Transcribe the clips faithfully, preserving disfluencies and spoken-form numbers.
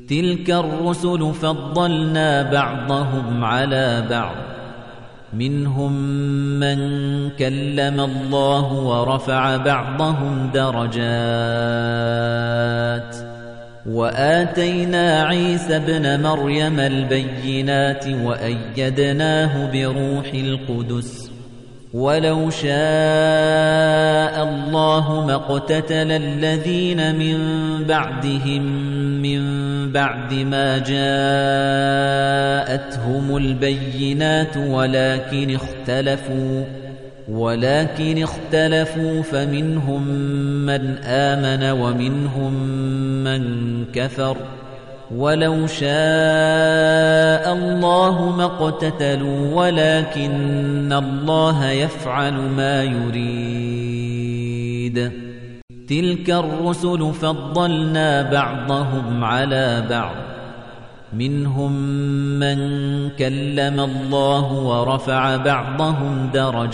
تِلْكَ الرُّسُلُ فَضَّلْنَا بَعْضَهُمْ عَلَى بَعْضٍ مِنْهُمْ مَنْ كَلَّمَ اللَّهُ وَرَفَعَ بَعْضَهُمْ دَرَجَاتٍ وَآتَيْنَا عِيسَى ابْنَ مَرْيَمَ الْبَيِّنَاتِ وَأَيَّدْنَاهُ بِرُوحِ الْقُدُسِ وَلَوْ شَاءَ اللَّهُ ما اقْتَتَلَ الَّذِينَ مِن بَعْدِهِم مِّن بَعْدِ مَا جَاءَتْهُمُ الْبَيِّنَاتُ وَلَكِنِ اخْتَلَفُوا وَلَكِنِ اخْتَلَفُوا فَمِنْهُم مَّنْ آمَنَ وَمِنْهُم مَّن كَفَرَ وَلَوْ شَاءَ اللَّهُ ما اقْتَتَلُوا وَلَكِنَّ اللَّهَ يَفْعَلُ مَا يُرِيدُ تِلْكَ الرُّسُلُ فَضَّلْنَا بَعْضَهُمْ عَلَى بَعْضٍ مِنْهُمْ مَنْ كَلَّمَ اللَّهُ وَرَفَعَ بَعْضَهُمْ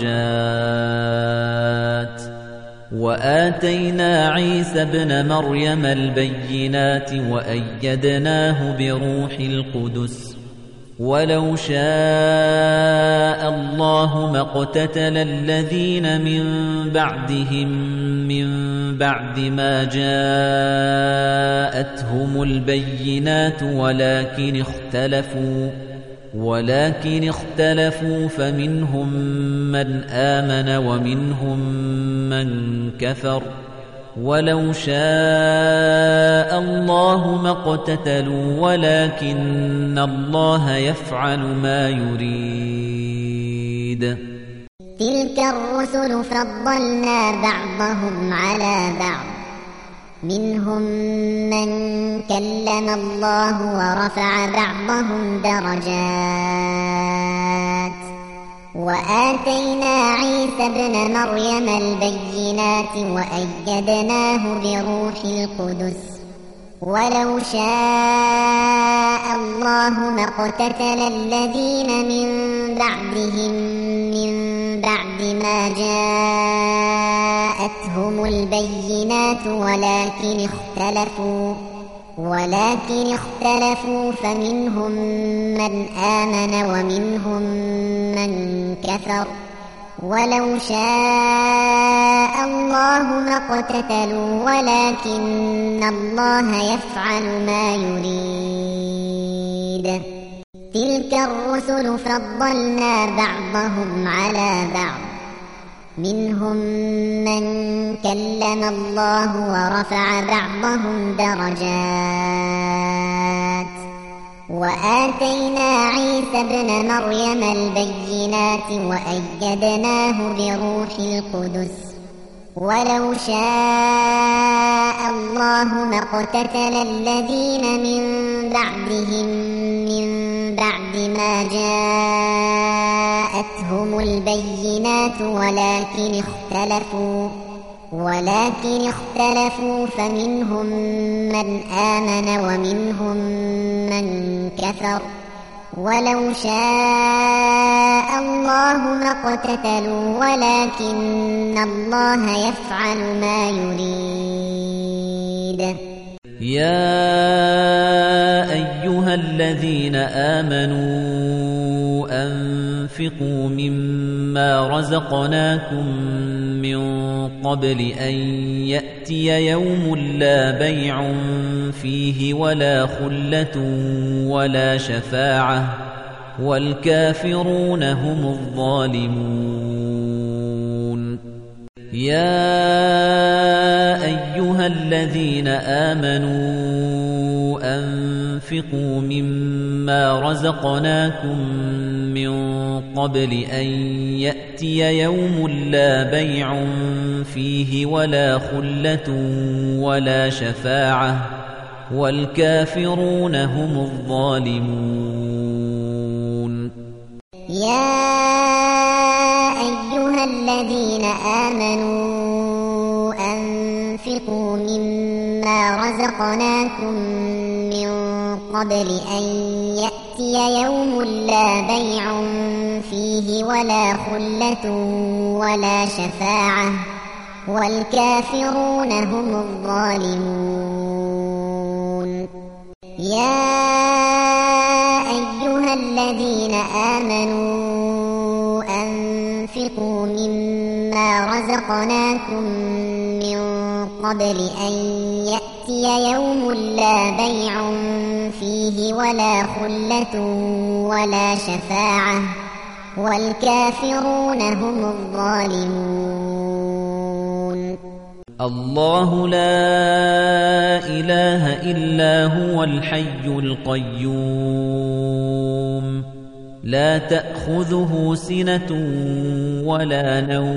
دَرَجَاتٍ وَآتَيْنَا عِيسَى ابْنَ مَرْيَمَ الْبَيِّنَاتِ وَأَيَّدْنَاهُ بِرُوحِ الْقُدُسِ وَلَوْ شَاءَ اللَّهُ ما اقْتَتَلَ الَّذِينَ مِن بَعْدِهِم مِّن بَعْدِ مَا جَاءَتْهُمُ الْبَيِّنَاتُ وَلَكِنِ اخْتَلَفُوا وَلَكِنِ اخْتَلَفُوا فَمِنْهُم مَّنْ آمَنَ وَمِنْهُم مَّن كَفَرَ وَلَوْ شَاءَ اللَّهُ ما اقْتَتَلُوا وَلَكِنَّ اللَّهَ يَفْعَلُ مَا يُرِيدُ تِلْكَ الرُّسُلُ فَضَّلْنَا بَعْضَهُمْ عَلَى بَعْضٍ مِنْهُم مَّن كَلَّمَ اللَّهُ وَرَفَعَ بَعْضَهُمْ دَرَجَاتٍ وَآتَيْنَا عِيسَى ابْنَ مَرْيَمَ الْبَيِّنَاتِ وَأَيَّدْنَاهُ بِرُوحِ الْقُدُسِ وَلَوْ شَاءَ اللَّهُ ما اقْتَتَلَ الَّذِينَ مِن بَعْدِهِم مِّن بَعْدِ مَا جَاءَتْهُمُ الْبَيِّنَاتُ وَلَكِنِ اخْتَلَفُوا وَلَكِنِ اخْتَلَفُوا فَمِنْهُم مَّنْ آمَنَ وَمِنْهُم مَّن كَفَرَ وَلَوْ شَاءَ اللَّهُ ما اقْتَتَلُوا وَلَكِنَّ اللَّهَ يَفْعَلُ مَا يُرِيدُ تِلْكَ الرُّسُلُ فَضَّلْنَا بَعْضَهُمْ عَلَى بَعْضٍ مِنْهُم مَّن كَلَّمَ اللَّهُ وَرَفَعَ بَعْضَهُمْ دَرَجَاتٍ وَآتَيْنَا عِيسَى ابْنَ مَرْيَمَ الْبَيِّنَاتِ وَأَيَّدْنَاهُ بِرُوحِ الْقُدُسِ وَلَوْ شَاءَ اللَّهُ ما اقْتَتَلَ الَّذِينَ مِن بَعْدِهِم مِّن بَعْدِ مَا جَاءَتْهُمُ الْبَيِّنَاتُ وَلَكِنِ اخْتَلَفُوا وَلَكِنِ اخْتَلَفُوا فَمِنْهُم مَّنْ آمَنَ وَمِنْهُم مَّن كَفَرَ وَلَوْ شَاءَ اللَّهُ ما اقْتَتَلُوا وَلَكِنَّ اللَّهَ يَفْعَلُ مَا يُرِيدُ يَا أَيُّهَا الَّذِينَ آمَنُوا أَنفِقُوا مِمَّا رَزَقْنَاكُم مِّن قَبْلِ أَن يَأْتِيَ يَوْمٌ لَّا بَيْعٌ فِيهِ وَلَا خُلَّةٌ وَلَا شَفَاعَةٌ وَالْكَافِرُونَ هُمُ الظَّالِمُونَ يَا أَيُّهَا الَّذِينَ آمَنُوا أَنفِقُوا مِمَّا رَزَقْنَاكُم مِّن قَبْلِ أَن يَأْتِيَ يَوْمٌ لَّا بَيْعٌ فِيهِ وَلَا خُلَّةٌ وَلَا شَفَاعَةٌ وَالْكَافِرُونَ هُمُ الظَّالِمُونَ يَا أَيُّهَا الَّذِينَ آمَنُوا أَنفِقُوا مِمَّا رَزَقْنَاكُم مِّن قَبْلِ أَن يَأْتِيَ يَوْمٌ لَّا بَيْعٌ فِيهِ وَلَا خُلَّةٌ وَلَا شَفَاعَةٌ وَالْكَافِرُونَ هُمُ الظَّالِمُونَ يا أيها الذين آمنوا أنفقوا مما رزقناكم من قبل أن يأتي يوم لا بيع فيه ولا خلة ولا شفاعة والكافرون هم الظالمون. الله لا إله إلا هو الحي القيوم لا تأخذه سنة ولا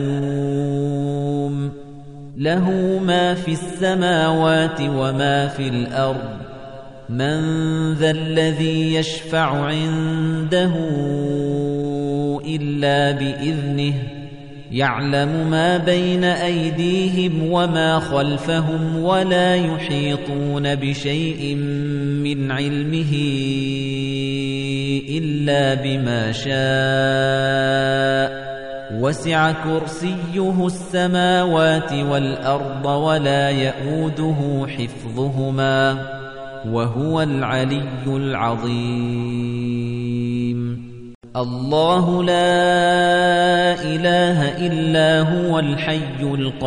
نوم له ما في السماوات وما في الأرض من ذا الذي يشفع عنده إلا بإذنه يعلم ما بين أيديهم وما خلفهم ولا يحيطون بشيء من علمه إلا بما شاء وسع كرسيه السماوات والأرض ولا يؤوده حفظهما وهو العلي العظيم. الله لا إله إلا هو الحي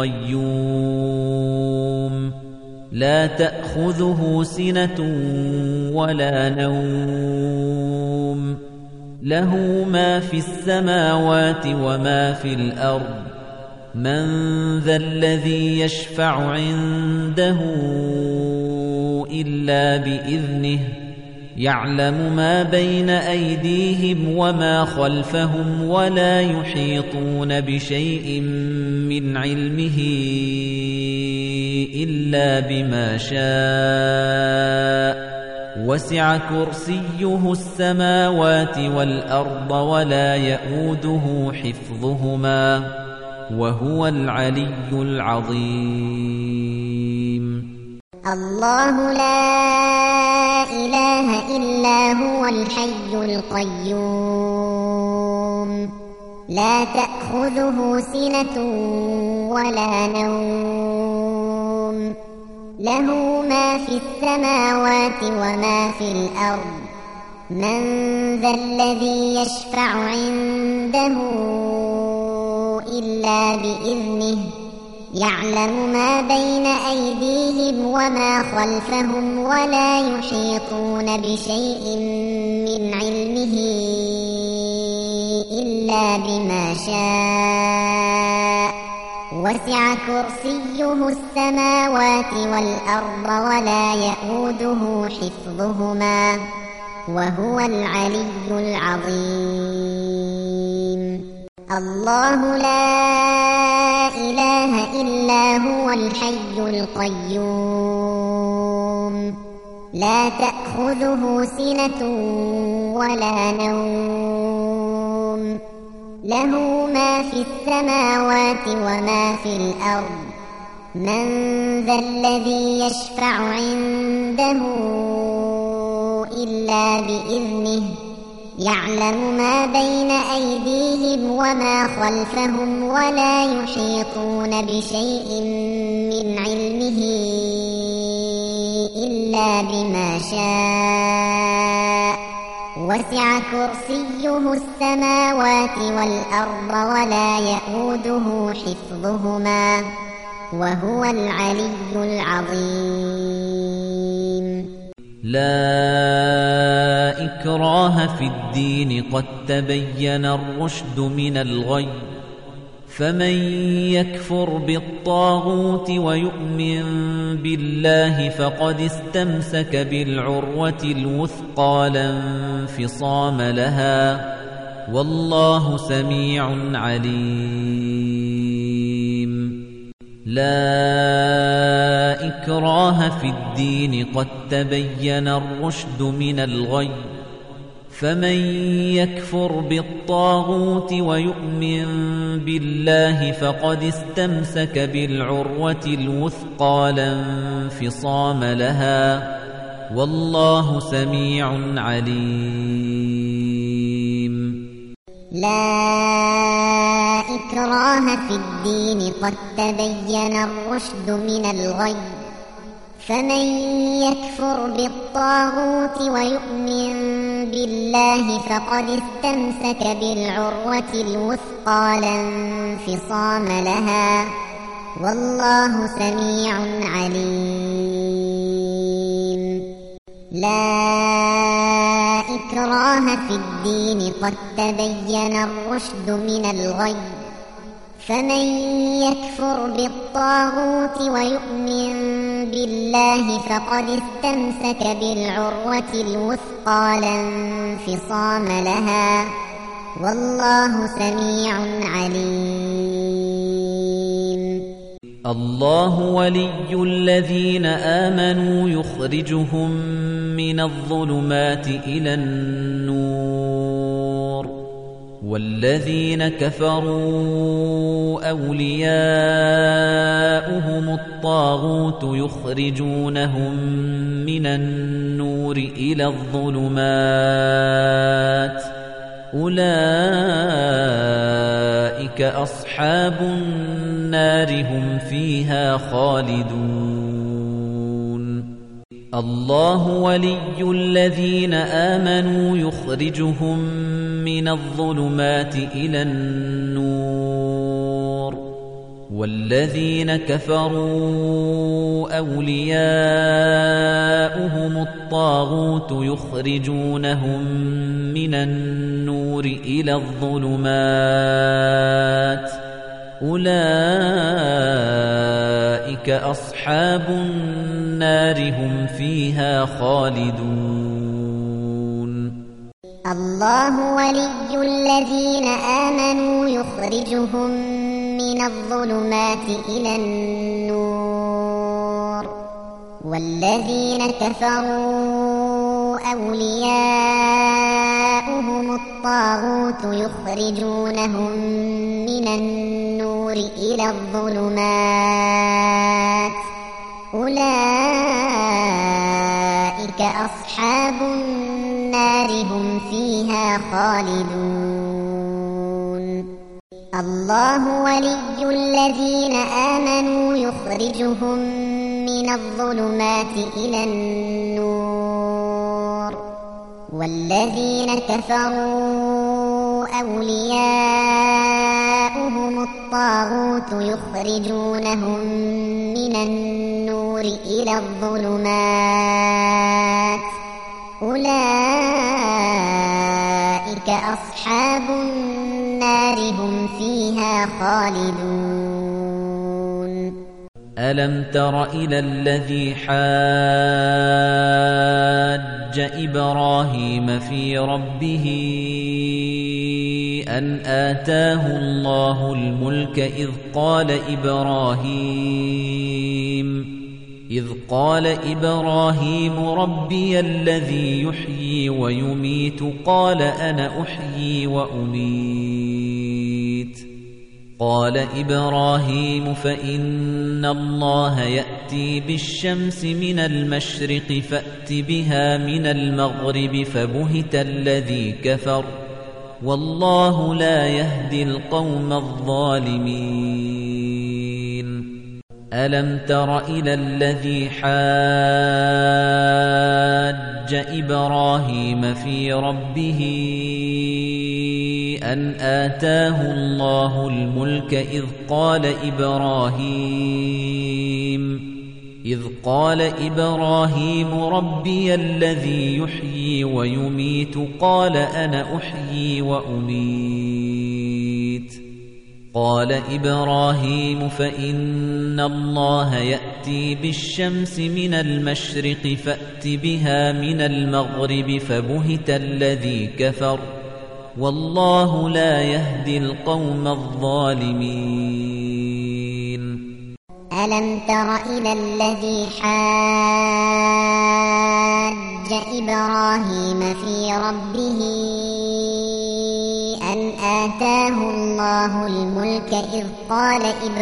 القيوم لا تأخذه سنة ولا نوم له ما في السماوات وما في الأرض من ذا الذي يشفع عنده إلا بإذنه يعلم ما بين أيديهم وما خلفهم ولا يحيطون بشيء من علمه إلا بما شاء وسع كرسيه السماوات والأرض ولا يؤوده حفظهما وهو العلي العظيم. الله لا إله إلا هو الحي القيوم لا تأخذه سنة ولا نوم له ما في السماوات وما في الأرض من ذا الذي يشفع عنده إلا بإذنه يعلم ما بين أيديهم وما خلفهم ولا يحيطون بشيء من علمه إلا بما شاء وسع كرسيه السماوات والأرض ولا يؤوده حفظهما وهو العلي العظيم. الله لا إله إلا هو الحي القيوم لا تأخذه سنة ولا نوم له ما في السماوات وما في الأرض من ذا الذي يشفع عنده إلا بإذنه يعلم ما بين أيديهم وما خلفهم ولا يحيطون بشيء من علمه إلا بما شاء وسع كرسيه السماوات والأرض ولا يؤوده حفظهما وهو العلي العظيم. لا إكراه في الدين قد تبين الرشد من الغي فمن يكفر بالطاغوت ويؤمن بالله فقد استمسك بالعروة الوثقى لا انفصام لها والله سميع عليم. لا إكراه في الدين قد تبين الرشد من الغي فمن يكفر بالطاغوت ويؤمن بالله فقد استمسك بالعروة الوثقى لا انفصام لها والله سميع عليم. لا إكراه في الدين قد تبين الرشد من الغي فمن يكفر بالطاغوت ويؤمن بالله فقد استمسك بالعروة الوثقى لا انفصام لها والله سميع عليم لا إكراه في الدين قد تبين الرشد من الغي فمن يكفر بالطاغوت ويؤمن بالله فقد استمسك بالعروة الوثقى لا انفصام لها والله سميع عليم الله ولي الذين آمنوا يخرجهم من الظلمات إلى النور والذين كفروا أولياؤهم الطاغوت يخرجونهم من النور إلى الظلمات أولئك أصحاب النار هم فيها خالدون الله ولي الذين آمنوا يخرجهم من الظلمات إلى النور والذين كفروا أولياؤهم الطاغوت يخرجونهم من النور إلى الظلمات أولئك أصحاب النار هم فيها خالدون الله ولي الذين آمنوا يخرجهم من الظلمات إلى النور والذين كفروا أولياؤهم الطاغوت يخرجونهم من النور إلى الظلمات أولئك أصحاب النار هم فيها خالدون الله ولي الذين آمنوا يخرجهم من الظلمات إلى النور والذين كفروا أولياؤهم الطاغوت يخرجونهم من النور إلى الظلمات أولئك أصحاب النار هم فيها خالدون ألم تر إلى الذي حاج إبراهيم في ربه أن آتاه الله الملك إذ قال إبراهيم إذ قال إبراهيم ربي الذي يحيي ويميت قال أنا أحيي وأميت قال إبراهيم فإن الله يأتي بالشمس من المشرق فأت بها من المغرب فبهت الذي كفر والله لا يهدي القوم الظالمين ألم تر إلى الذي حاج إبراهيم في ربه أن آتاه الله الملك إذ قال إبراهيم إذ قال إبراهيم ربي الذي يحيي ويميت قال أنا أحيي وأميت قال إبراهيم فإن الله يأتي بالشمس من المشرق فأت بها من المغرب فبهت الذي كفر والله لا يهدي القوم الظالمين ألم تر إلى الذي حاج إبراهيم في ربه أن آتاه الله الملك إذ قال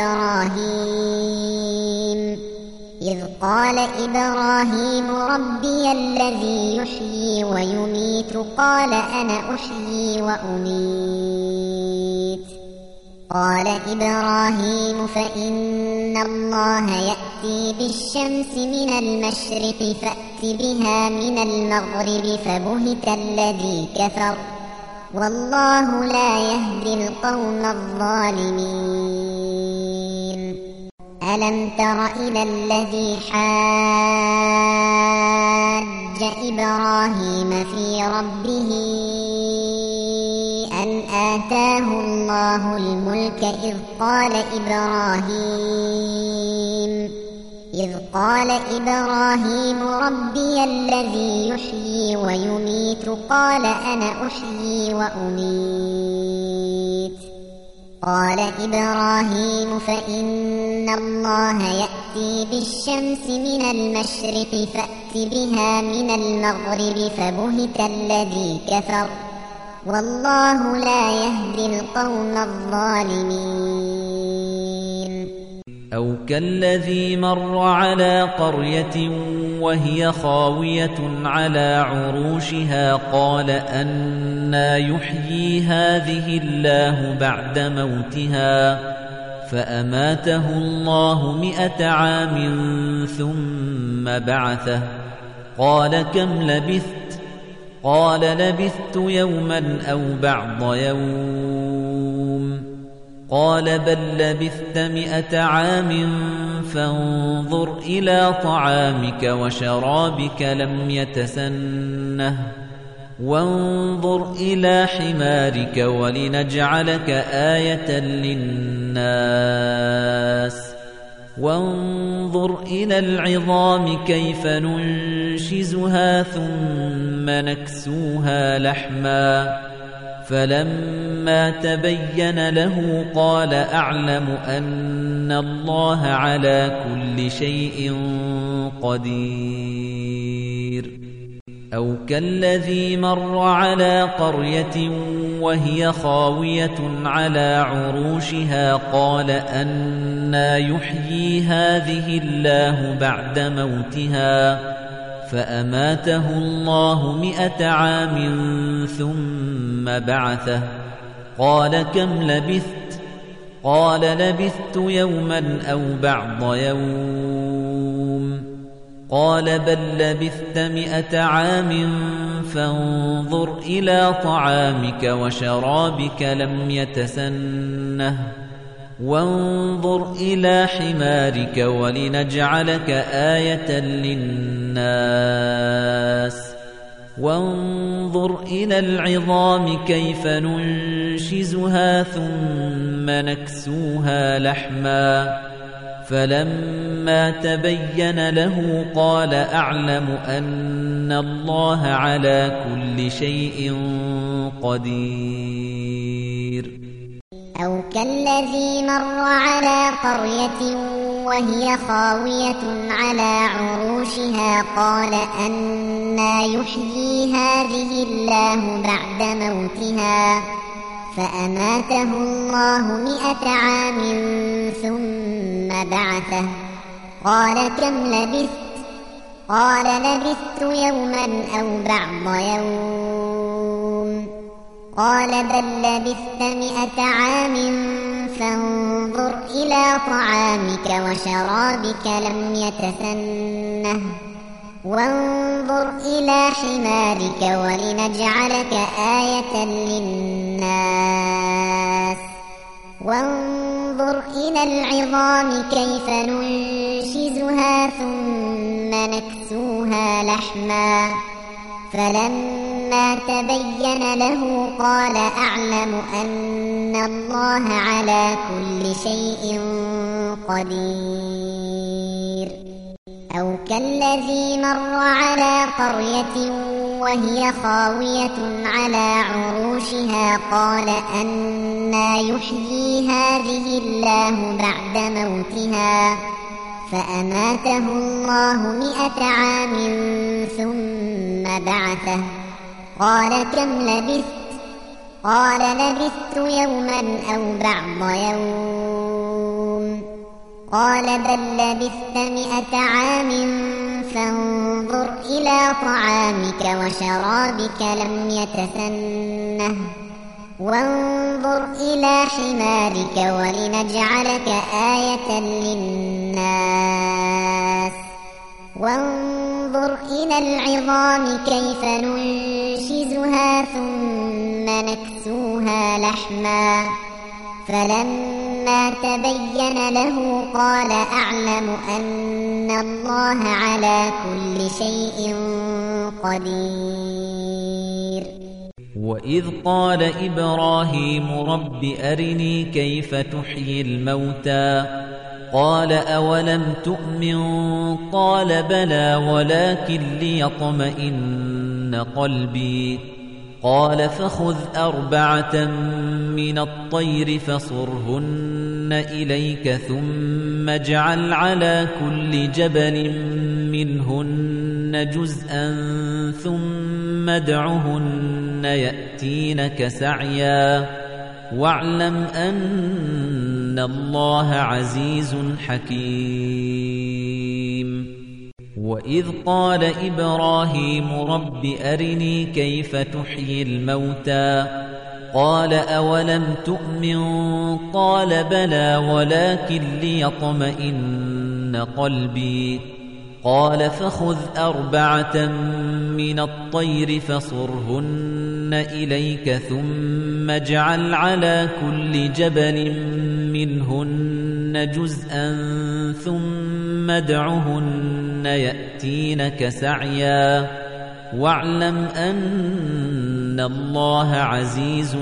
إبراهيم إذ قال إبراهيم ربي الذي يحيي ويميت قال أنا أحيي وأميت قال إبراهيم فإن الله يأتي بالشمس من المشرق فأت بها من المغرب فبهت الذي كفر والله لا يهدي القوم الظالمين ألم تر إلى الذي حاج إبراهيم في ربه أن آتاه الله الملك إذ قال إبراهيم إذ قال إبراهيم ربي الذي يحيي ويميت قال أنا أحيي وأميت قال إبراهيم فإن الله يأتي بالشمس من المشرق فأت بها من المغرب فبهت الذي كفر والله لا يهدي القوم الظالمين أو كالذي مر على قرية وهي خاوية على عروشها قال أنى يحيي هذه الله بعد موتها فأماته الله مئة عام ثم بعثه قال كم لبثت قال لبثت يوما أو بعض يوم قال بل لبثت مئة عام فانظر إلى طعامك وشرابك لم يتسنه وانظر إلى حمارك ولنجعلك آية للناس وانظر إلى العظام كيف ننشزها ثم نكسوها لحما فلما تبين له قال أعلم أن الله على كل شيء قدير أو كالذي مر على قرية وهي خاوية على عروشها قال أنى يحيي هذه الله بعد موتها فأماته الله مئة عام ثم بعثه قال كم لبثت قال لبثت يوما أو بعض يوم قال بل لبثت مئة عام فانظر إلى طعامك وشرابك لم يتسنه وانظر إلى حمارك ولنجعلك آية للناس وانظر إلى العظام كيف ننشزها ثم نكسوها لحما فلما تبين له قال أعلم أن الله على كل شيء قدير أو كالذي مر على قرية وهي خاوية على عروشها قال أنى يحيي هذه الله بعد موتها فأماته الله مئة عام ثم بعثه قال كم لبثت قال لبثت يوما أو بعض يوم قال بل لبثت مئة عام فانظر إلى طعامك وشرابك لم يتسنه وانظر إلى حمارك ولنجعلك آية للناس وانظر إلى العظام كيف ننشزها ثم نكسوها لحما فلما تبين له قال أعلم أن الله على كل شيء قدير أو كالذي مر على قرية وهي خاوية على عروشها قال أنى يحيي هذه الله بعد موتها فأماته الله مئة عام ثم بعثه قال كم لبثت قال لبثت يوما أو بعض يوم قال بل لبثت مئة عام فانظر إلى طعامك وشرابك لم يتسنه وانظر إلى حمارك ولنجعلك آية للناس وانظر إلى العظام كيف ننشزها ثم نكسوها لحما فلما تبين له قال أعلم أن الله على كل شيء قدير. وإذ قال إبراهيم رب أرني كيف تحيي الموتى قال أولم تؤمن قال بلى ولكن ليطمئن قلبي قال فخذ أربعة من الطير فصرهن إليك ثم اجعل على كل جبل منهن جزءا ثم ادعهن يأتينك سعيا واعلم أن الله عزيز حكيم. وإذ قال إبراهيم رب أرني كيف تحيي الموتى قال أولم تؤمن قال بلى ولكن ليطمئن قلبي قال فخذ أربعة من الطير فصرهن إليك ثم اجعل على كل جبل منهن جزءا ثم ادعهن يأتينك سعيا واعلم أن الله عزيز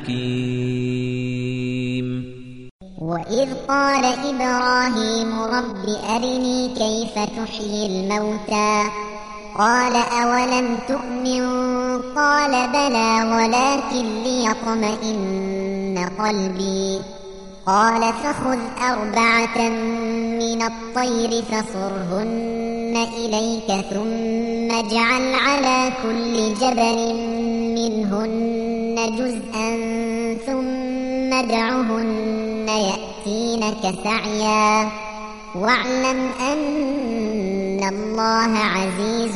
حكيم. وإذ قال إبراهيم رب أرني كيف تحيي الموتى قال أولم تؤمن قال بلى ولكن ليطمئن قلبي قال فخذ أربعة من الطير فصرهن إليك ثم اجعل على كل جبل منهن جزءا ثم ادعهن يأتينك سعيا واعلم أن الله عزيز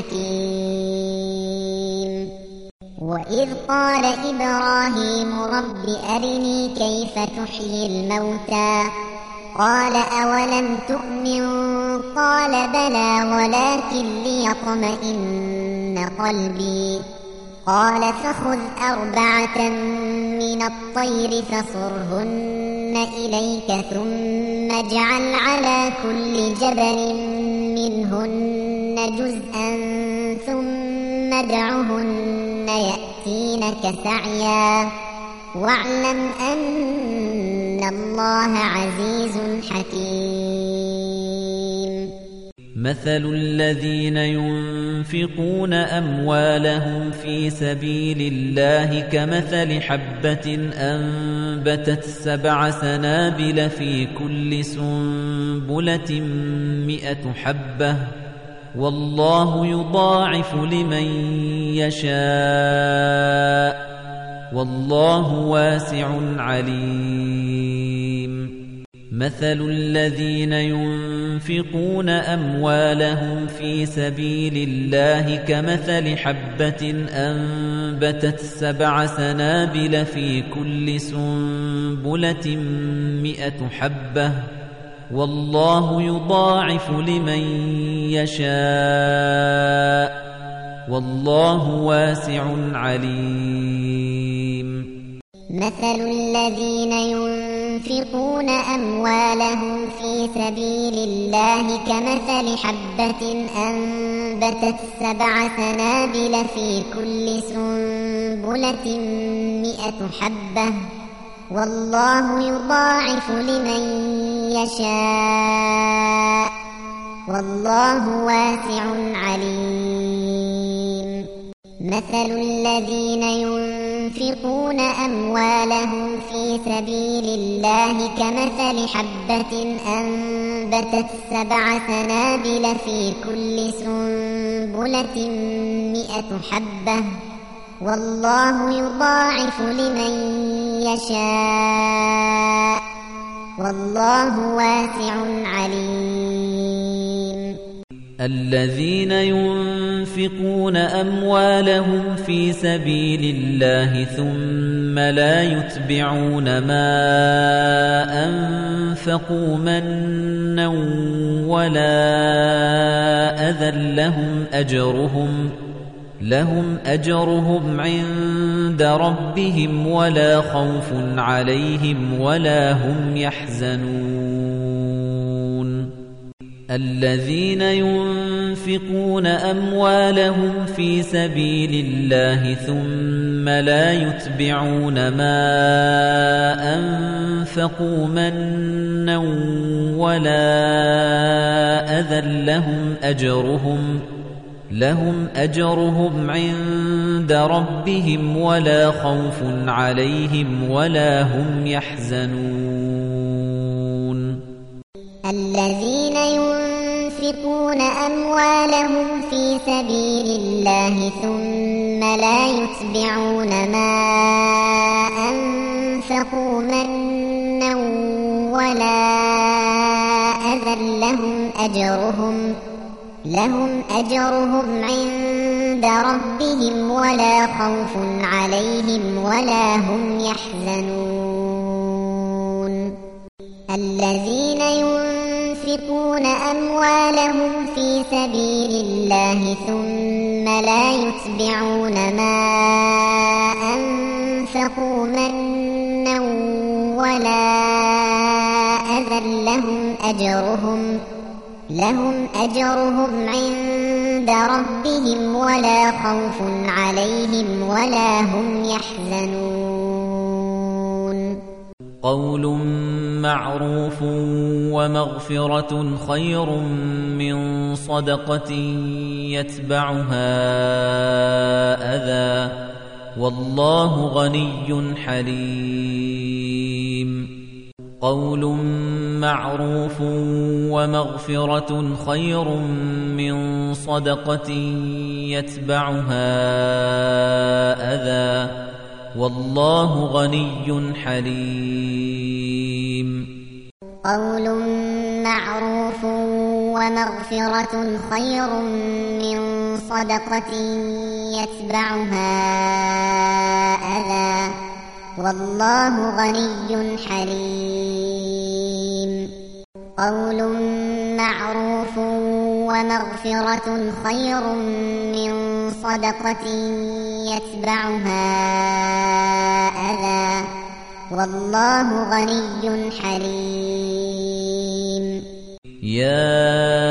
حكيم. وإذ قال إبراهيم رب أرني كيف تحيي الموتى قال أولم تؤمن قال بلى ولكن ليطمئن قلبي قال فخذ أربعة من الطير فصرهن إليك ثم اجعل على كل جبل منهن جزءا ثم ادعهن يأتينك سعيا واعلم أن الله عزيز حكيم. مثل الذين ينفقون أموالهم في سبيل الله كمثل حبة أنبتت سبع سنابل في كل سنبلة مئة حبة والله يضاعف لمن يشاء والله واسع عليم. مثل الذين ينفقون أموالهم في سبيل الله كمثل حبة أنبتت سبع سنابل في كل سنبلة مئة حبة والله يضاعف لمن يشاء والله واسع عليم. مثل الذين ينفقون أموالهم في سبيل الله كمثل حبة أنبتت سبع سنابل في كل سنبلة مئة حبة والله يضاعف لمن يشاء والله واسع عليم. مثل الذين ينفقون أموالهم في سبيل الله كمثل حبة أنبتت سبع سنابل في كل سنبلة مئة حبة والله يضاعف لمن يشاء والله واسع عليم. الذين ينفقون أموالهم في سبيل الله ثم لا يتبعون ما أنفقوا منا ولا أذى لهم أجرهم لهم أجرهم عند ربهم ولا خوف عليهم ولا هم يحزنون الذين ينفقون أموالهم في سبيل الله ثم لا يتبعون ما أنفقوا منا ولا أذى لهم أجرهم لهم أجرهم عند ربهم ولا خوف عليهم ولا هم يحزنون الذين ينفقون أموالهم في سبيل الله ثم لا يتبعون ما أنفقوا منا ولا أذى لهم أجرهم لهم أجرهم عند ربهم ولا خوف عليهم ولا هم يحزنون الذين ينفقون أموالهم في سبيل الله ثم لا يتبعون ما أنفقوا منا ولا أذى لهم أجرهم لهم أجرهم عند ربهم ولا خوف عليهم ولا هم يحزنون قول معروف ومغفرة خير من صدقة يتبعها أذى والله غني حليم قول معروف ومغفرة خير من صدقة يتبعها أذى والله غني حليم قول معروف ومغفرة خير من صدقة يتبعها أذى والله غني حليم قول معروف ومغفرة خير من صدقة يتبعها أذى والله غني حليم يا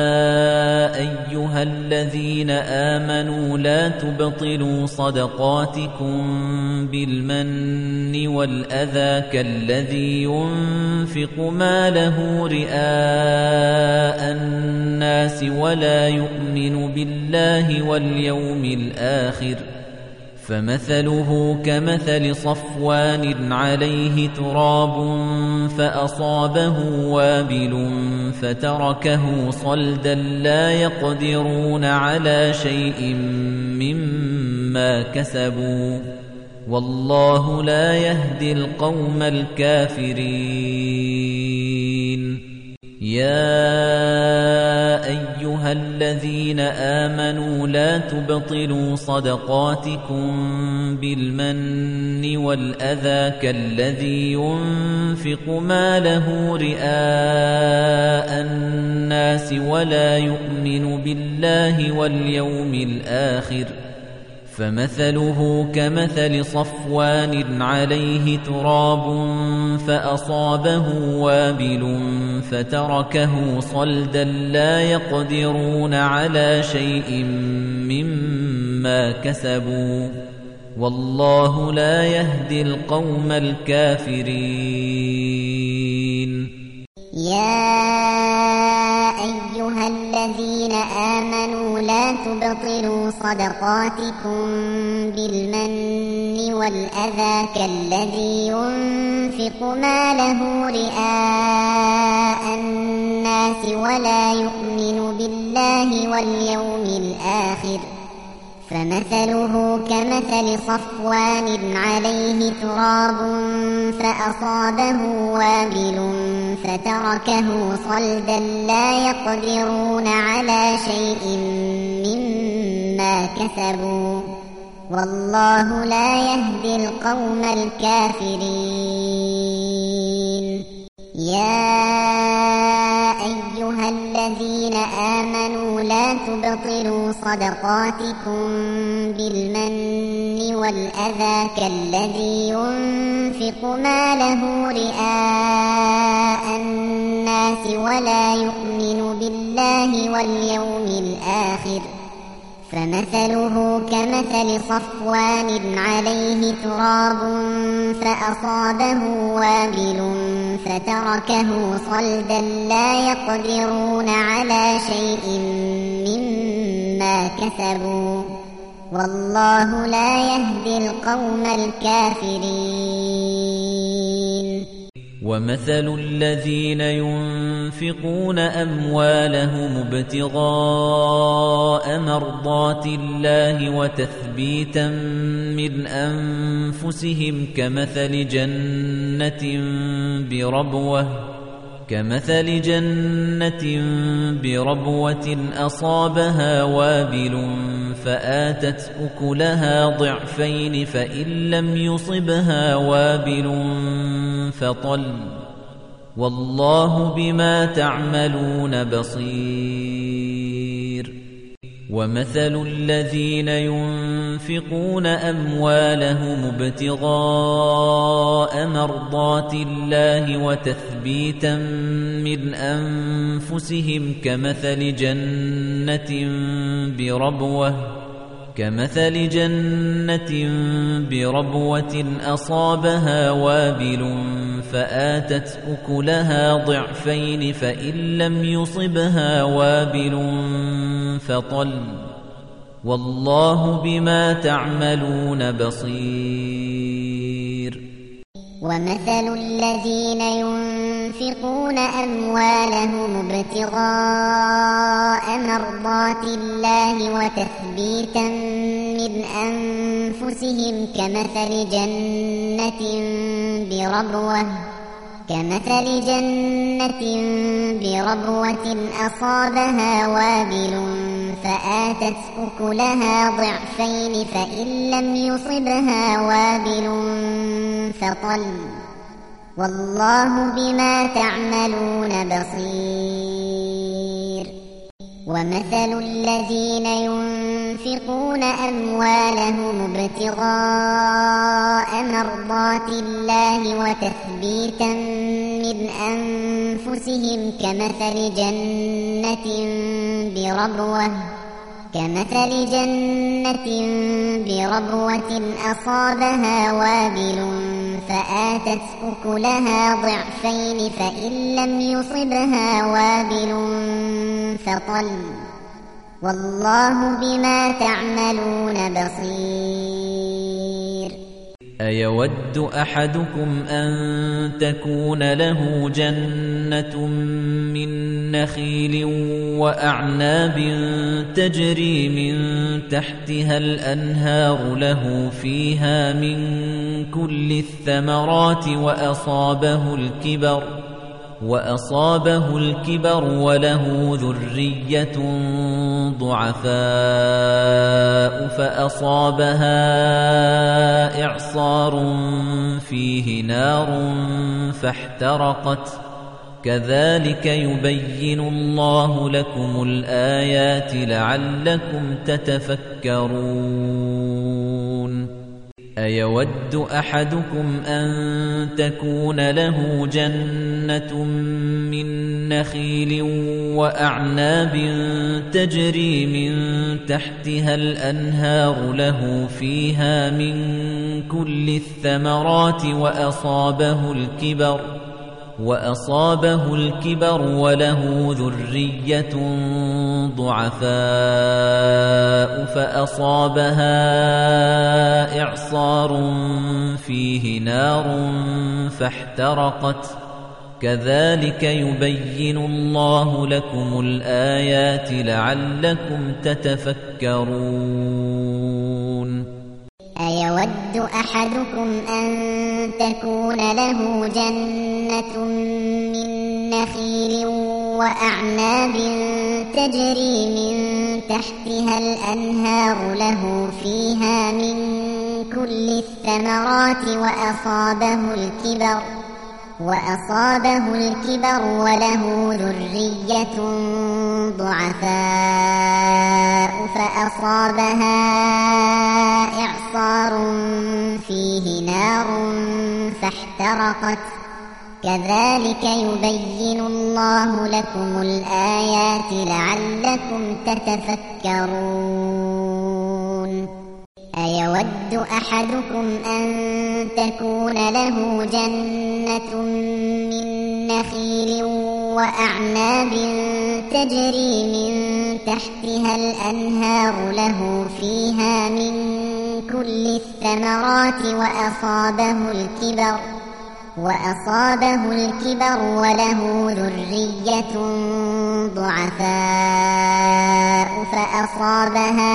أيها الذين آمنوا لا تبطلوا صدقاتكم بالمن والأذى كالذي ينفق ماله رئاء الناس ولا يؤمن بالله واليوم الآخر فمثله كمثل صفوان عليه تراب فأصابه وابل فتركه صلدا لا يقدرون على شيء مما كسبوا والله لا يهدي القوم الكافرين يا أيها الذين آمنوا لا تبطلوا صدقاتكم بالمن والأذى كالذي ينفق ماله رئاء الناس ولا يؤمن بالله واليوم الآخر فمثله كمثل صفوان عليه تراب فأصابه وابل فتركه صلدا لا يقدرون على شيء مما كسبوا والله لا يهدي القوم الكافرين يا أيها الذين آمنوا لا تبطلوا صدقاتكم بالمن والأذى كالذي ينفق ماله رئاء الناس ولا يؤمن بالله واليوم الآخر فمثله كمثل صفوان عليه تراب فأصابه وابل فتركه صلدا لا يقدرون على شيء مما كسبوا والله لا يهدي القوم الكافرين. يا أيها الذين آمنوا لا تبطلوا صدقاتكم بالمن والأذى كالذي ينفق ماله رئاء الناس ولا يؤمن بالله واليوم الآخر فمثله كمثل صفوان عليه تراب فأصابه وابل فتركه صلدا لا يقدرون على شيء مما كسبوا والله لا يهدي القوم الكافرين. ومثل الذين ينفقون أموالهم ابتغاء مرضات الله وتثبيتا من أنفسهم كمثل جنة بربوة كمثل جنة بربوة أصابها وابل فآتت أكلها ضعفين فإن لم يصبها وابل فطل والله بما تعملون بصير. ومثل الذين ينفقون أموالهم ابتغاء مرضات الله وتثبيتا من أنفسهم كمثل جنة بربوة كمثل جنة بربوة أصابها وابل فآتت أكلها ضعفين فإن لم يصبها وابل فطل والله بما تعملون بصير. ومثل الذين ينفقون أموالهم ابتغاء مرضات الله وتثبيتا من أنفسهم كمثل جنة بربوة كمثل جنة بربوة أصابها وابل فآتت أكلها ضعفين فإن لم يصبها وابل فطل والله بما تعملون بصير. ومثل الذين ينفقون أموالهم ابتغاء مرضات الله وتثبيتا من أنفسهم كمثل جنة بربوة كمثل جنة بربوة أصابها وابل فآتت أكلها ضعفين فإن لم يصبها وابل فطل والله بما تعملون بصير. أيود أحدكم أن تكون له جنة من نخيل وأعناب تجري من تحتها الأنهار له فيها من كل الثمرات وأصابه الكبر وأصابه الكبر وله ذرية ضعفاء فأصابها إعصار فيه نار فاحترقت كذلك يبين الله لكم الآيات لعلكم تتفكرون. أيود أحدكم أن تكون له جنة من نخيل وأعناب تجري من تحتها الأنهار له فيها من كل الثمرات وأصابه الكبر وأصابه الكبر وله ذرية ضعفاء فأصابها إعصار فيه نار فاحترقت كذلك يبين الله لكم الآيات لعلكم تتفكرون. أيود أحدكم أن تكون له جنة من نخيل وأعناب تجري من تحتها الأنهار له فيها من كل الثمرات وأصابه الكبر وأصابه الكبر وله ذرية ضعفاء فأصابها إعصار فيه نار فاحترقت كذلك يبين الله لكم الآيات لعلكم تتفكرون أيود أحدكم أن تكون له جنة من نخيل وأعناب تجري من تحتها الأنهار له فيها من كل الثمرات وأصابه الكبر وأصابه الكبر وله ذرية ضعفاء فأصابها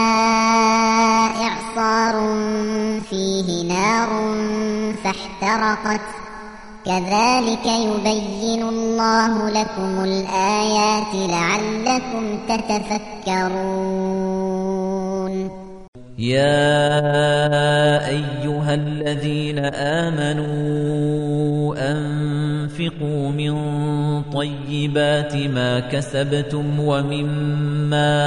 إعصار فيه نار فاحترقت كذلك يبين الله لكم الآيات لعلكم تتفكرون يا أيها الذين آمنوا أنفقوا من طيبات ما كسبتم ومما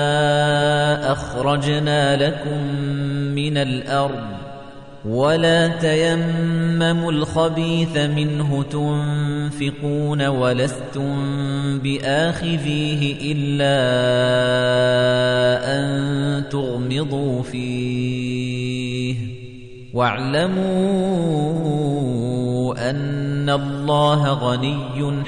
أخرجنا لكم من الأرض ولا تيمموا الخبيث منه تنفقون ولستم بآخذيه إلا أن تغمضوا فيه واعلموا أن الله غني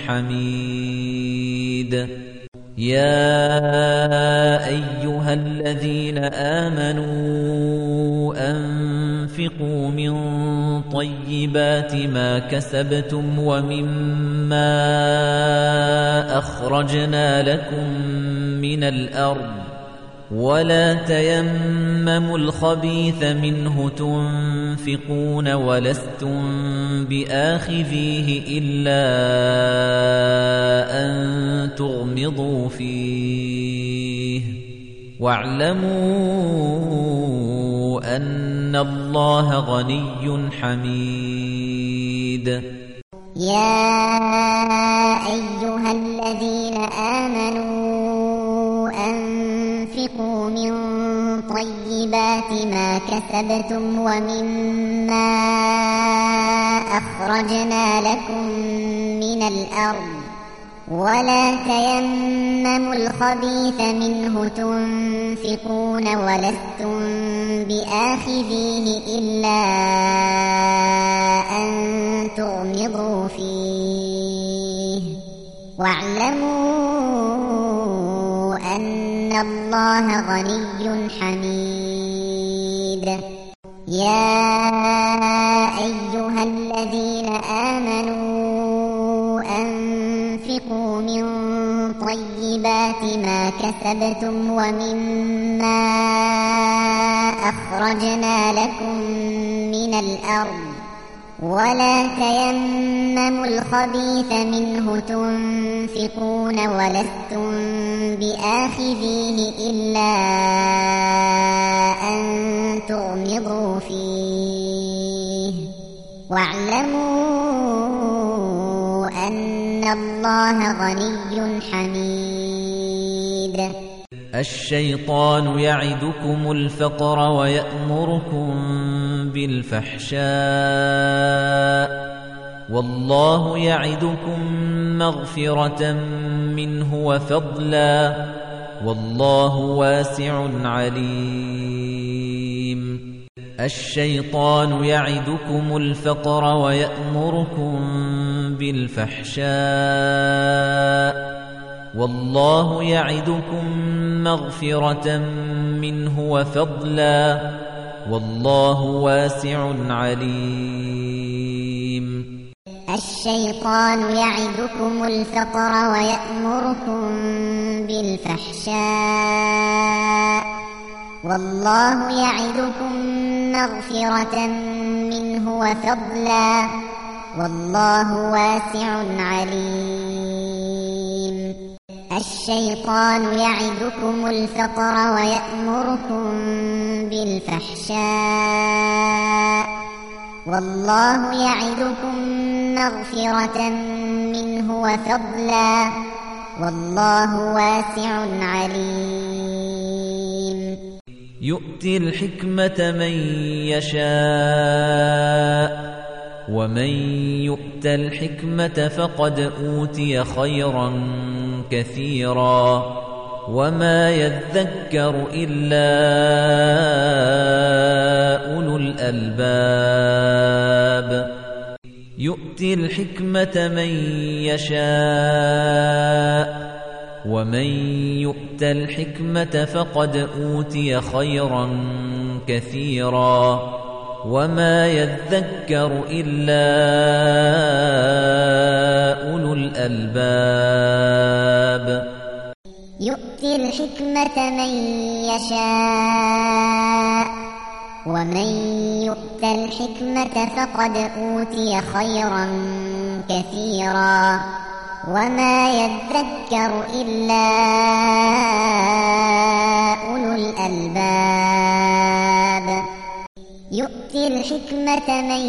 حميد يا أيها الذين آمنوا أنفقوا من طيبات ما كسبتم ومما أخرجنا لكم من الأرض ولا تيمموا الخبيث منه تنفقون ولستم بآخذيه إلا أن تغمضوا فيه واعلموا أن الله غني حميد يا أيها الذين آمنوا أنفقوا من طيبات ما كسبتم ومما أخرجنا لكم من الأرض ولا تيمموا الخبيث منه تنفقون ولستم بآخذيه إلا أن تغمضوا فيه واعلموا أن الله غني حميد يا أيها الذين آمنوا أنفقوا من طيبات ما كسبتم ومما أخرجنا لكم من الأرض ولا تيمموا الخبيث منه تنفقون ولستم بآخذيه إلا أن تغمضوا فيه واعلموا أن الله غني حميد الشيطان يعدكم الفقر ويأمركم بالفحشاء والله يعدكم مغفرة منه وفضلا والله واسع عليم الشيطان يعدكم الفقر ويأمركم بالفحشاء والله يعدكم مغفرة منه وفضلا والله واسع عليم الشيطان يعدكم الفقر ويأمركم بالفحشاء والله يعدكم مغفرة منه وفضلا والله واسع عليم الشيطان يعدكم الفقر ويأمركم بالفحشاء والله يعدكم مغفرة منه وفضلا والله واسع عليم يؤتي الحكمة من يشاء ومن يؤت الحكمة فقد أوتي خيرا كثيرا وما يذكر إلا أولو الألباب يؤتي الحكمة من يشاء ومن يؤت الحكمة فقد أوتي خيرا كثيرا وما يذكر إلا أولو الألباب يؤتي الحكمة من يشاء ومن يؤت الحكمة فقد أوتي خيرا كثيرا وما يذكر إلا أولو الألباب يؤتي الحكمة من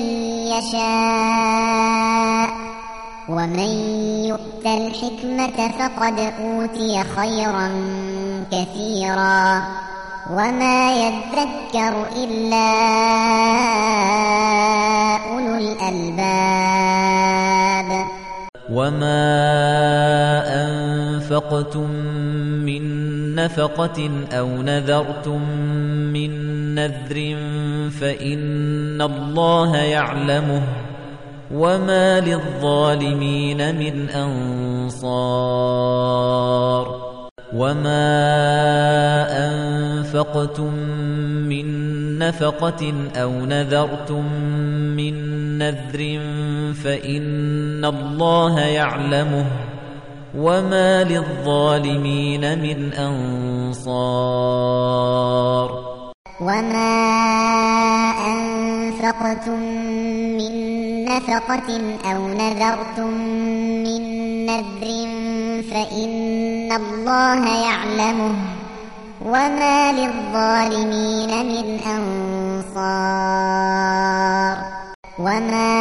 يشاء ومن يؤت الحكمة فقد أوتي خيرا كثيرا وما يذكر إلا أولو الألباب وما أنفقتم من نفقة أو نذرتم من نذر فإن الله يعلمه وما للظالمين من أنصار وما أنفقتم من نفقة أو نذرتم من نذر فإن الله يعلمه وما للظالمين من أنصار وما أنفقتم من نفقة أو نذرتم من نذر فإن الله يعلمه وما للظالمين من أنصار وما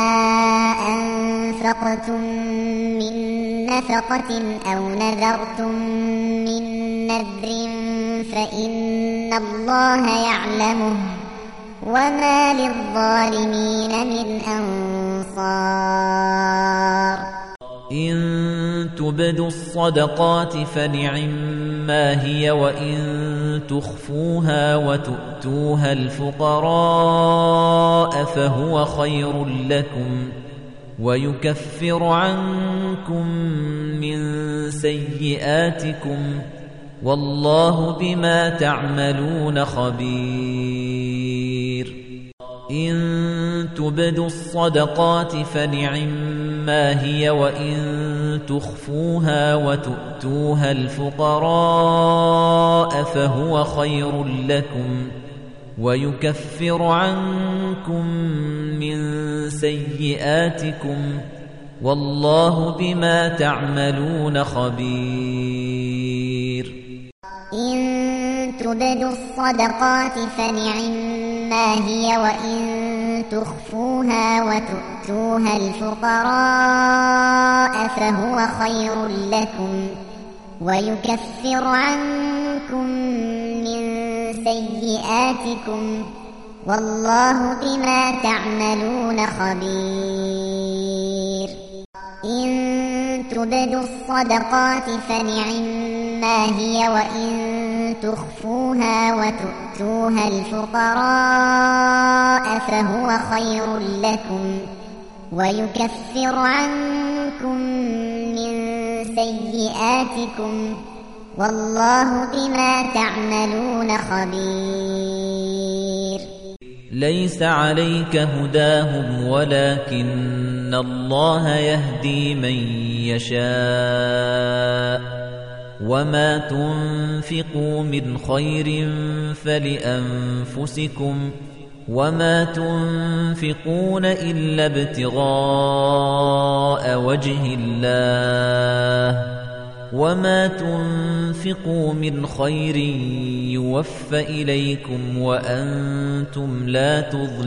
أنفقتم من نفقة أو نذرتم من نذر فإن الله يعلمه وما للظالمين من أنصار إن تبدوا الصدقات فنعما هي وإن تخفوها وتؤتوها الفقراء فهو خير لكم ويكفر عنكم من سيئاتكم والله بما تعملون خبير إن تبدوا الصدقات فنعما هي وإن تخفوها وتؤتوها الفقراء فهو خير لكم ويكفر عنكم من سيئاتكم والله بما تعملون خبير إن تبدوا الصدقات فنعما هي وإن تخفوها وتؤتوها الفقراء فهو خير لكم ويكفر عنكم من سيئاتكم والله بما تعملون خبير إن تبدوا الصدقات فنعما هي وإن تخفوها وتؤتوها الفقراء فهو خير لكم ويكفر عنكم من سيئاتكم والله بما تعملون خبير ليس عليك هداهم ولكن الله يهدي من يشاء وما تنفقوا من خير فلأنفسكم وَمَا تُنفِقُونَ إِلَّا ابْتِغَاءَ وَجْهِ اللَّهِ وَمَا تُنفِقُوا مِنْ خَيْرٍ يُوَفَّ إِلَيْكُمْ وَأَنْتُمْ لَا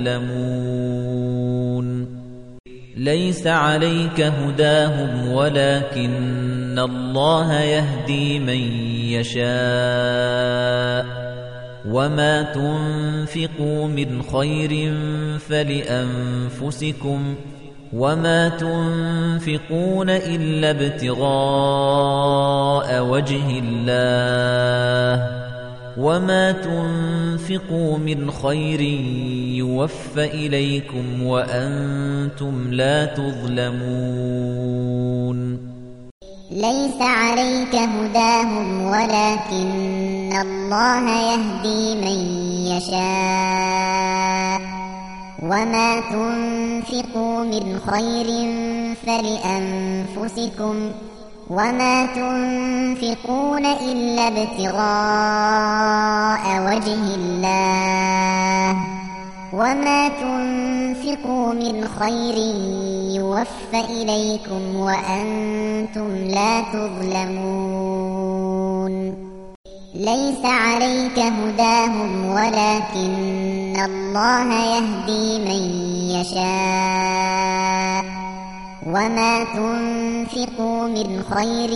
تُظْلَمُونَ لَيْسَ عَلَيْكَ هُدَاهُمْ وَلَكِنَّ اللَّهَ يَهْدِي مَن يَشَاءُ وَمَا تُنفِقُوا مِنْ خَيْرٍ فَلِأَنفُسِكُمْ وَمَا تُنفِقُونَ إِلَّا ابْتِغَاءَ وَجْهِ اللَّهِ وَمَا تُنفِقُوا مِنْ خَيْرٍ يُوَفَّ إِلَيْكُمْ وَأَنْتُمْ لَا تُظْلَمُونَ ليس عليك هداهم ولكن الله يهدي من يشاء وما تنفقوا من خير فلأنفسكم وما تنفقون إلا ابتغاء وجه الله وما تنفقوا من خير يوفى إليكم وأنتم لا تظلمون ليس عليك هداهم ولكن الله يهدي من يشاء وما تنفقوا من خير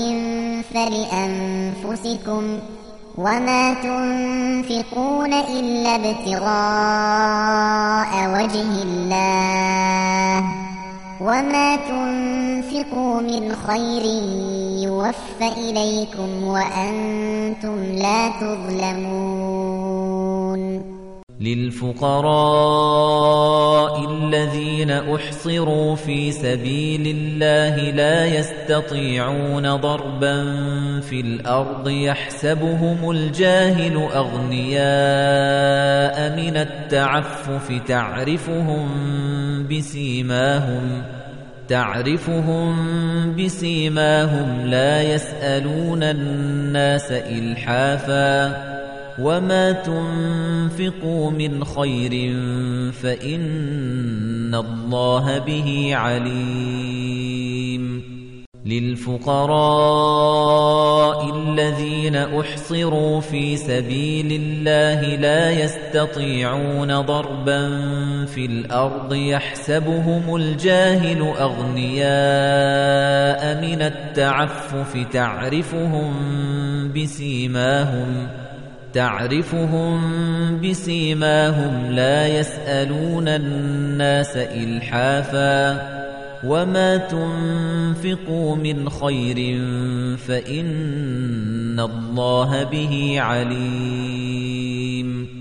فلأنفسكم وما تنفقون إلا ابتغاء وجه الله وما تنفقوا من خير يوفى إليكم وأنتم لا تظلمون للفقراء الذين أحصروا في سبيل الله لا يستطيعون ضربا في الأرض يحسبهم الجاهل أغنياء من التعفف تعرفهم بسيماهم تعرفهم بسيماهم لا يسألون الناس إلحافا وما تنفقوا من خير فإن الله به عليم للفقراء الذين أحصروا في سبيل الله لا يستطيعون ضربا في الأرض يحسبهم الجاهل أغنياء من التعفف تعرفهم بسيماهم تعرفهم بسيماهم لا يسألون الناس إلحافا وما تنفقوا من خير فإن الله به عليم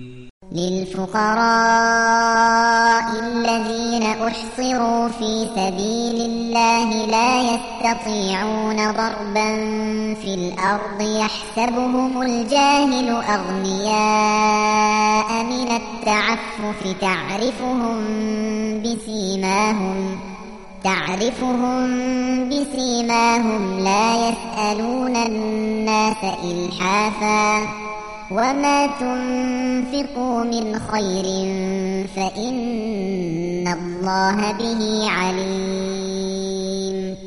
للفقراء الذين أحصروا في سبيل الله لا يستطيعون ضربا في الأرض يحسبهم الجاهل أغنياء من التعفف تعرفهم بسيماهم تعرفهم بسيماهم لا يسألون الناس إلحافا وما تنفقوا من خير فإن الله به عليم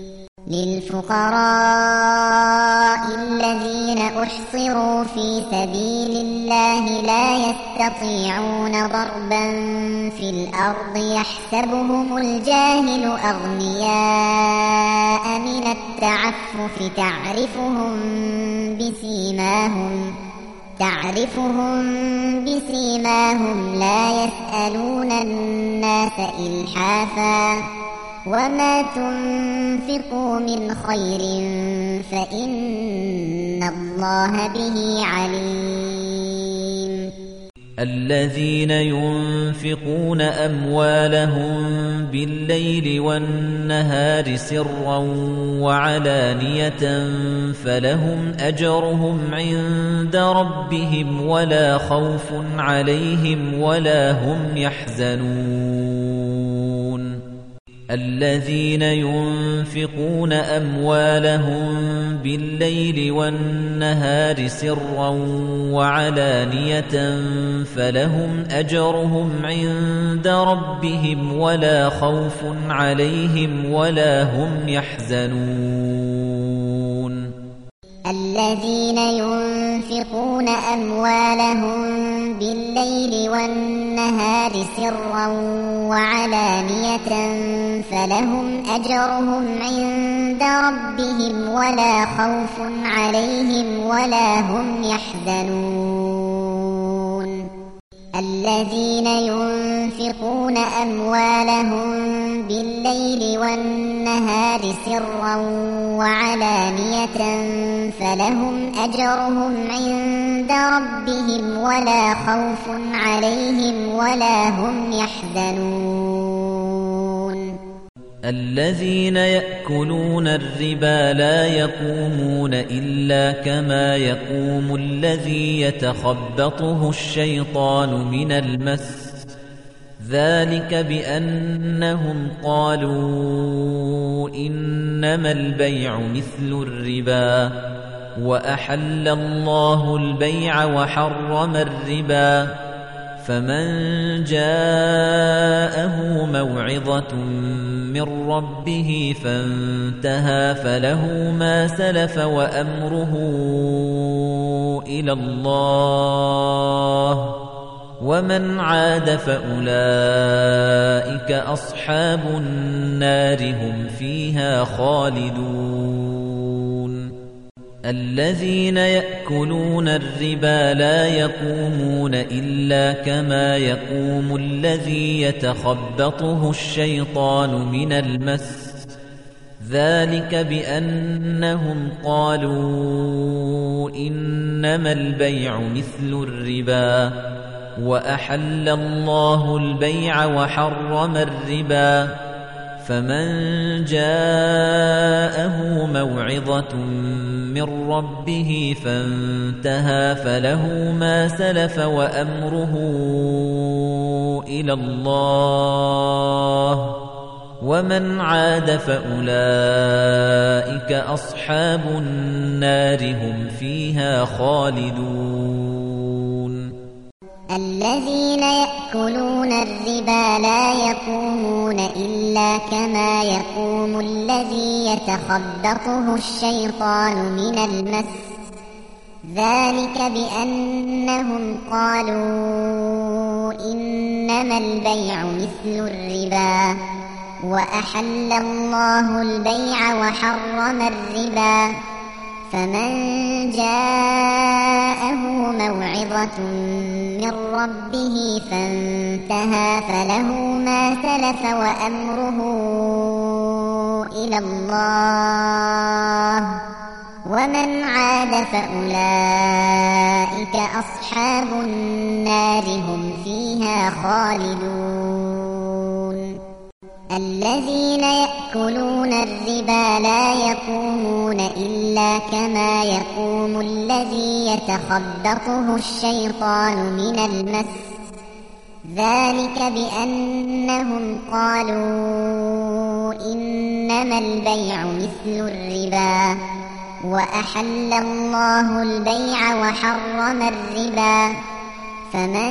للفقراء الذين أحصروا في سبيل الله لا يستطيعون ضربا في الأرض يحسبهم الجاهل أغنياء من التعفف تعرفهم بسيماهم تعرفهم بسيماهم لا يسألون الناس إلحافا وما تنفقوا من خير فإن الله به عليم الذين ينفقون أموالهم بالليل والنهار سرا وعلانية فلهم أجرهم عند ربهم ولا خوف عليهم ولا هم يحزنون الذين ينفقون أموالهم بالليل والنهار سرا وعلانية فلهم أجرهم عند ربهم ولا خوف عليهم ولا هم يحزنون الذين ينفقون أموالهم بالليل والنهار سرا وعلانية فلهم أجرهم عند ربهم ولا خوف عليهم ولا هم يحزنون الذين ينفقون أموالهم بالليل والنهار سرا وعلانية فلهم أجرهم عند ربهم ولا خوف عليهم ولا هم يحزنون الذين يأكلون الربا لا يقومون إلا كما يقوم الذي يتخبطه الشيطان من المس ذلك بأنهم قالوا إنما البيع مثل الربا وأحل الله البيع وحرم الربا فمن جاءه موعظة من ربه فانتهى فله ما سلف وأمره إلى الله ومن عاد فأولئك أصحاب النار هم فيها خالدون الذين يأكلون الربا لا يقومون إلا كما يقوم الذي يتخبطه الشيطان من المس ذلك بأنهم قالوا إنما البيع مثل الربا وأحل الله البيع وحرم الربا فمن جاءه موعظة من ربه فانتهى فله ما سلف وأمره إلى الله ومن عاد فأولئك أصحاب النار هم فيها خالدون الذين يأكلون الربا لا يقومون إلا كما يقوم الذي يتخبطه الشيطان من المس ذلك بأنهم قالوا إنما البيع مثل الربا وأحل الله البيع وحرم الربا فمن جاءه موعظة من ربه فانتهى فله ما سلف وأمره إلى الله ومن عاد فأولئك أصحاب النار هم فيها خالدون الذين يأكلون الربا لا يقومون إلا كما يقوم الذي يتخبطه الشيطان من المس ذلك بأنهم قالوا إنما البيع مثل الربا وأحل الله البيع وحرم الربا فمن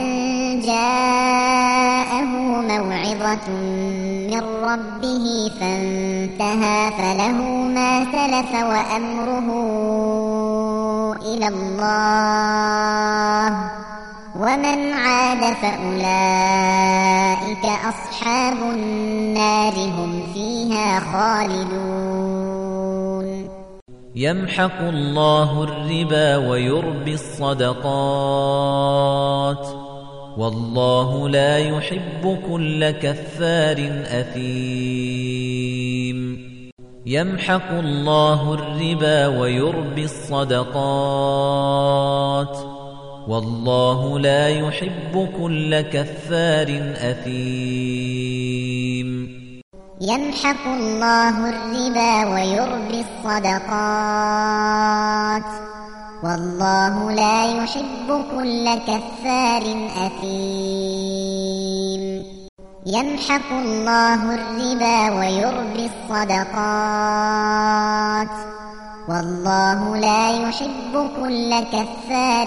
جاءه موعظة من ربه فانتهى فله ما سلف وأمره إلى الله ومن عاد فأولئك أصحاب النار هم فيها خالدون يمحق الله الربا ويربي الصدقات والله لا يحب كل كفار أثيم يمحق الله الربا ويربي الصدقات والله لا يحب كل كفار أثيم يمحق الله الربا ويربي الصدقات والله لا يحب كل كفار أثيم يمحق الله الربا ويربي الصدقات والله لا يحب كل كفار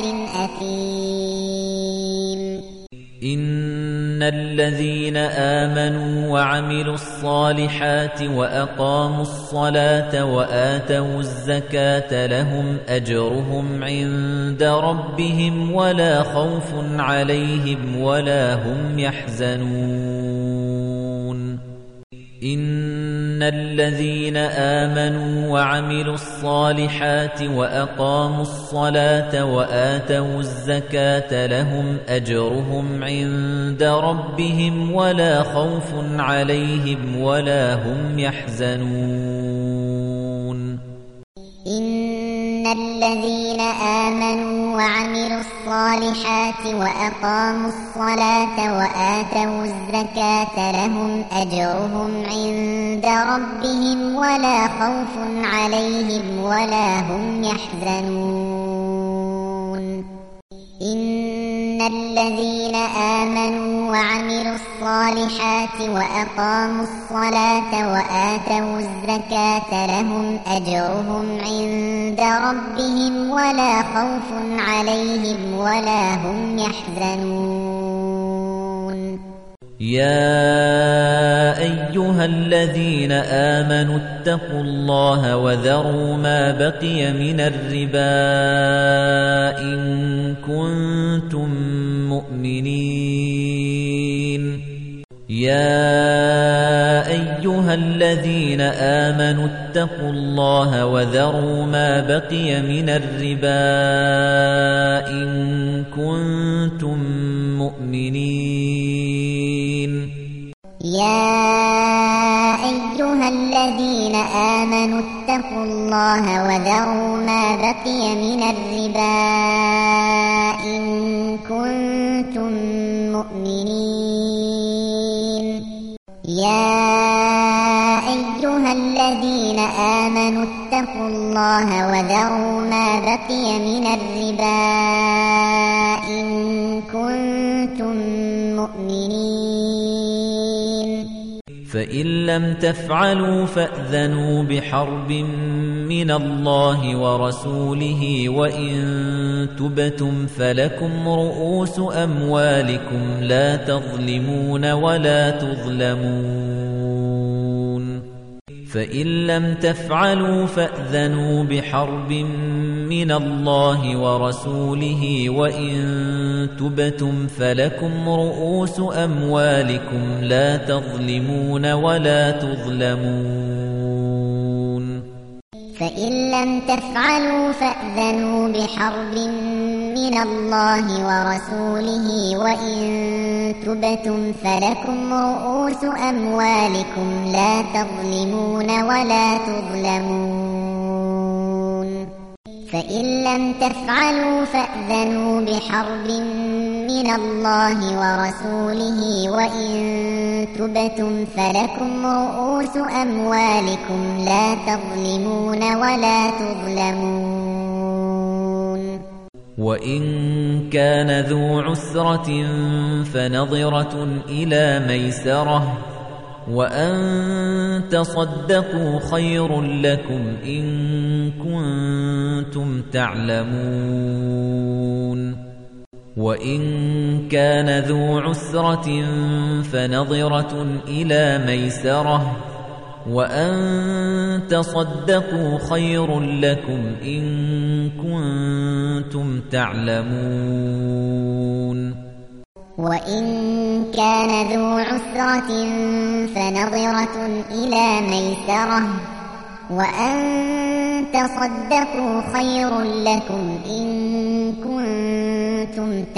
أثيم إن الذين آمنوا وعملوا الصالحات وأقاموا الصلاة وآتوا الزكاة لهم أجرهم عند ربهم ولا خوف عليهم ولا هم يحزنون إن الذين آمنوا وعملوا الصالحات وأقاموا الصلاة وآتوا الزكاة لهم أجرهم عند ربهم ولا خوف عليهم ولا هم يحزنون إن الذين آمنوا وعملوا الصالحات وأقاموا الصلاة وآتوا الزكاة لهم أجرهم عند ربهم ولا خوف عليهم ولا هم يحزنون إن الذين آمنوا وعملوا الصالحات وأقاموا الصلاة وآتوا الزكاة لهم أجرهم عند ربهم ولا خوف عليهم ولا هم يحزنون يا أيها الذين آمنوا اتقوا الله وذروا ما بقي من الربا إن كنتم مؤمنين يا أيها الذين آمنوا اتقوا الله وذروا ما بقي من الربا إن كنتم مؤمنين يا أيها الذين آمنوا اتقوا الله وذروا ما بقي من الربا إن كنتم مؤمنين يا أيها الذين آمنوا اتقوا الله وذروا ما بقي من الربا إن كنتم مؤمنين فإن لم تفعلوا فأذنوا بحرب من الله ورسوله وإن تبتم فلكم رؤوس أموالكم لا تظلمون ولا تظلمون فإن لم تفعلوا فأذنوا بحرب من الله ورسوله وإن تبتم فلكم رؤوس أموالكم لا تظلمون ولا تظلمون فإن لم تفعلوا فأذنوا بحرب من الله ورسوله وإن تبتم فلكم رؤوس أموالكم لا تظلمون ولا تظلمون فإن لم تفعلوا فأذنوا بحرب من الله ورسوله وإن تبتم فلكم رؤوس أموالكم لا تظلمون ولا تظلمون وإن كان ذو عسرة فنظرة إلى ميسرة وأن تصدقوا خير لكم إن كنتم تعلمون وإن كان ذو عسرة فنظرة إلى ميسرة وأن تصدقوا خير لكم إن كنتم تعلمون وإن كان ذو عسرة فنظرة إلى ميسرة وأن تصدقوا خير لكم إن كنتم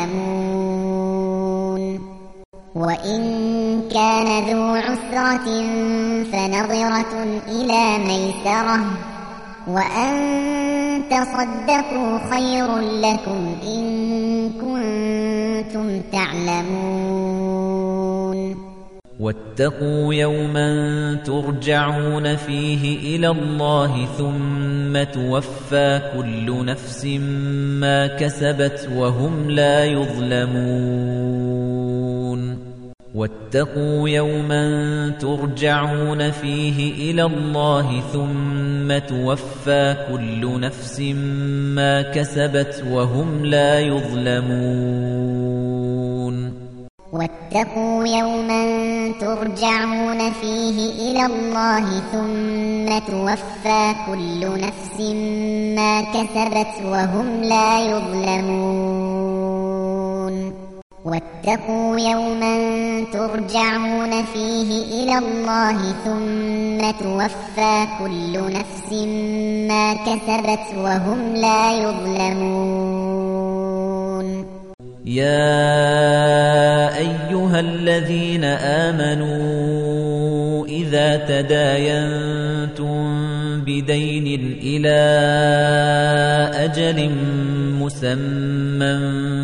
تعلمون وإن كان ذو عسرة فنظرة إلى ميسرة وأن تصدقوا خير لكم إن كنتم تعلمون واتقوا يوما ترجعون فيه إلى الله ثم توفى كل نفس ما كسبت وهم لا يظلمون واتقوا يوما ترجعون فيه إلى الله ثم توفى كل نفس ما كسبت وهم لا يظلمون واتقوا يوما ترجعون فيه إلى الله ثم توفى كل نفس ما كسبت وهم لا يظلمون واتقوا يوما ترجعون فيه إلى الله ثم توفى كل نفس ما كسبت وهم لا يظلمون يا أيها الذين آمنوا إذا تداينتم بدين إلى أجل مسمى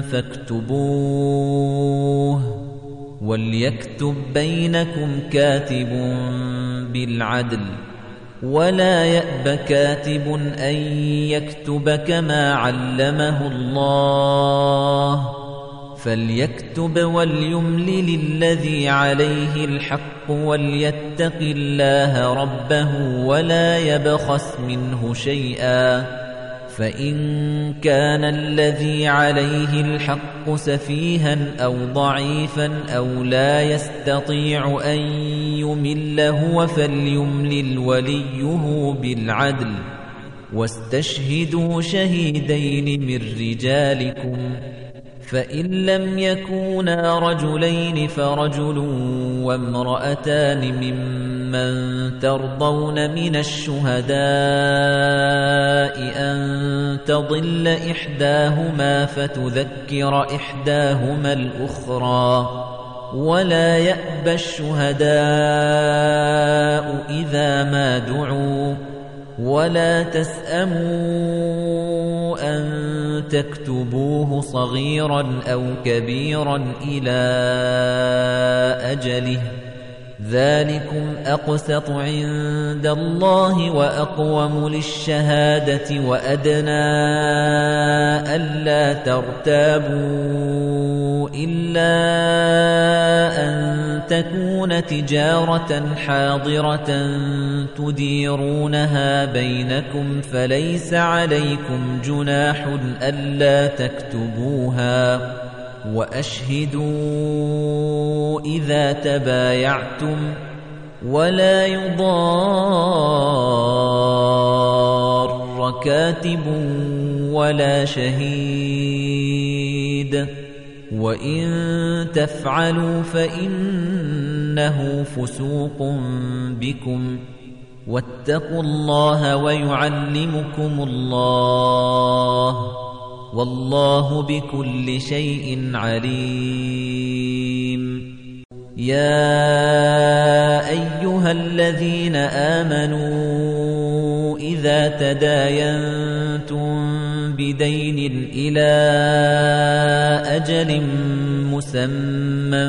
فاكتبوه وليكتب بينكم كاتب بالعدل ولا يأب كاتب أن يكتب كما علمه الله فليكتب وليملل الذي عليه الحق وليتق الله ربه ولا يبخس منه شيئا فإن كان الذي عليه الحق سفيها أو ضعيفا أو لا يستطيع أن يمل هو فليملل وليه بالعدل واستشهدوا شهيدين من رجالكم فإن لم يكونا رجلين فرجل وامرأتان ممن ترضون من الشهداء أن تضل إحداهما فتذكر إحداهما الأخرى ولا يأبى الشهداء إذا ما دعوا ولا تسأموا أن تكتبوه صغيرا أو كبيرا إلى أجله ذلكم أقسط عند الله وأقوم للشهادة وأدنى ألا ترتابوا إلا أن تكون تجارة حاضرة تديرونها بينكم فليس عليكم جناح ألا تكتبوها وأشهدوا إذا تبايعتم ولا يضار كاتب ولا شهيد وإن تفعلوا فإنه فسوق بكم واتقوا الله ويعلمكم الله والله بكل شيء عليم يا أيها الذين آمنوا إذا تداينتم بدين إلى أجل مسمى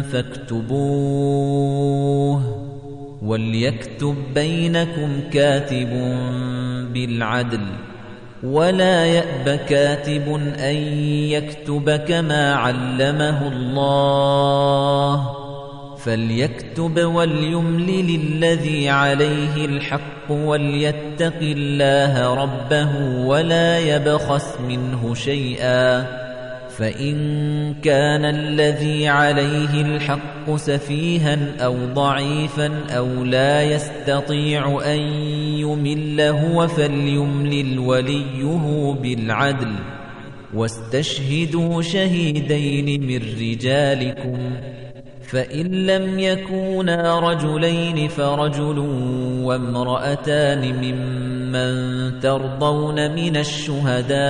فاكتبوه وليكتب بينكم كاتب بالعدل ولا يأب كاتب أن يكتب كما علمه الله فليكتب وليملل الذي عليه الحق وليتق الله ربه ولا يبخس منه شيئا فإن كان الذي عليه الحق سفيها أو ضعيفا أو لا يستطيع أن يمل هو فليملل وليه بالعدل واستشهدوا شهيدين من رجالكم فإن لم يكونا رجلين فرجل وامرأتان ممن ترضون من الشهداء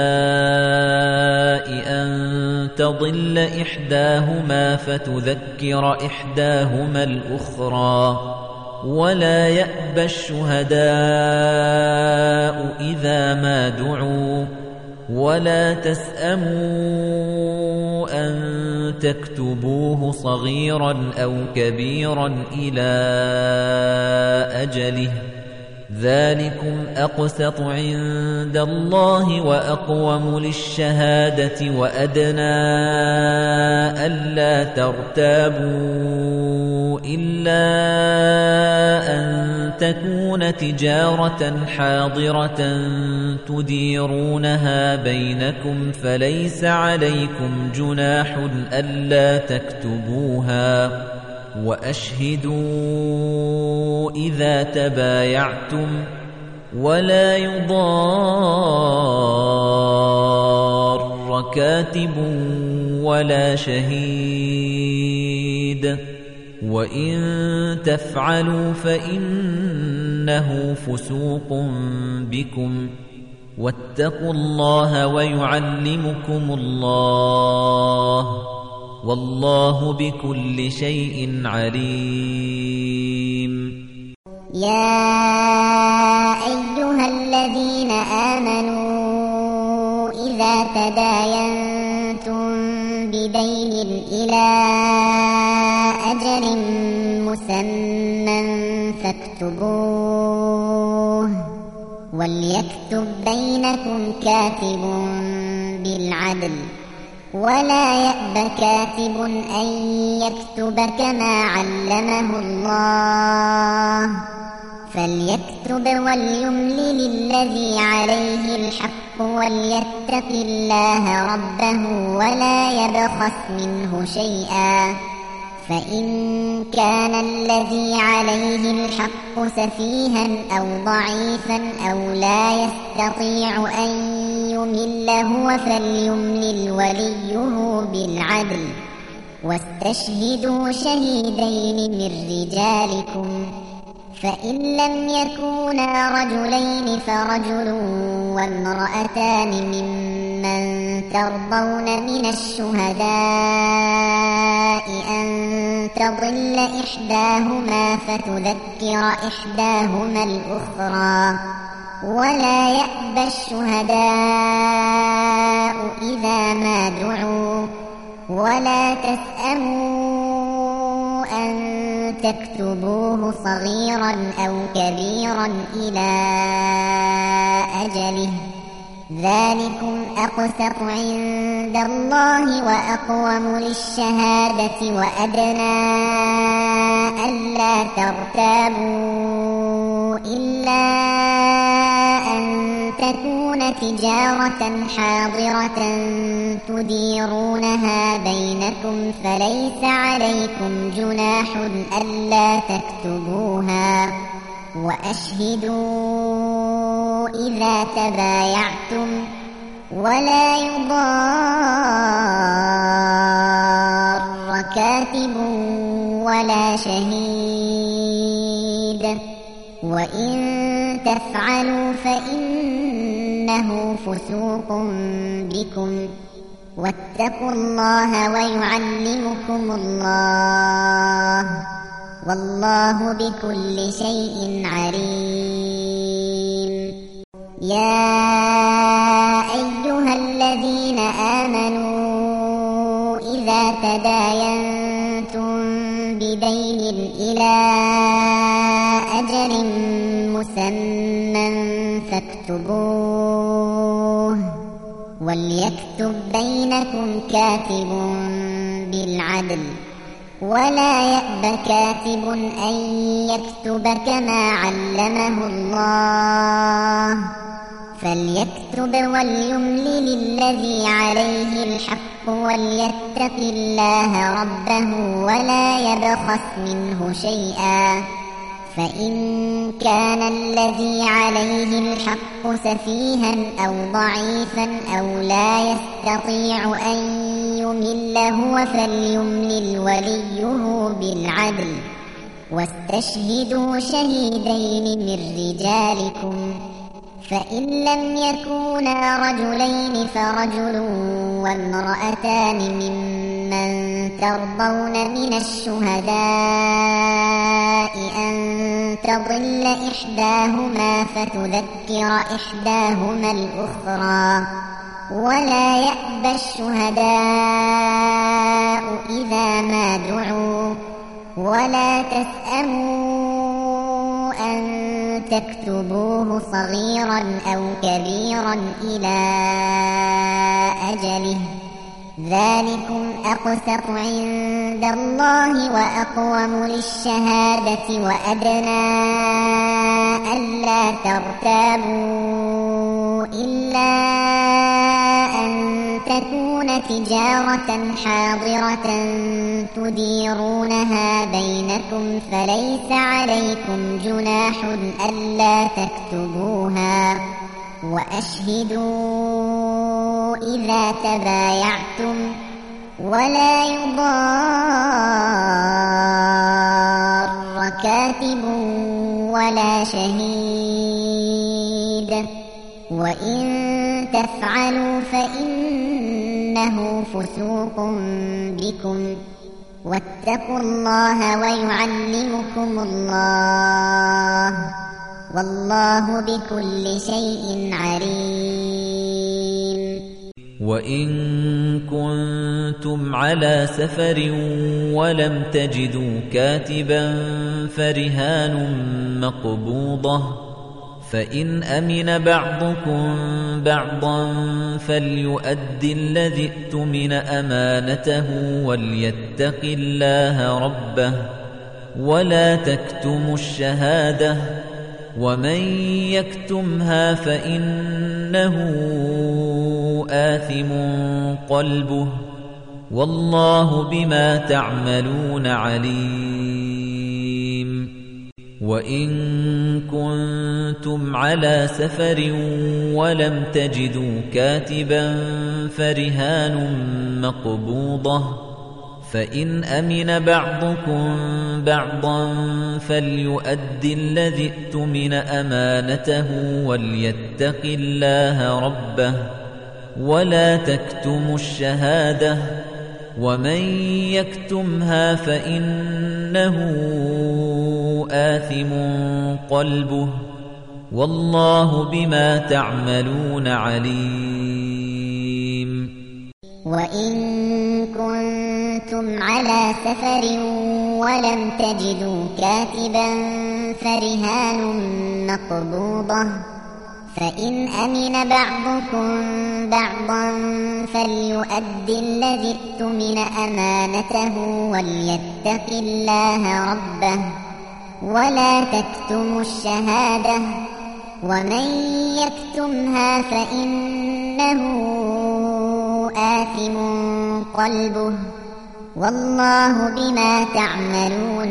أن تضل إحداهما فتذكر إحداهما الأخرى ولا يأبى الشهداء إذا ما دعوا ولا تسأموا أن تكتبوه صغيرا أو كبيرا إلى أجله ذلكم أقسط عند الله وأقوم للشهادة وأدنى ألا ترتابوا إلا أن تكون تجارة حاضرة تديرونها بينكم فليس عليكم جناح ألا تكتبوها وأشهدوا إذا تبايعتم ولا يضار كاتب ولا شهيد وإن تفعلوا فإنه فسوق بكم واتقوا الله ويعلمكم الله والله بكل شيء عليم. يا أيها الذين آمنوا إذا تداينتم بدين إلى أجل مسمى فاكتبوه وليكتب بينكم كاتب بالعدل ولا يأب كاتب أن يكتب كما علمه الله فليكتب وليملل الذي عليه الحق وليتق الله ربه ولا يبخس منه شيئا فإن كان الذي عليه الحق سفيها أو ضعيفا أو لا يستطيع أن يمل هو فليملل وليه بالعدل واستشهدوا شهيدين من رجالكم فإن لم يكونا رجلين فرجل وامرأتان ممن ترضون من الشهداء أن تضل إحداهما فتذكر إحداهما الأخرى ولا يأبى الشهداء إذا ما دعوا ولا تسأموا أن تكتبوه صغيرا أو كبيرا إلى أجله ذلكم أقسط عند الله وأقوم للشهادة وأدنى ألا ترتابوا إلا أن تكون تجارة حاضرة تديرونها بينكم فليس عليكم جناح ألا تكتبوها وأشهدوا إذا تبايعتم ولا يضار كاتب ولا شهيد وإن تفعلوا فإنه فسوق بكم واتقوا الله ويعلمكم الله والله بكل شيء عليم. يا أيها الذين آمنوا إذا تداينتم بدين إلى أجل مسمى فاكتبوه وليكتب بينكم كاتب بالعدل ولا يأب كاتب أن يكتب كما علمه الله فليكتب وليملل الذي عليه الحق وليتق الله ربه ولا يبخس منه شيئا فإن كان الذي عليه الحق سفيها أو ضعيفا أو لا يستطيع أن يمل هو فليملل وليه بالعدل واستشهدوا شهيدين من رجالكم فإن لم يكونا رجلين فرجل وامرأتان ممن ترضون من الشهداء أن تضل إحداهما فتذكر إحداهما الأخرى ولا يأبى الشهداء إذا ما دعوا ولا تسأموا أن تكتبوه صغيرا أو كبيرا إلى أجله ذلكم أقسط عند الله وأقوم للشهادة وأدنى ألا ترتابوا إلا أن تكون تجارة حاضرة تديرونها بينكم فليس عليكم جناح ألا تكتبوها وأشهدوا إذا تبايعتم ولا يضار كاتب ولا شهيد وإن تفعلوا فإنه فسوق بكم واتقوا الله ويعلمكم الله والله بكل شيء عليم. وإن كنتم على سفر ولم تجدوا كاتبا فرهان مقبوضة فإن أمن بعضكم بعضا فليؤدي الذي ائتمن أمانته وليتق الله ربه ولا تكتموا الشهادة ومن يكتمها فإنه آثم قلبه والله بما تعملون عليم. وإن كنتم على سفر ولم تجدوا كاتبا فرهان مقبوضة فإن أمن بعضكم بعضا فليؤدي الذي ائتمن أمانته وليتق الله ربه ولا تكتموا الشهادة ومن يكتمها فإنه آثم قلبه والله بما تعملون عليم. وإن كنتم على سفر ولم تجدوا كاتبا فرهان مقبوضة فإن أمن بعضكم بعضا فليؤدي الذي ائتمن أمانته وليتق الله ربه ولا تكتموا الشهادة ومن يكتمها فإنه آثم قلبه والله بما تعملون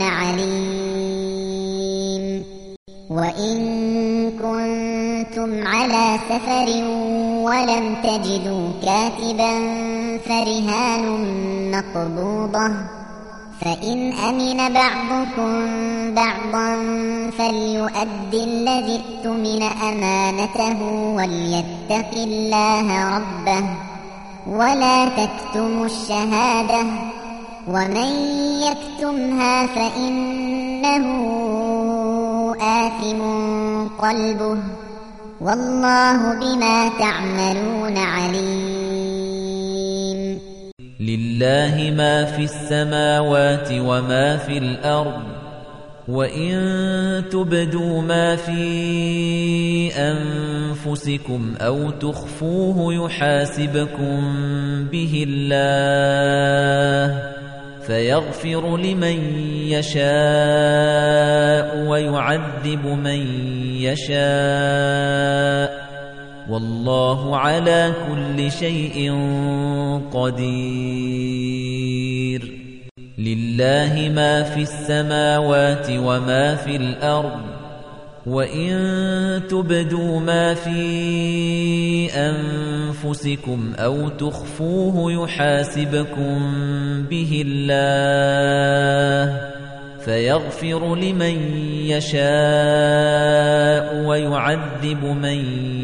عليم. وإن كنتم على سفر ولم تجدوا كاتبا فرهان مقبوضة فإن أمن بعضكم بعضا فليؤدي الذي ائتمن أمانته وليتق الله ربه ولا تكتموا الشهادة ومن يكتمها فإنه آثم قلبه والله بما تعملون عليم. لله ما في السماوات وما في الأرض وإن تبدوا ما في أنفسكم أو تخفوه يحاسبكم به الله فيغفر لمن يشاء ويعذب من يشاء والله على كل شيء قدير. لله ما في السماوات وما في الأرض وإن تبدوا ما في أنفسكم أو تخفوه يحاسبكم به الله فيغفر لمن يشاء ويعذب من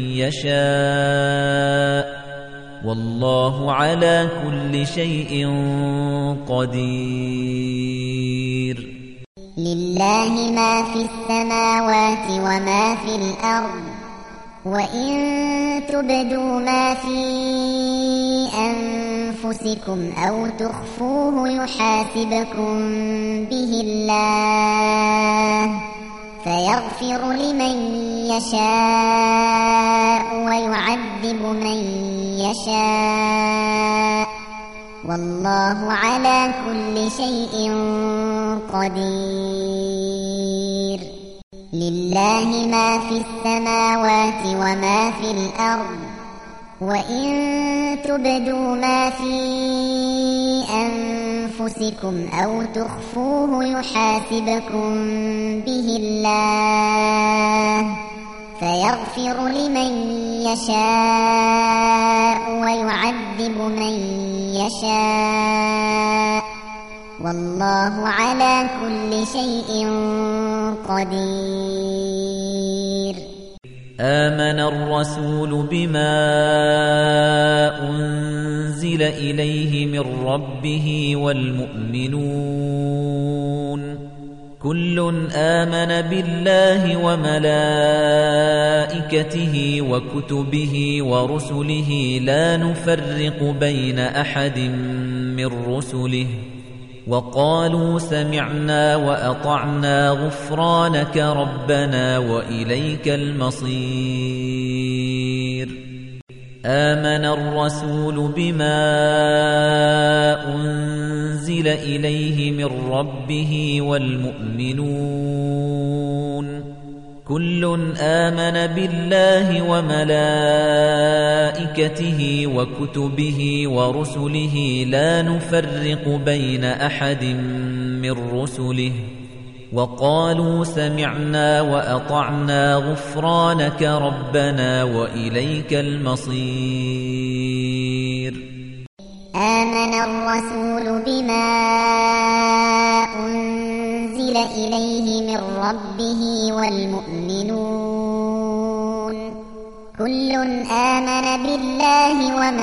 يشاء والله على كل شيء قدير. لله ما في السماوات وما في الأرض وإن تبدوا ما في أنفسكم أو تخفوه يحاسبكم به الله فيغفر فيغفر لمن يشاء ويعذب من يشاء والله على كل شيء قدير. لله ما في السماوات وما في الأرض وإن تبدوا ما في أنفسكم أو تخفوه يحاسبكم به الله فيغفر لمن يشاء ويعذب من يشاء والله على كل شيء قدير. آمن الرسول بما أنزل إليه من ربه والمؤمنون كل آمن بالله وملائكته وكتبه ورسله لا نفرق بين أحد من رسله وقالوا سمعنا وأطعنا غفرانك ربنا وإليك المصير. آمن الرسول بما أنزل إليه من ربه والمؤمنون كل آمن بالله وملائكته وكتبه ورسله لا نفرق بين أحد من رسله وقالوا سمعنا وأطعنا غفرانك ربنا وإليك المصير. آمن الرسول بما أنزل إليه من ربه والمؤمنون كل آمن بالله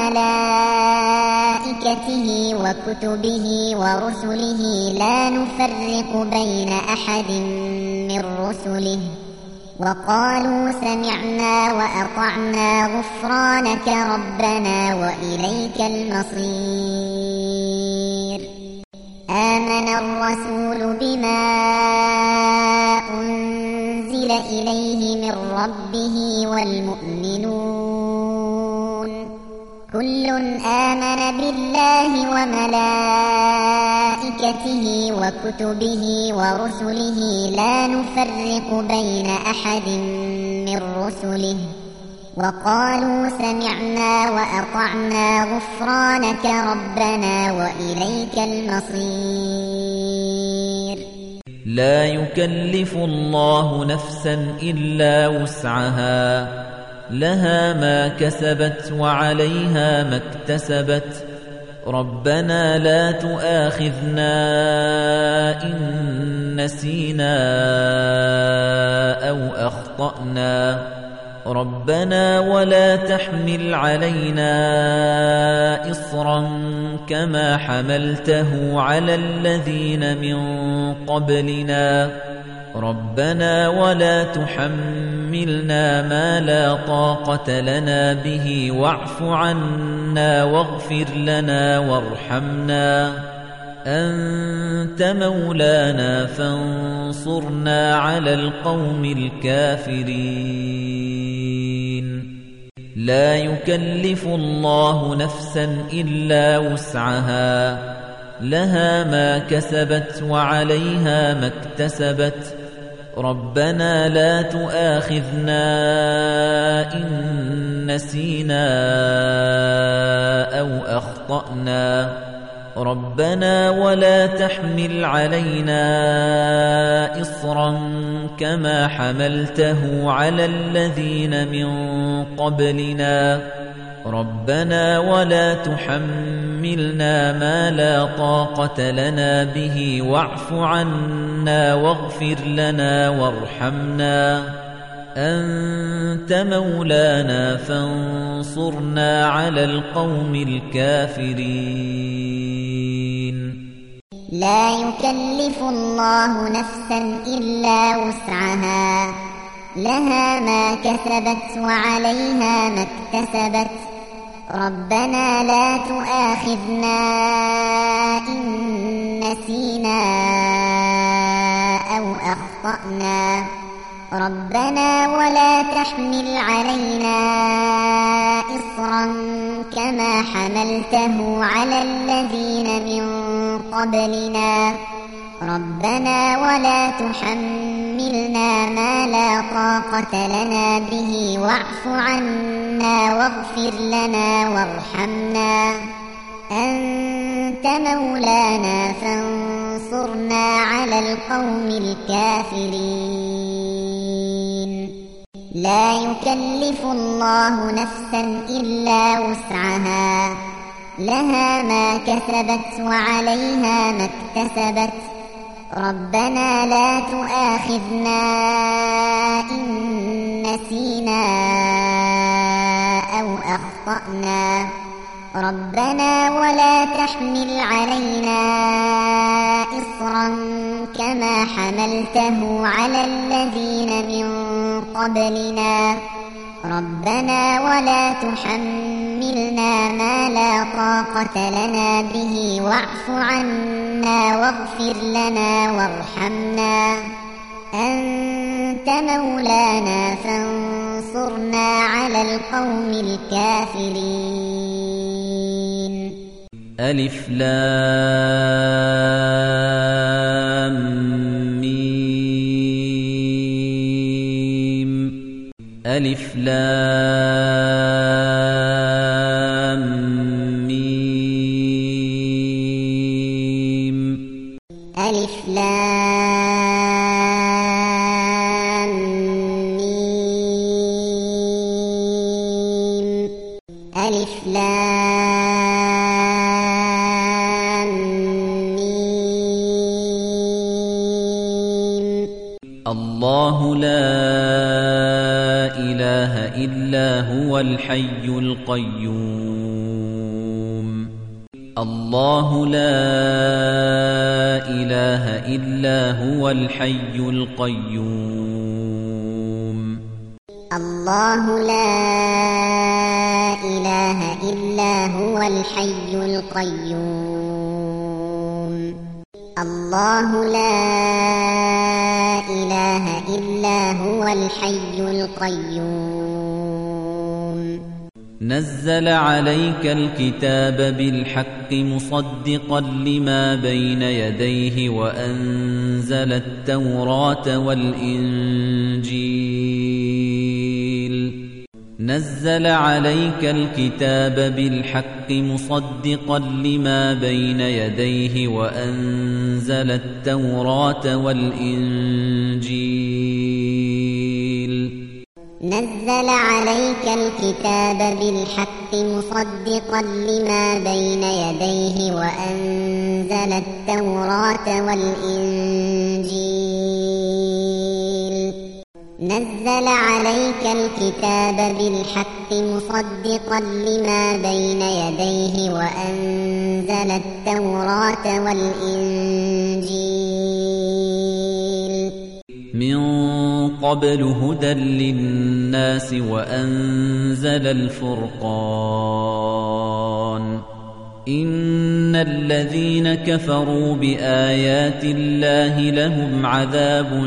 وملائكته وكتبه ورسله لا نفرق بين أحد من رسله وقالوا سمعنا وأطعنا غفرانك ربنا وإليك المصير. آمن الرسول بما أنزل إليه من ربه والمؤمنون كل آمن بالله وملائكته وكتبه ورسله لا نفرق بين أحد من رسله وقالوا سمعنا وأطعنا غفرانك ربنا وإليك المصير. لا يكلف الله نفسا إلا وسعها لها ما كسبت وعليها ما اكتسبت ربنا لا تؤاخذنا إن نسينا أو أخطأنا ربنا ولا تحمل علينا إصرا كما حملته على الذين من قبلنا ربنا ولا تحملنا ما لا طاقة لنا به واعف عنا واغفر لنا وارحمنا أنت مولانا فانصرنا على القوم الكافرين. لا يكلف الله نفسا إلا وسعها لها ما كسبت وعليها ما اكتسبت ربنا لا تؤاخذنا إن نسينا أو أخطأنا ربنا ولا تحمل علينا إصرا كما حملته على الذين من قبلنا ربنا ولا تحملنا ما لا طاقة لنا به واعف عنا واغفر لنا وارحمنا أنت مولانا فانصرنا على القوم الكافرين. لا يكلف الله نفسا إلا وسعها لها ما كسبت وعليها ما اكتسبت ربنا لا تؤاخذنا إن نسينا أو أخطأنا ربنا ولا تحمل علينا إصرا كما حملته على الذين من قبلنا ربنا ولا تحملنا ما لا طاقة لنا به واعف عنا واغفر لنا وارحمنا أنت مولانا فانصرنا على القوم الكافرين لا يكلف الله نفسا إلا وسعها لها ما كسبت وعليها ما اكتسبت ربنا لا تؤاخذنا إن نسينا أو أخطأنا ربنا ولا تحمل علينا إصرا كما حملته على الذين من قبلنا ربنا ولا تحملنا ما لا طاقة لنا به واعف عنا واغفر لنا وارحمنا أنت مولانا فانصرنا على القوم الكافرين ألف لام ميم ألف لام ميم ألف لام ميم ألف لام ميم الله لا إله إلا هو الحي القيوم الله لا إله إلا هو الحي القيوم الله لا إله إلا هو الحي القيوم الله لا إله إلا هو الحي القيوم نزل عليك الكتاب بالحق مصدقا لما بين يديه وأنزل التوراة والإنجيل نزل عليك الكتاب بالحق مصدقا لما بين يديه وأنزل التوراة والإنجيل نزل عليك الكتاب بالحق مصدقا لما بين يديه وأنزل التوراة والإنجيل نزل عليك الكتاب بالحق مصدقا لما بين يديه وأنزل التوراة والإنجيل من قبل هدى للناس وأنزل الفرقان إن الذين كفروا بآيات الله لهم عذاب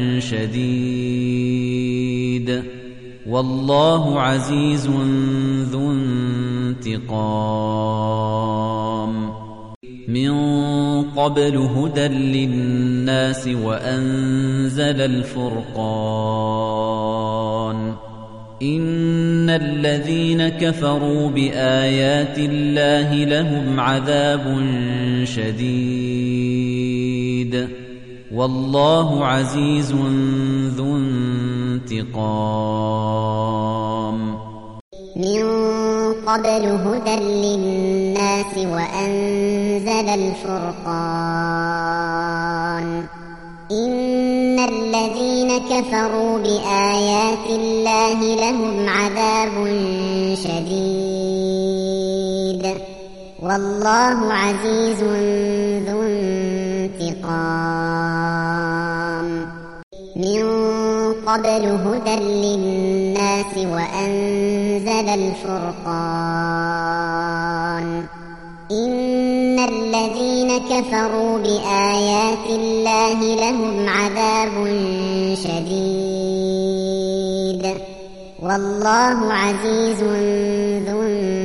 شديد والله عزيز ذو انتقام من قبل هدى للناس وأنزل الفرقان إن الذين كفروا بآيات الله لهم عذاب شديد والله عزيز ذو انتقام من قبل هدى للناس وأنزل الفرقان إن الذين كفروا بآيات الله لهم عذاب شديد والله عزيز ذو انتقام من قبل هدى للناس وأنزل الفرقان إن الذين كفروا بآيات الله لهم عذاب شديد والله عزيز ذو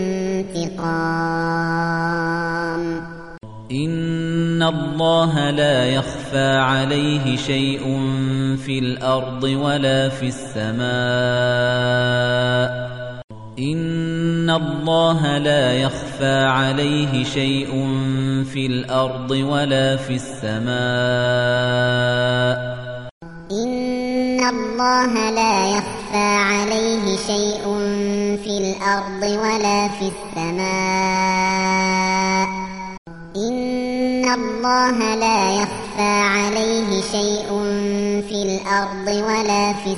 انتقام إن الله لا يخفى عليه شيء في الأرض ولا في السماء إن الله لا يخفى عليه شيء في الأرض ولا في السماء إن الله لا يخفى عليه شيء في الأرض ولا في السماء إن الله لا يخفى عليه شيء في الأرض ولا في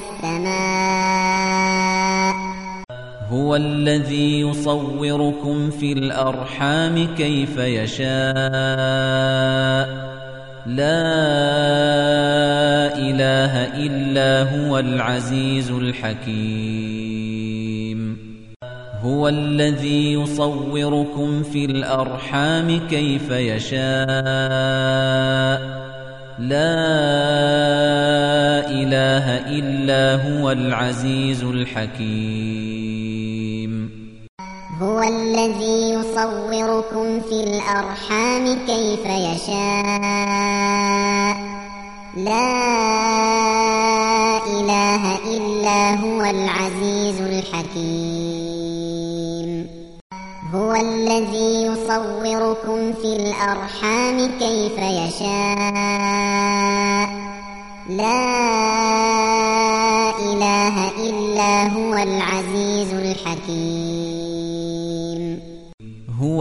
السماء هو الذي يصوركم في الأرحام كيف يشاء لا إله إلا هو العزيز الحكيم هو الذي يصوركم في الأرحام كيف يشاء لا إله إلا هو العزيز الحكيم هو الذي يصوركم في الأرحام كيف يشاء لا إله إلا هو العزيز الحكيم هو الذي يصوركم في الأرحام كيف يشاء لا إله إلا هو العزيز الحكيم هو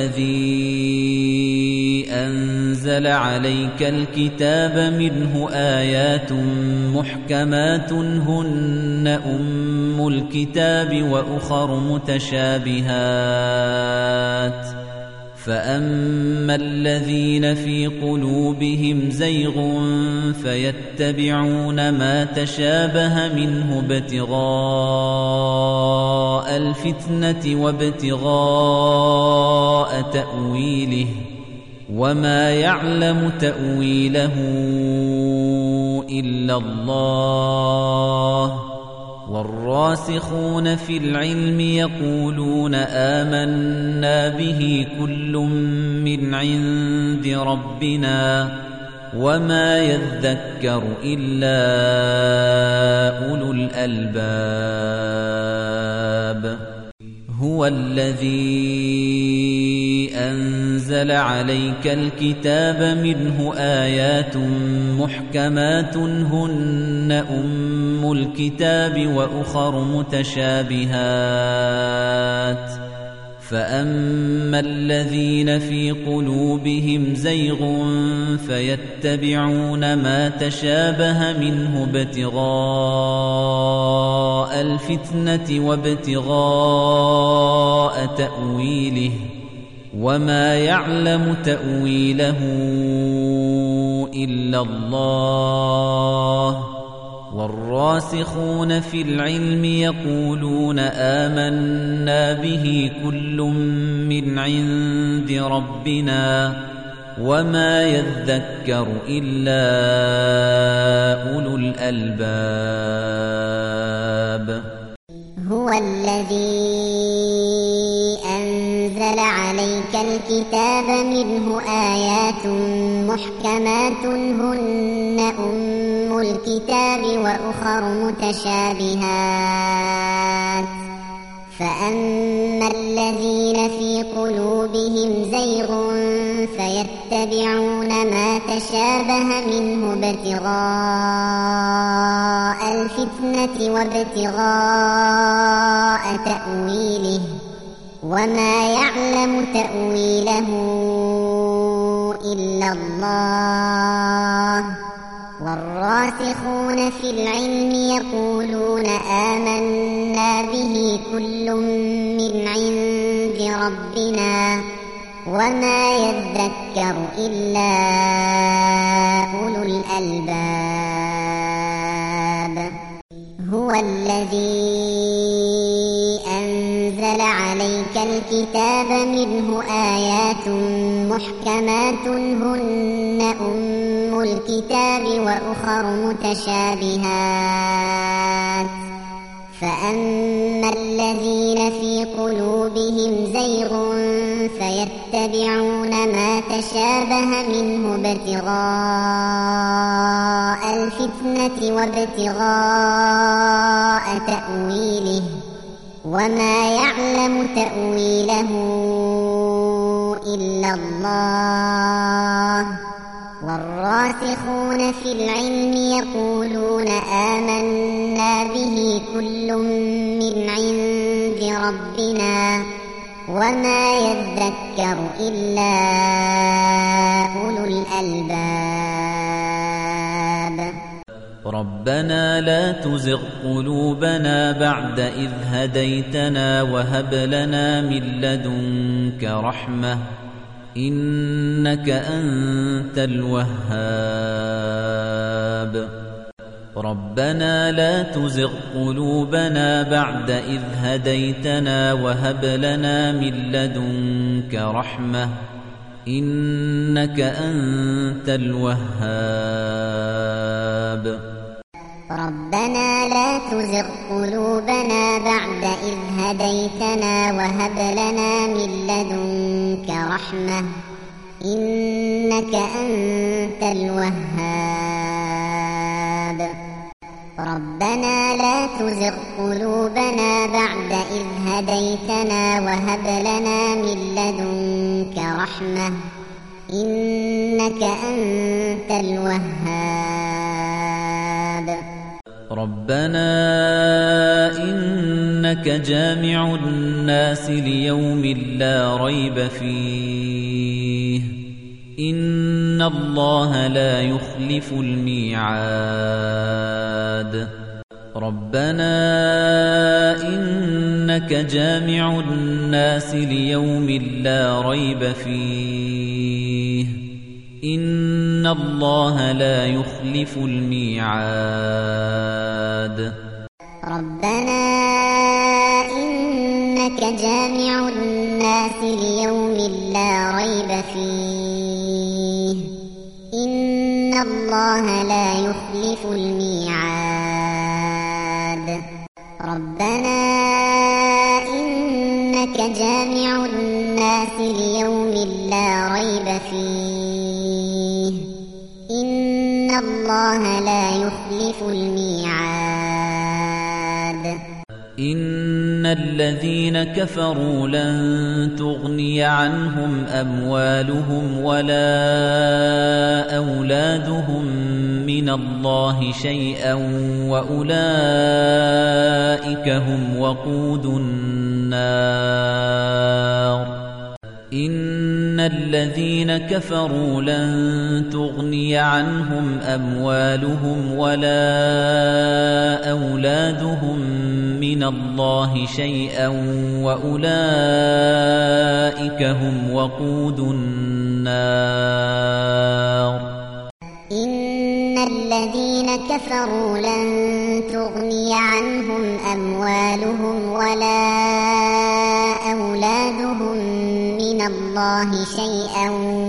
الذي أنزل عليك الكتاب منه آيات محكمات هن أم الكتاب وأخر متشابهات فأما الذين في قلوبهم زيغ فيتبعون ما تشابه منه ابتغاء الفتنة وابتغاء تأويله وما يعلم تأويله إلا الله والراسخون في العلم يقولون آمنا به كل من عند ربنا وما يذكر إلا أولو الألباب هو الذي أنزل عليك الكتاب منه آيات محكمات هن أم الكتاب وأخر متشابهات فأما الذين في قلوبهم زيغ فيتبعون ما تشابه منه ابتغاء الفتنة وابتغاء تأويله وما يعلم تأويله إلا الله والراسخون في العلم يقولون آمنا به كل من عند ربنا وما يذكر إلا أولو الألباب هو الذي أنزل عليك الكتاب منه آيات محكمات هن أم الكتاب وأخر متشابهات فأما الذين في قلوبهم زيغ فيتبعون ما تشابه منه ابتغاء الفتنة وابتغاء تأويله وما يعلم تأويله إلا الله والراسخون في العلم يقولون آمنا به كل من عند ربنا وما يذكر إلا أولو الألباب هو الذي أنزل عليك الكتاب منه آيات محكمات هن أم الكتاب وأخر متشابهات فأما الذين في قلوبهم زيغ فيتبعون ما تشابه منه ابتغاء الفتنة وابتغاء تأويله وما يعلم تأويله إلا الله والراسخون في العلم يقولون آمنا به كل من عند ربنا وما يذكر إلا أولو الألباب. ربنا لا تزغ قلوبنا بعد إذ هديتنا وهب لنا من لدنك رحمة إنك أنت الوهاب. ربنا لا تزغ قلوبنا بعد إذ هديتنا وهب لنا من لدنك رحمة إنك أنت الوهاب. ربنا لا تزغ قلوبنا بعد إذ هديتنا وهب لنا من لدنك رحمة إنك أنت الوهاب. ربنا لا تزغ قلوبنا بعد إذ هديتنا وهب لنا من لدنك رحمة إنك أنت الوهاب. ربنا إنك جامع الناس ليوم لا ريب فيه إن الله لا يخلف الميعاد. ربنا إنك جامع الناس ليوم لا ريب فيه إن الله لا يخلف الميعاد. ربنا إنك جامع الناس ليوم لا ريب فيه إن الله لا يخلف الميعاد. ربنا إنك جامع الناس ليوم لا ريب فيه إن الله لا يخلف الميعاد. إن الذين كفروا لن تغني عنهم أموالهم ولا أولادهم من الله شيئا وأولئك هم وقود النار. إن الذين كفروا لن تغني عنهم أموالهم ولا أولادهم من الله شيئا وأولئك هم وقود النار. إن الذين كفروا لن تغني عنهم أموالهم ولا أولادهم من الله شيئا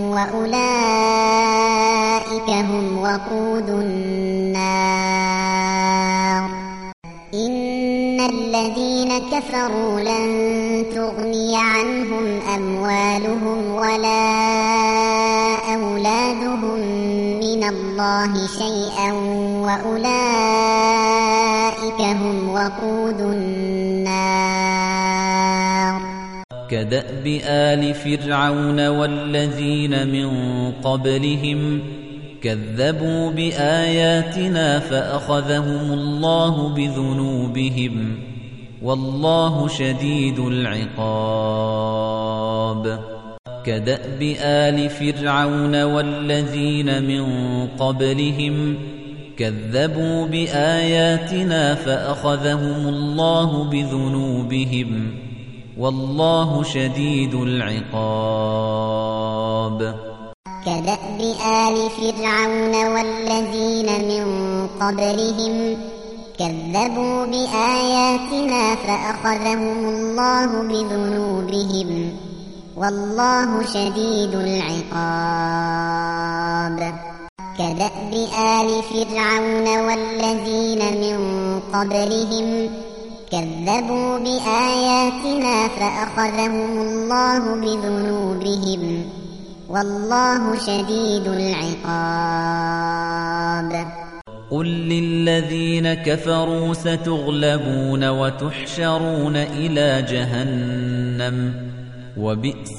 وأولئك هم وقود النار. إن الذين كفروا لن تغني عنهم أموالهم ولا أولادهم من الله شيئا وأولئك هم وقود النار. كدأب آل فرعون والذين من قبلهم كذبوا بآياتنا فأخذهم الله بذنوبهم والله شديد العقاب. كدأب آل فرعون والذين من قبلهم كذبوا بآياتنا فأخذهم الله بذنوبهم والله شديد العقاب. كدأب آل فرعون والذين من قبلهم كذبوا بآياتنا فأخذهم الله بذنوبهم والله شديد العقاب. كدأب آل فرعون والذين من قبلهم كذبوا بآياتنا فأخذهم الله بذنوبهم والله شديد العقاب قل للذين كفروا ستغلبون وتحشرون إلى جهنم وبئس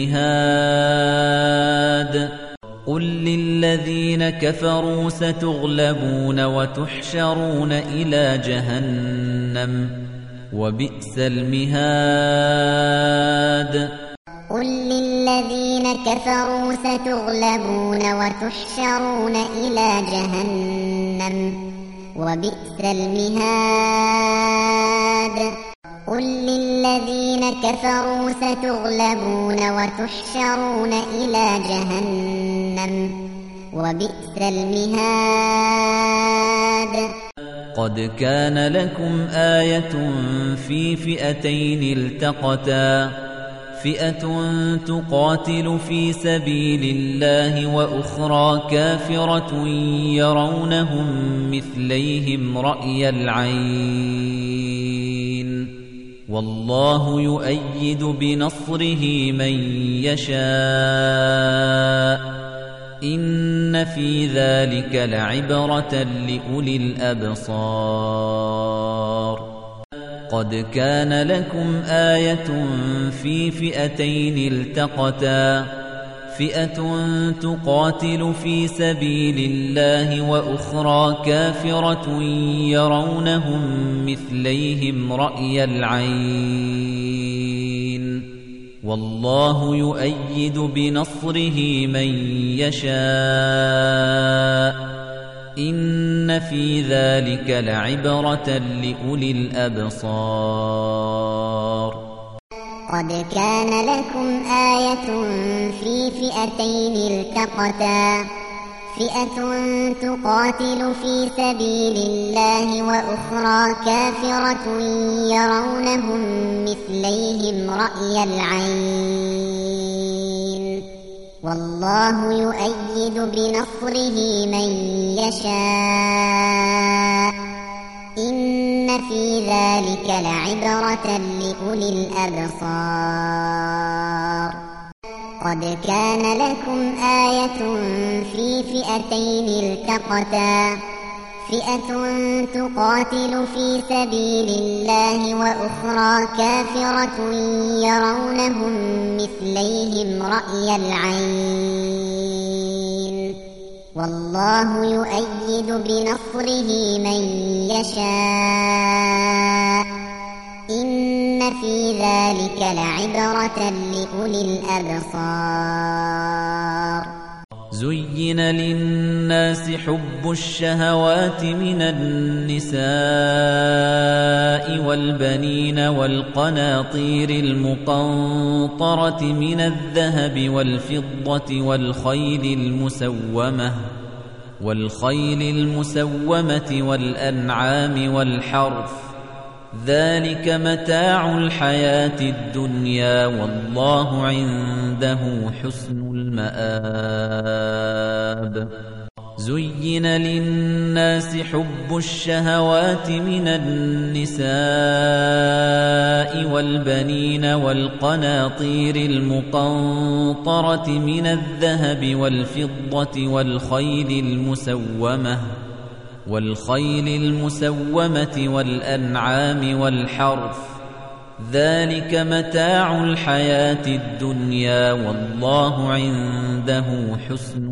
المهاد قل للذين كفروا ستغلبون وتحشرون إلى جهنم وبئس المهاد قل للذين كفروا ستغلبون وتحشرون إلى جهنم وبئس المهاد قل للذين كفروا ستغلبون وتحشرون إلى جهنم وبئس المهاد قد كان لكم آية في فئتين التقتا فئة تقاتل في سبيل الله وأخرى كافرة يرونهم مثليهم رأي العين والله يؤيد بنصره من يشاء إن في ذلك لعبرة لأولي الأبصار قد كان لكم آية في فئتين التقتا فئة تقاتل في سبيل الله وأخرى كافرة يرونهم مثليهم رأي العين والله يؤيد بنصره من يشاء إن في ذلك لعبرة لأولي الأبصار قد كان لكم آية في فئتين التقتا فئة تقاتل في سبيل الله وأخرى كافرة يرونهم مثليهم رأي العين والله يؤيد بنصره من يشاء إن في ذلك لعبرة لأولي الأبصار قد كان لكم آية في فئتين التقتا فئة تقاتل في سبيل الله وأخرى كافرة يرونهم مثليهم رأي العين والله يؤيد بنصره من يشاء إن في ذلك لعبرة لأولي الأبصار زين للناس حب الشهوات من النساء والبنين والقناطير المقنطرة من الذهب والفضة والخيل المسومة والخيل المسومة والأنعام والحرث ذلك متاع الحياة الدنيا والله عنده حسن المآب زين للناس حب الشهوات من النساء والبنين والقناطير المقنطرة من الذهب والفضة والخيل المسومة والخيل المسومة والأنعام والحرث ذلك متاع الحياة الدنيا والله عنده حسن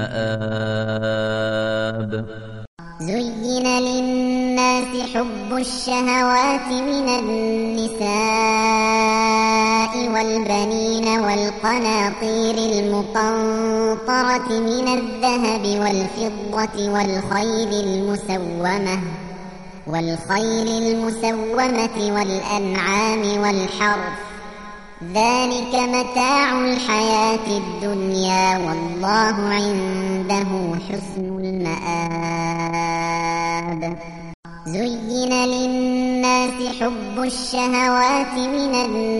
المآب زين للناس حب الشهوات من النساء والبنين والقناطير المقنطرة من الذهب والفضة والخيل المسومة والخيل المسومة والأنعام والحرث ذلك متاع الحياة الدنيا والله عنده حسن المآب زين للناس حب الشهوات من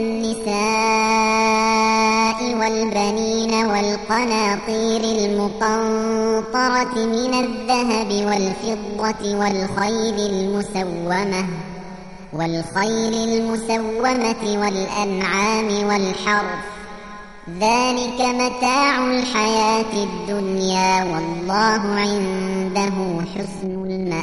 النساء والبنين والقناطير المقنطرة من الذهب والفضة والخيل المسومة والخيل المسومة والأنعام والحرث ذلك متاع الحياة الدنيا والله عنده حسن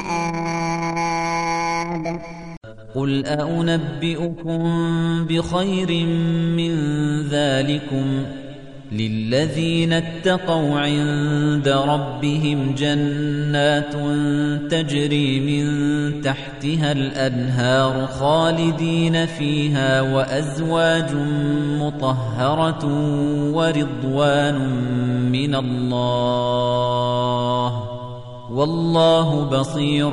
المآب قل أنبئكم بخير من ذلكم للذين اتقوا عند ربهم جنات تجري من تحتها الأنهار خالدين فيها وأزواج مطهرة ورضوان من الله والله بصير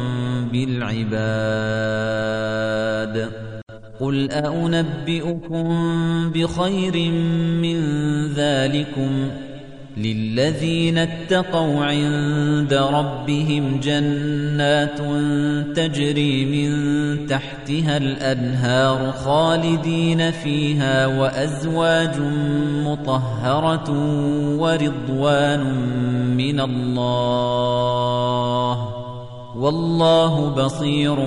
بالعباد قل أنبئكم بخير من ذلكم للذين اتقوا عند ربهم جنات تجري من تحتها الأنهار خالدين فيها وأزواج مطهرة ورضوان من الله والله بصير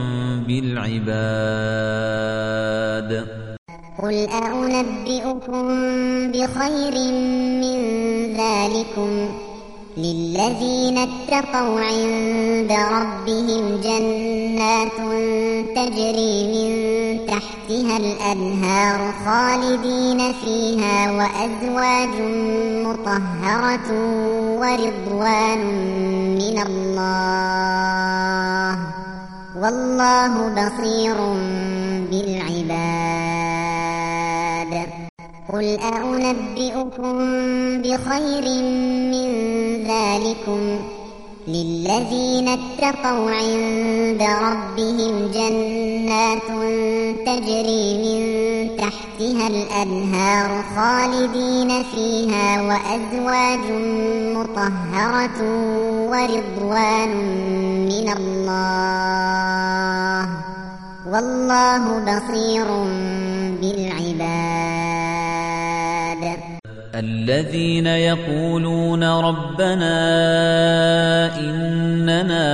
بالعباد قل أنبئكم بخير من ذلكم للذين اتقوا عند ربهم جنات تجري من تحتها الأنهار خالدين فيها وأزواج مطهرة ورضوان من الله والله بصير بالعباد قل أنبئكم بخير من ذلكم للذين اتقوا عند ربهم جنات تجري من تحتها الأنهار خالدين فيها وأزواج مطهرة ورضوان من الله والله بصير بالعباد الذين يقولون ربنا إننا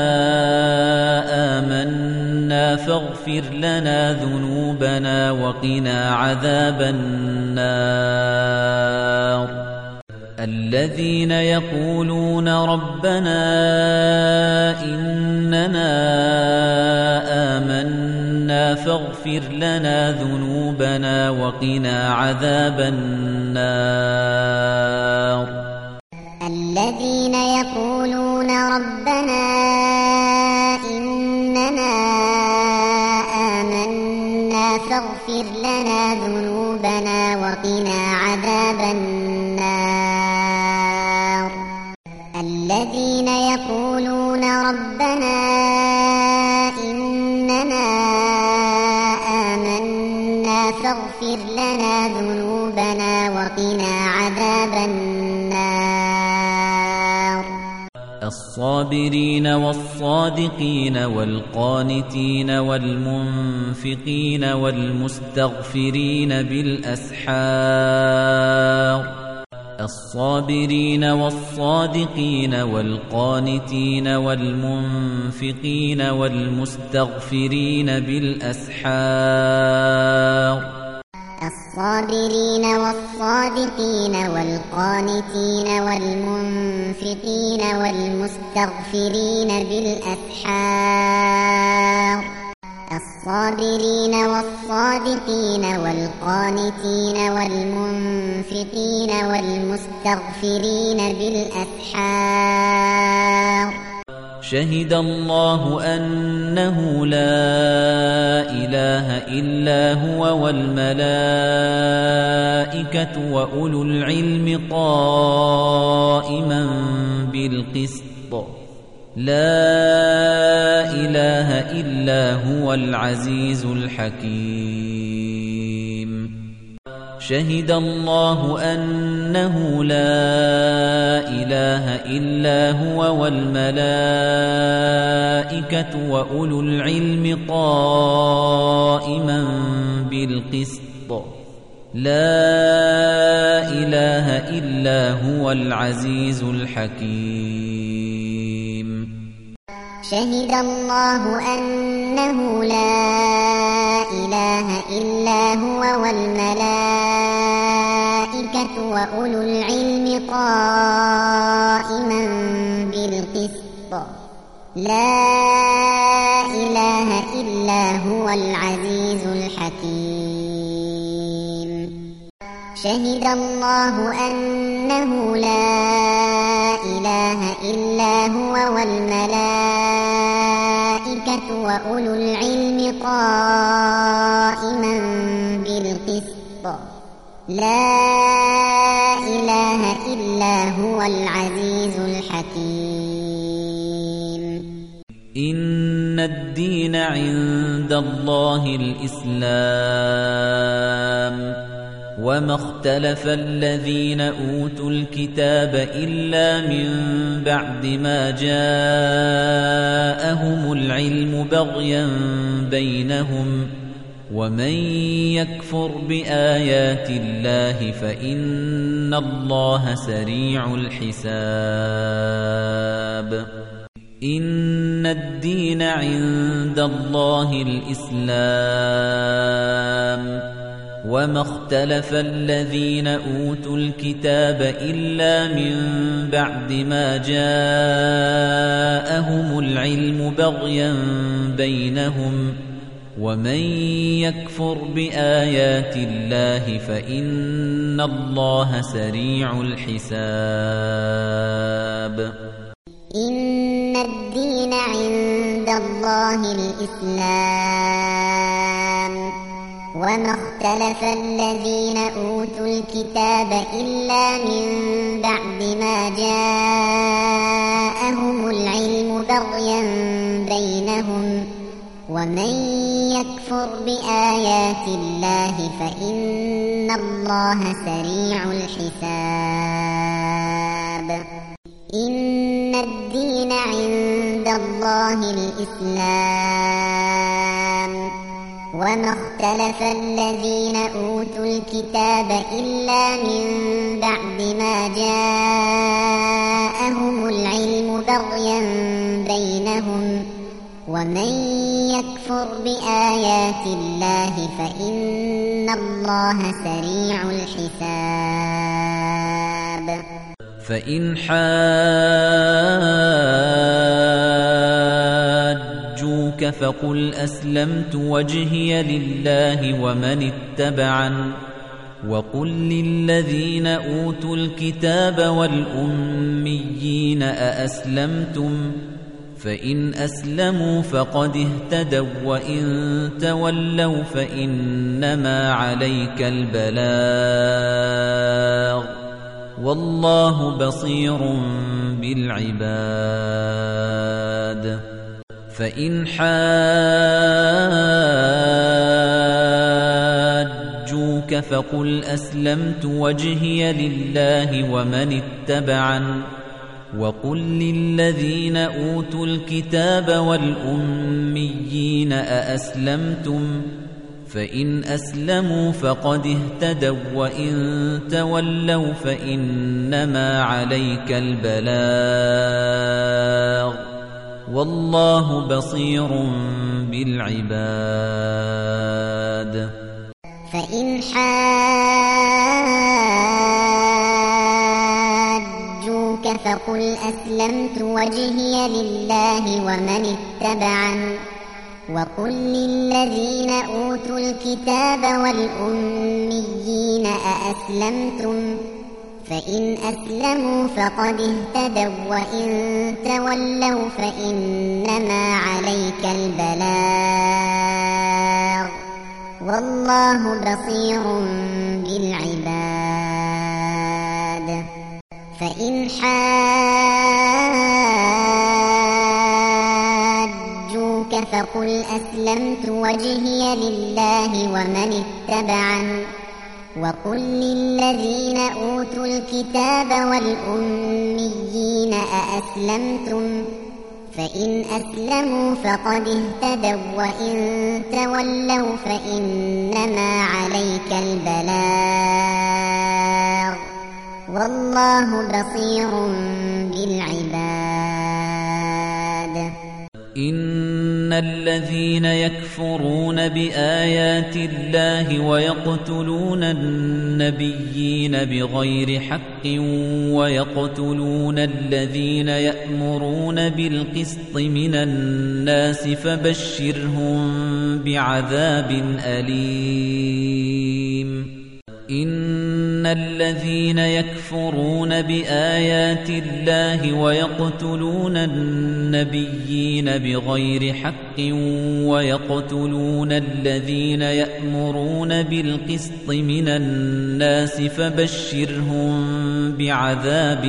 آمنا فاغفر لنا ذنوبنا وقنا عذاب النار الذين يقولون ربنا إننا آمنا فاغفر لنا ذنوبنا وقنا عذاب النار الذين يقولون ربنا إننا آمنا فاغفر لنا ذنوبنا وقنا عذاب النار الذين يقولون ربنا إننا آمنا فاغفر لنا ذنوبنا وقنا عذاب النار الصابرين والصادقين والقانتين والمنفقين والمستغفرين بالأسحار الصابرين والصادقين والقانتين والمنفقين والمستغفرين بالأسحار الصابرين والصادقين والقانتين والمنفقين والمستغفرين بالأسحار الصابرين والصادقين والقانتين والمنفقين والمستغفرين بالأسحار شهد الله أنه لا إله إلا هو والملائكة وأولو العلم قائما بالقسط لا إله إلا هو العزيز الحكيم شهد الله أنه لا إله إلا هو والملائكة وأولو العلم قائما بالقسط لا إله إلا هو العزيز الحكيم شهد الله أن أنه لا إله إلا هو والملائكة وأولو العلم قائما بالقسط لا إله إلا هو العزيز الحكيم شهد الله أنه لا إله إلا هو والملائكة وأولو العلم قائما بالقسط لا إله إلا هو العزيز الحكيم إن الدين عند الله الإسلام وما اختلف الذين أوتوا الكتاب إلا من بعد ما جاءهم العلم بغيا بينهم ومن يكفر بآيات الله فإن الله سريع الحساب إن الدين عند الله الإسلام وما اختلف الذين أوتوا الكتاب إلا من بعد ما جاءهم العلم بغيا بينهم ومن يكفر بآيات الله فإن الله سريع الحساب إن الدين عند الله الإسلام وما اختلف الذين أوتوا الكتاب إلا من بعد ما جاءهم العلم بغيا بينهم ومن يكفر بآيات الله فإن الله سريع الحساب إن الدين عند الله الإسلام وما اختلف الذين أوتوا الكتاب إلا من بعد ما جاءهم العلم بغيا بينهم ومن يكفر بآيات الله فإن الله سريع الحساب فإن حاجوك فقل أسلمت وجهي لله ومن اتبعن وقل للذين أوتوا الكتاب والأميين أأسلمتم فإن أسلموا فقد اهتدوا وإن تولوا فإنما عليك البلاغ والله بصير بالعباد فإن حاجوك فقل أسلمت وجهي لله ومن اتبعن وقل للذين أوتوا الكتاب والأميين أأسلمتم فإن أسلموا فقد اهتدوا وإن تولوا فإنما عليك البلاغ والله بصير بالعباد فإن حاجوك فقل أسلمت وجهي لله ومن اتبعن وقل للذين أوتوا الكتاب والأميين أأسلمتم فإن أسلموا فقد اهتدوا وإن تولوا فإنما عليك البلاغ والله بصير بالعباد فإن حاجوك فقل أسلمت وجهي لله ومن اتبعن وقل للذين أوتوا الكتاب والأميين أأسلمتم فإن أسلموا فقد اهتدوا وإن تولوا فإنما عليك البلاغ والله بصير بالعباد إن الذين يكفرون بآيات الله ويقتلون النبيين بغير حق ويقتلون الذين يأمرون بالقسط من الناس فبشرهم بعذاب أليم إن الذين يكفرون بآيات الله ويقتلون النبيين بغير حق ويقتلون الذين يأمرون بالقسط من الناس فبشرهم بعذاب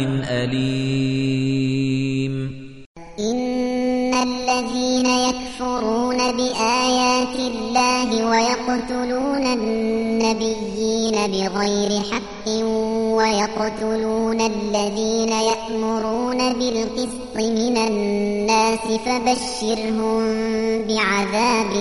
أليم إن الذين يكفرون بآيات الله ويقتلون النبيين بغير حق ويقتلون الذين يأمرون بالقسط من الناس فبشرهم بعذاب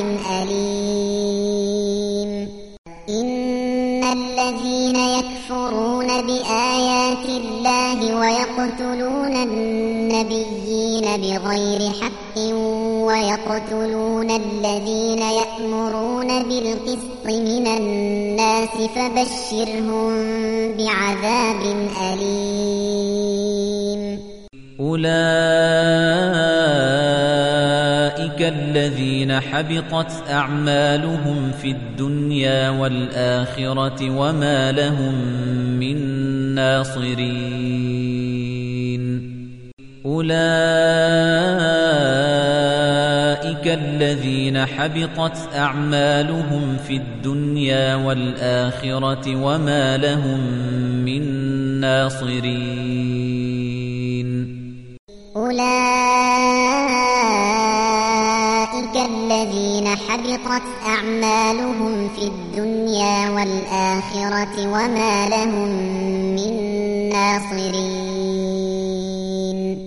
أليم إن الذين يكفرون بآيات الله ويقتلون النبيين بغير حق ويقتلون الذين يأمرون بالقسط من الناس فبشرهم بعذاب أليم أولئك الذين حبطت أعمالهم في الدنيا والآخرة وما لهم من ناصرين أولئك الذين حبطت أعمالهم في الدنيا والآخرة وما لهم من ناصرين أولئك الذين حبطت أعمالهم في الدنيا والآخرة وما لهم من ناصرين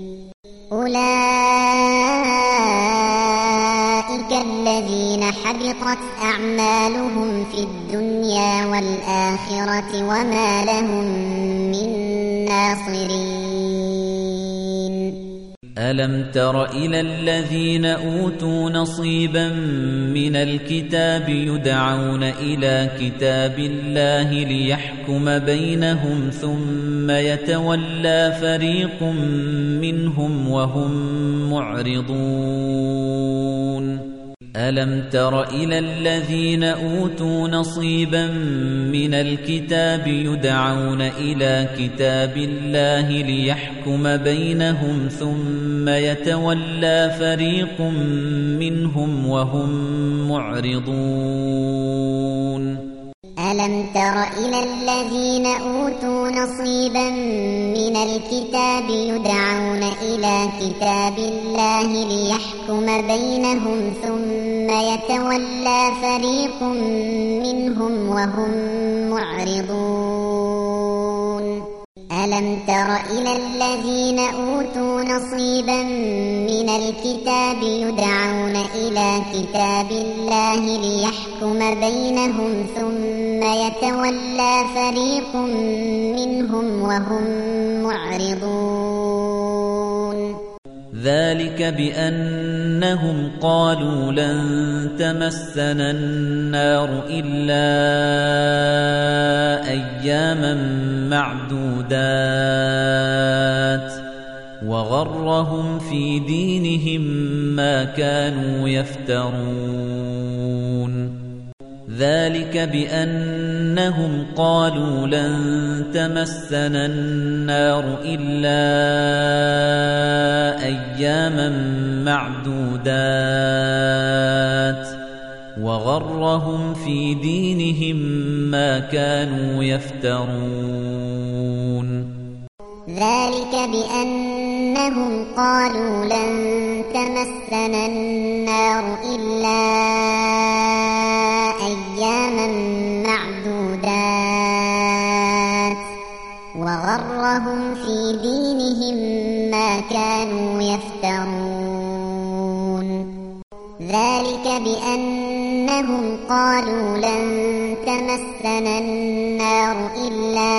أولئك الذين حبطت أعمالهم في الدنيا والآخرة وما لهم من ناصرين ألم تر إلى الذين أوتوا نصيبا من الكتاب يدعون إلى كتاب الله ليحكم بينهم ثم يتولى فريق منهم وهم معرضون ألم تر إلى الذين أوتوا نصيبا من الكتاب يدعون إلى كتاب الله ليحكم بينهم ثم يتولى فريق منهم وهم معرضون ألم تر إلى الذين أوتوا نصيبا من الكتاب يدعون إلى كتاب الله ليحكم بينهم ثم يتولى فريق منهم وهم معرضون ألم تر إلى الذين أوتوا نصيبا من الكتاب يدعون إلى كتاب الله ليحكم بينهم ثم يتولى فريق منهم وهم معرضون ذلك بأنهم قالوا لن تمسنا النار إلا أياما معدودات وغرهم في دينهم ما كانوا يفترون ذلك بأنهم قالوا لن تمسنا النار إلا أياما معدودات وغرهم في دينهم ما كانوا يفترون ذلك بأنهم قالوا لن تمسنا النار إلا أياما معدودات وغرهم في دينهم ما كانوا يفترون ذلك بأنهم قالوا لن تمسنا النار إلا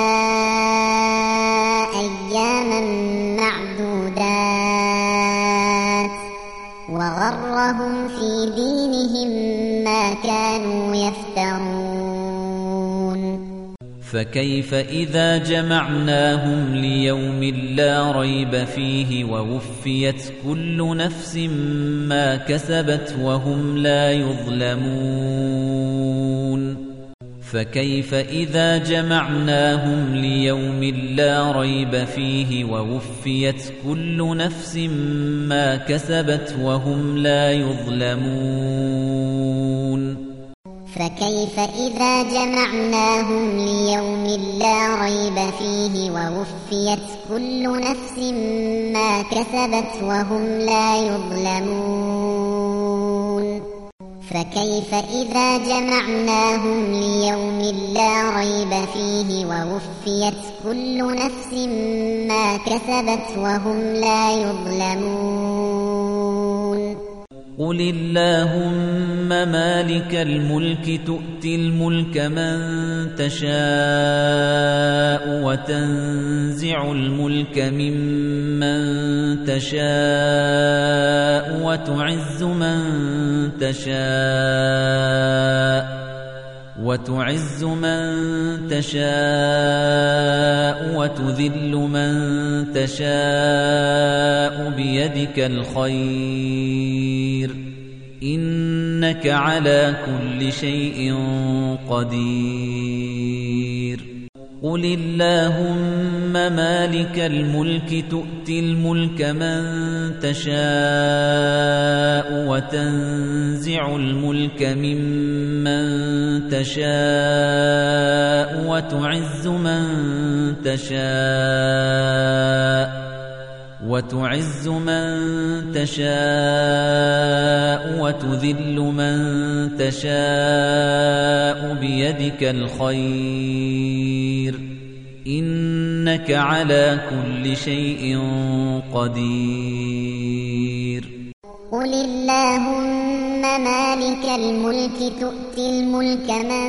أياما معدودات وغرهم في دينهم ما كانوا يفترون فكيف إذا جمعناهم ليوم لا ريب فيه ووفيت كل نفس ما كسبت وهم لا يظلمون فكيف إذا جمعناهم ليوم لا ريب فيه ووفيت كل نفس ما كسبت وهم لا يظلمون فكيف إذا جمعناهم ليوم لا ريب فيه ووفيت كل نفس ما كسبت وهم لا يظلمون فكيف إذا جمعناهم ليوم لا ريب فيه ووفيت كل نفس ما كسبت وهم لا يظلمون قل اللهم مالك الملك تؤتي الملك من تشاء وتنزع الملك ممن تشاء وتعز من تشاء وتعز من تشاء وتذل من تشاء بيدك الخير إنك على كل شيء قدير قل اللهم مالك الملك تؤتي الملك من تشاء وتنزع الملك ممن تشاء وتعز من تشاء وتعز من تشاء وتذل من تشاء بيدك الخير إنك على كل شيء قدير قل اللهم مالك الملك تؤتي الملك من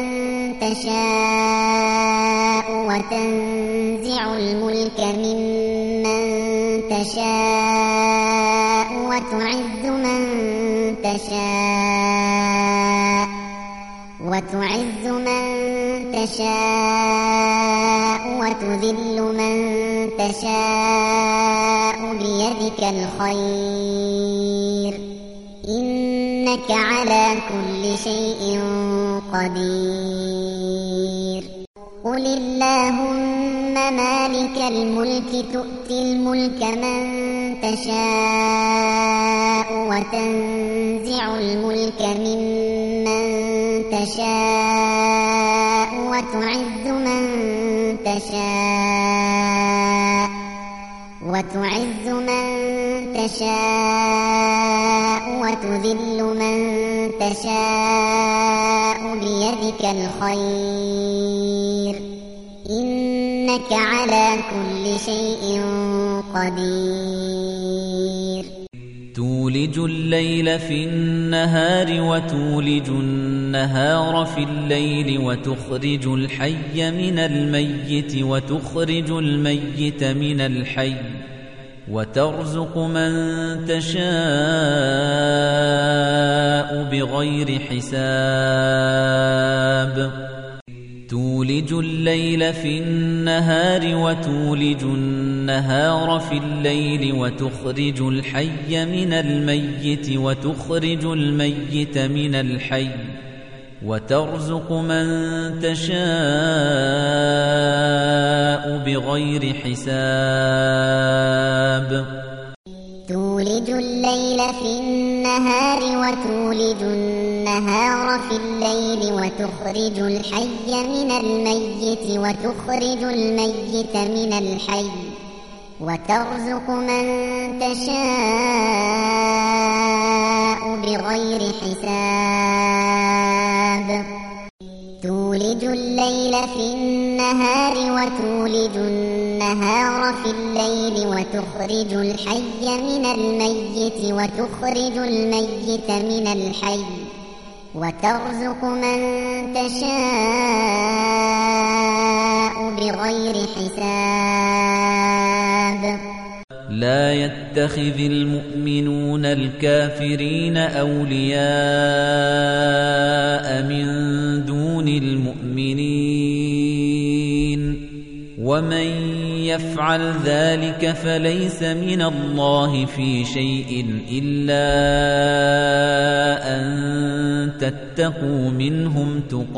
تشاء وتنزع الملك ممن تشاء وتعز من تشاء وتعز من تشاء وتذل من تشاء بيدك الخير إنك على كل شيء قدير قل اللهم مالك الملك تؤتي الملك من تشاء وتنزع الملك ممن تشاء وتعز من تشاء وتعز من تشاء وتذل من تشاء بيدك الخير إنك على كل شيء قدير تولج الليل في النهار وتولج النهار في الليل وتخرج الحي من الميت وتخرج الميت من الحي وترزق من تشاء بغير حساب تولج الليل في النهار وتولج النهار في الليل وتخرج الحي من الميت وتخرج الميت من الحي وترزق من تشاء بغير حساب تولج الليل في النهار وتولج النهار في الليل وتخرج الحي من الميت وتخرج الميت من الحي وترزق من تشاء بغير حساب تولج الليل في النهار وتولج النهار في الليل وتخرج الحي من الميت وتخرج الميت من الحي وترزق من تشاء بغير حساب لا يتخذ المؤمنون الكافرين أولياء من دون المؤمنين ومن يفعل ذلك فليس من الله في شيء إلا أن تتقوا منهم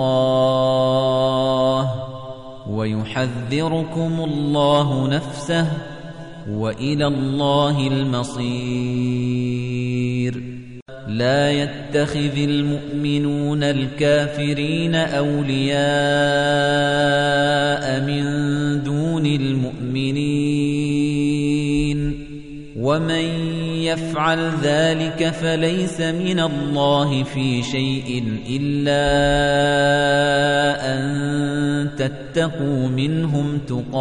تقاه ويحذركم الله نفسه وإلى الله المصير لا يتخذ المؤمنون الكافرين أولياء من دون المؤمنين ومن يفعل ذلك فليس من الله في شيء إلا أن تتقوا منهم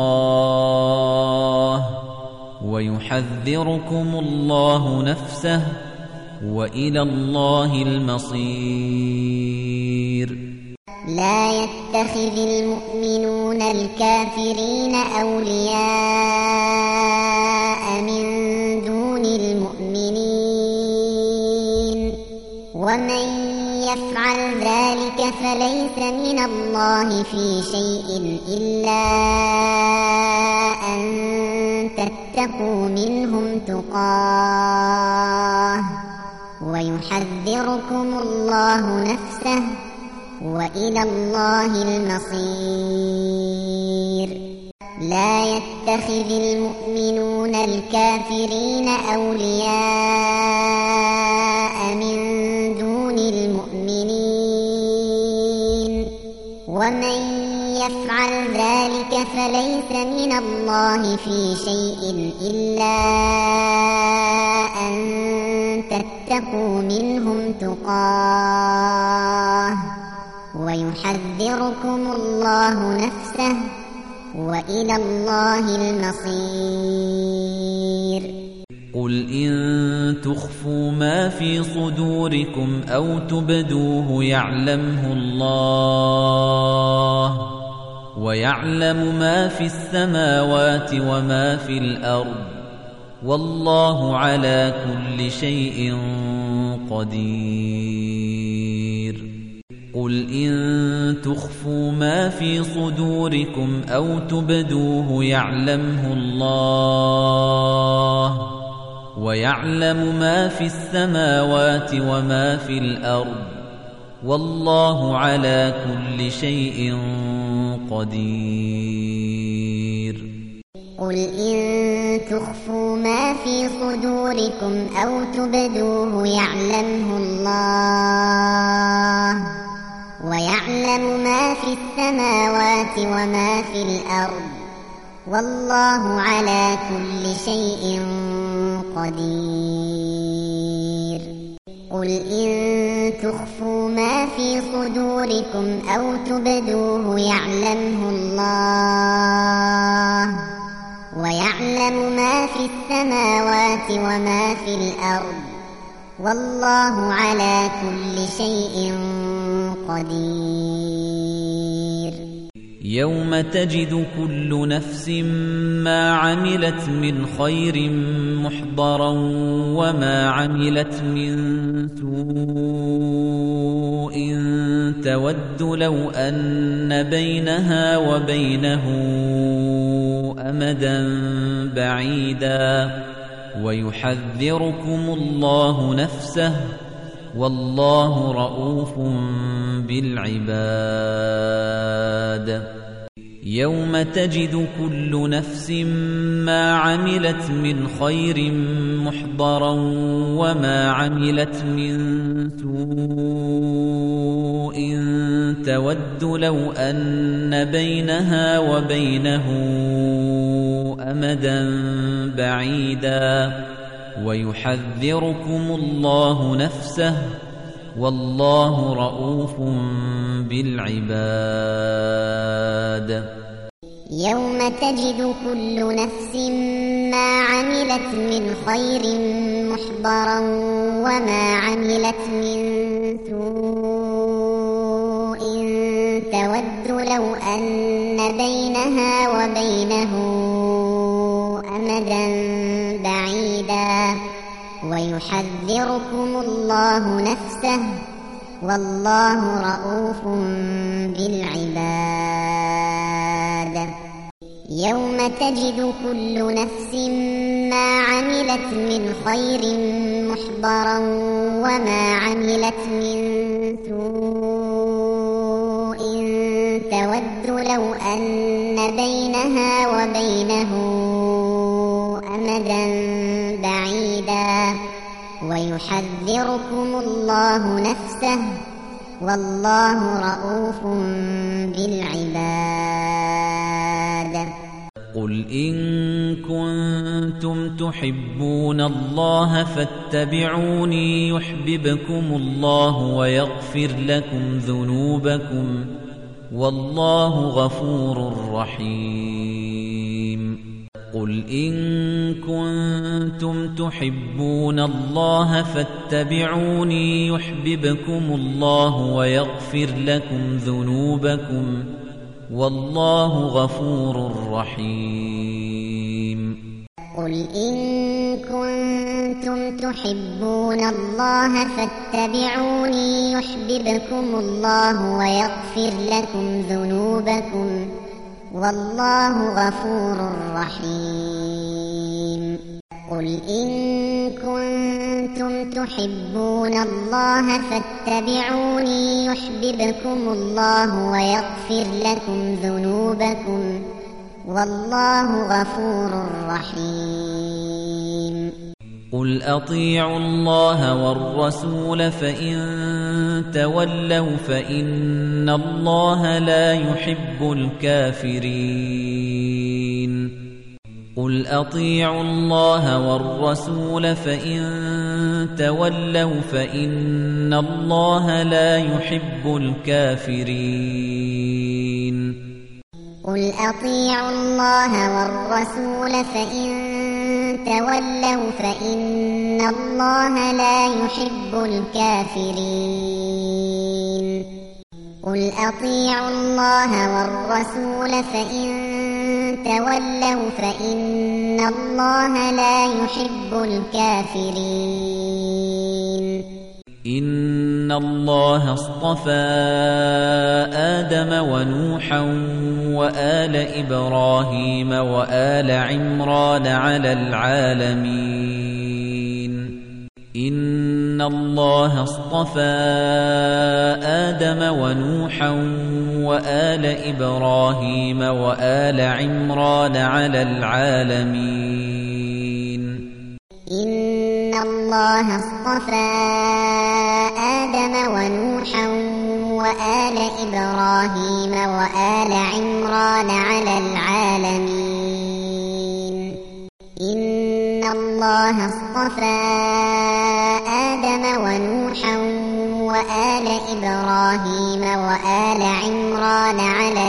تقاه ويحذركم الله نفسه وإلى الله المصير لا يتخذ المؤمنون الكافرين أولياء من دون المؤمنين ومن يفعل ذلك فليس من الله في شيء إلا أن تتقوا منهم تقاه ويحذركم الله نفسه وإلى الله المصير لا يتخذ المؤمنون الكافرين أولياء من دون المؤمنين ومن يفعل ذلك فليس من الله في شيء إلا أن تتقوا منهم تقاه ويحذركم الله نفسه وإلى الله المصير قل إن تخفوا ما في صدوركم أو تبدوه يعلمه الله ويعلم ما في السماوات وما في الأرض والله على كل شيء قدير قل إن تخفوا ما في صدوركم أو تبدوه يعلمه الله ويعلم ما في السماوات وما في الأرض والله على كل شيء قدير قل إن تخفوا ما في صدوركم أو تبدوه يعلمه الله ويعلم ما في السماوات وما في الأرض والله على كل شيء قدير قل إن تخفوا ما في صدوركم أو تبدوه يعلمه الله ويعلم ما في السماوات وما في الأرض والله على كل شيء قدير يوم تجد كل نفس ما عملت من خير محضرا وما عملت من سوء تود لو أن بينها وبينه أمدا بعيدا ويحذركم الله نفسه والله رؤوف بالعباد يوم تجد كل نفس ما عملت من خير محضرا وما عملت من سوء تود لو أن بينها وبينه أمدا بعيدا ويحذركم الله نفسه والله رؤوف بالعباد يوم تجد كل نفس ما عملت من خير محضرا وما عملت من سوء تود لو أن بينها وبينه أمدا ويحذركم الله نفسه والله رءوف بالعباد يوم تجد كل نفس ما عملت من خير محضرا وما عملت من سوء تود لو أن بينها وبينه أمدا بعيدا ويحذركم الله نفسه والله رءوف بالعباد قل إن كنتم تحبون الله فاتبعوني يحببكم الله ويغفر لكم ذنوبكم والله غفور رحيم قل إن كنتم تحبون الله فاتبعوني يحببكم الله ويغفر لكم ذنوبكم والله غفور رحيم قل إن كنتم تحبون الله فاتبعوني يحببكم الله ويغفر لكم ذنوبكم والله غفور رحيم قل إن كنتم تحبون الله فاتبعوني يحببكم الله ويغفر لكم ذنوبكم والله غفور رحيم قل أطيعوا الله والرسول فإن تولوا فإن الله لا يحب الكافرين قل أطيعوا الله والرسول فإن تولوا فإن الله لا يحب الكافرين قل أطيعوا الله والرسول فإن تولوا فإن الله لا يحب الكافرين قل أطيعوا الله والرسول فإن تولوا فإن الله لا يحب الكافرين إن الله اصطفى آدم ونوحا وآل إبراهيم وآل عمران على العالمين إن الله اصطفى آدم ونوحا وآل إبراهيم وآل عمران على العالمين إن الله اصطفى آدم ونوحا وآل إبراهيم وآل عمران على العالمين إن الله اصطفى آدم ونوحا وآل إبراهيم وآل عمران على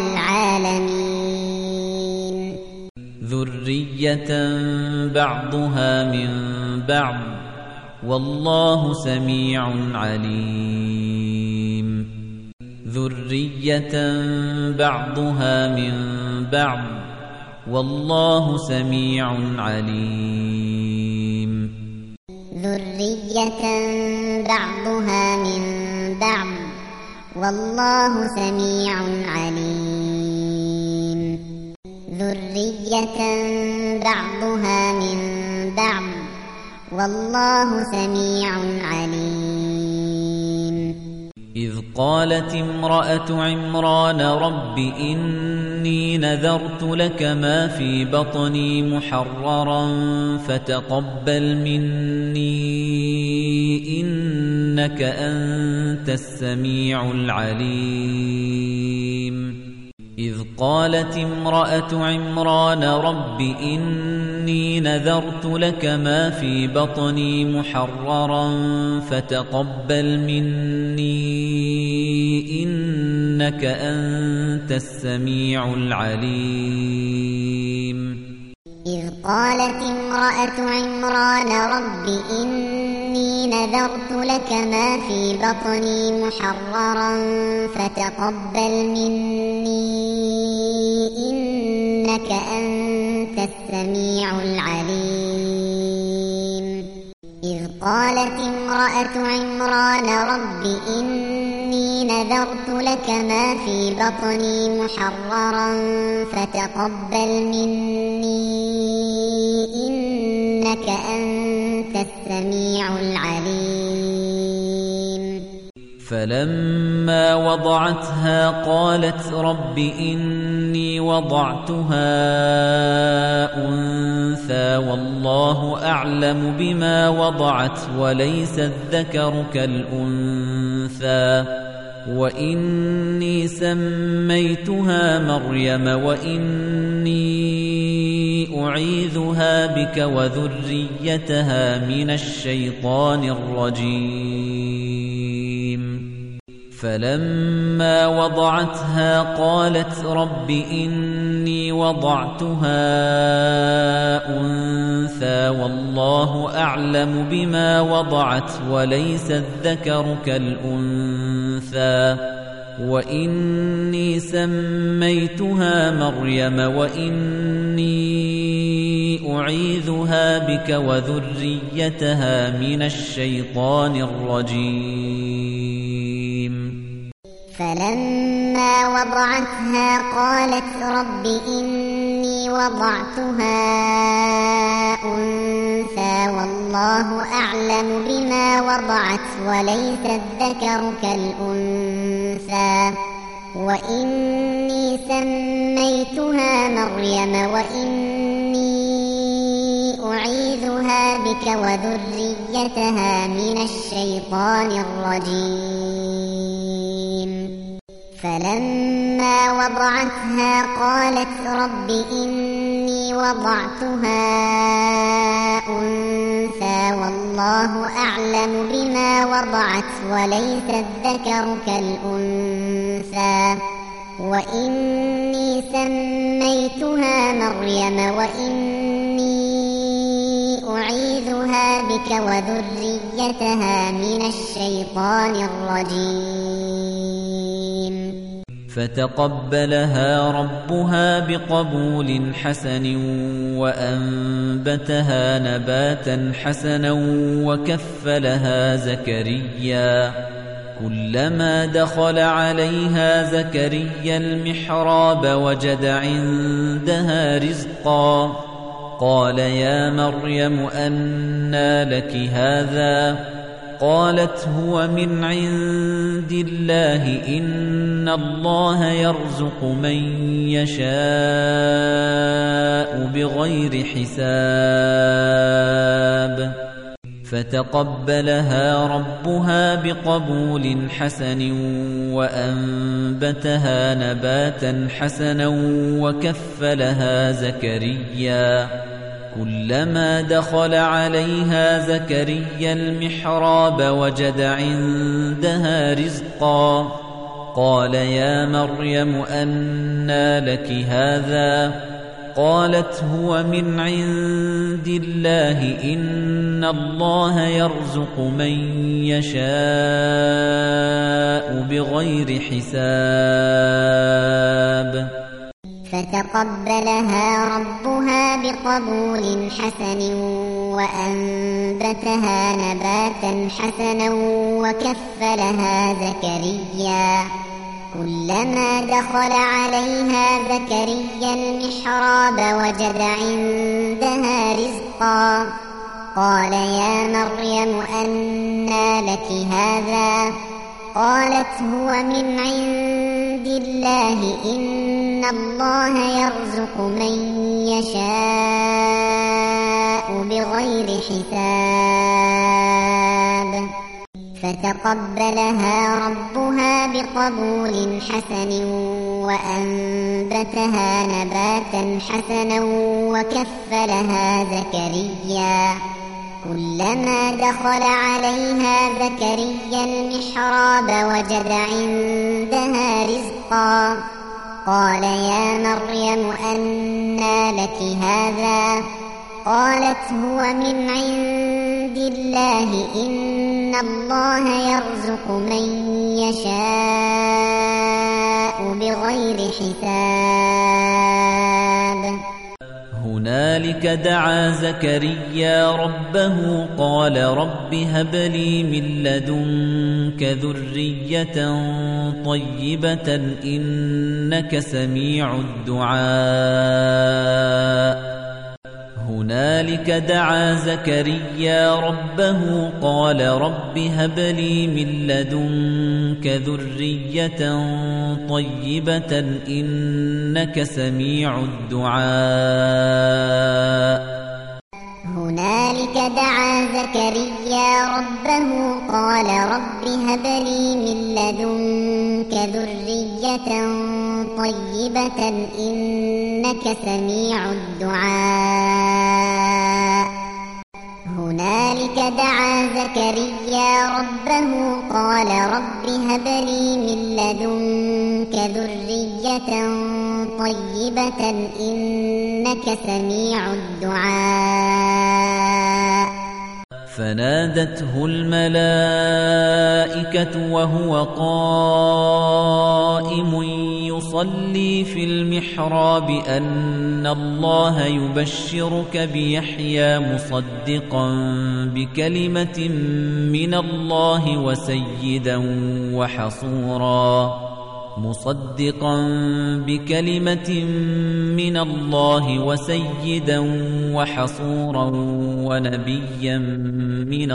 العالمين ذرية بعضها من بعض والله سميع عليم ذرية بعضها من بعض والله سميع عليم ذرية بعضها من بعض والله سميع عليم ذرية بعضها من بعض والله سميع عليم إذ قالت امرأة عمران رب إني نذرت لك ما في بطني محررا فتقبل مني إنك أنت السميع العليم إذ قالت امرأة عمران رب إني نذرت لك ما في بطني محررا فتقبل مني إنك أنت السميع العليم إذ قالت امرأة عمران رب إني نذرت لك ما في بطني محررا فتقبل مني إنك أنت السميع العليم إذ قالت امرأة عمران رب إني نذرت لك ما في بطني محررا فتقبل مني إنك أنت السميع العليم. فلما وضعتها قالت رب إني وضعتها أنثى والله أعلم بما وضعت وليس الذكر كالأنثى وإني سميتها مريم وإني أعيذها بك وذريتها من الشيطان الرجيم. فلما وضعتها قالت رب إني وضعتها أنثى والله أعلم بما وضعت وليس الذكر كالأنثى وإني سميتها مريم وإني أعيذها بك وذريتها من الشيطان الرجيم. فلما وضعتها قالت رب إني وضعتها أنثى والله أعلم بما وضعت وليس الذكر كالأنثى وإني سميتها مريم وإني أعيذها بك وذريتها من الشيطان الرجيم. فلما وضعتها قالت رب إني وضعتها أنثى والله أعلم بما وضعت وليس الذكر كالأنثى وإني سميتها مريم وإني أعيذها بك وذريتها من الشيطان الرجيم. فتقبلها ربها بقبول حسن وأنبتها نباتا حسنا وكفلها زكريا كلما دخل عليها زكريا المحراب وجد عندها رزقا قال يا مريم أنى لك هذا قالت هو من عند الله إن الله يرزق من يشاء بغير حساب. فتقبلها ربها بقبول حسن وأنبتها نباتا حسنا وكفلها زكريا كلما دخل عليها زكريا المحراب وجد عندها رزقا قال يا مريم أنى لك هذا قالت هو من عند الله إن الله يرزق من يشاء بغير حساب. فتقبلها ربها بقبول حسن وأنبتها نباتا حسنا وكفلها زكريا كلما دخل عليها زكريا المحراب وجد عندها رزقا قال يا مريم أنى لك هذا قالت هو من عند الله إن الله يرزق من يشاء بغير حساب. فتقبلها ربها بقبول حسن وأنبتها نباتا حسنا وكفلها زكريا كلما دخل عليها زكريا المحراب وجد عندها رزقا قال يا مريم أنى لك هذا قالت هو من عند الله إن الله يرزق من يشاء بغير حساب. هنالك دعا زكريا ربه قال رب هب لي من لدنك ذرية طيبة إنك سميع الدعاء هنالك دعا زكريا ربه قال رب هب لي من لدنك ذرية طيبة إنك سميع الدعاء هنالك دعا زكريا ربه قال رب هب لي من لدنك ذرية طيبة إنك سميع الدعاء هنالك دعا زكريا ربه قال رب هب لي من لدنك ذرية طيبة إنك سميع الدعاء فنادته الملائكة وهو قائم يصلي في المحراب أن الله يبشرك بيحيى مصدقا بكلمة من الله وسيدا وحصورا مصدقا بكلمة من الله وسيدا وحصورا ونبيا من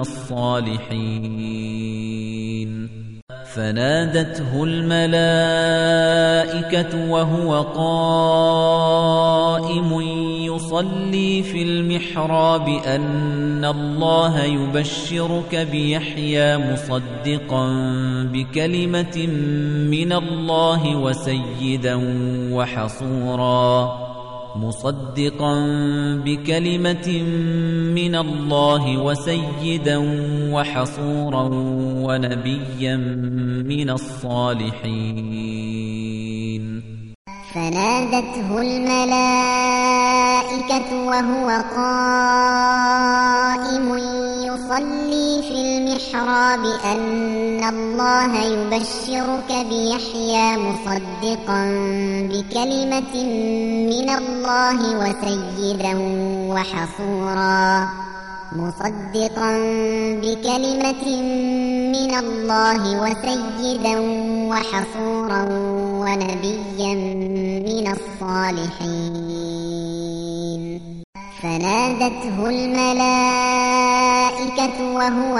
الصالحين فنادته الملائكة وهو قائم يصلي في المحراب أن الله يبشرك بيحيى مصدقا بكلمة من الله وسيدا وحصورا مصدقا بكلمة من الله وسيدا وحصورا ونبيا من الصالحين فنادته الملائكة وهو قائم يصلي في المحراب أن الله يبشرك بيحيى مصدقا بكلمة من الله وسيدا وحصورا مصدقا بكلمة من الله وسيدا وحصورا ونبيا من الصالحين فنادته الملائكة وهو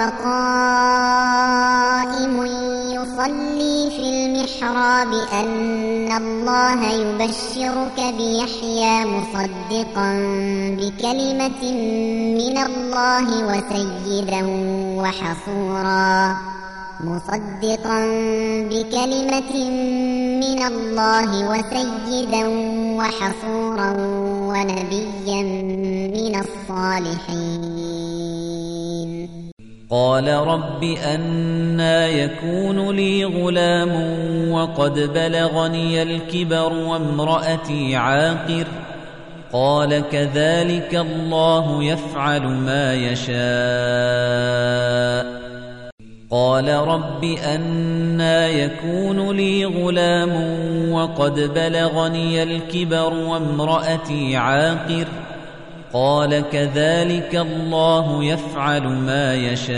قائم يصلي في المحراب أن الله يبشرك بيحيى مصدقا بكلمة من الله وسيدا وحصورا مصدقا بكلمة من الله وسيدا وحصورا ونبيا من الصالحين قال رب أنى يكون لي غلام وقد بلغني الكبر وامرأتي عاقر قال كذلك الله يفعل ما يشاء قال رب أنى يكون لي غلام وقد بلغني الكبر وامرأتي عاقر قال كذلك الله يفعل ما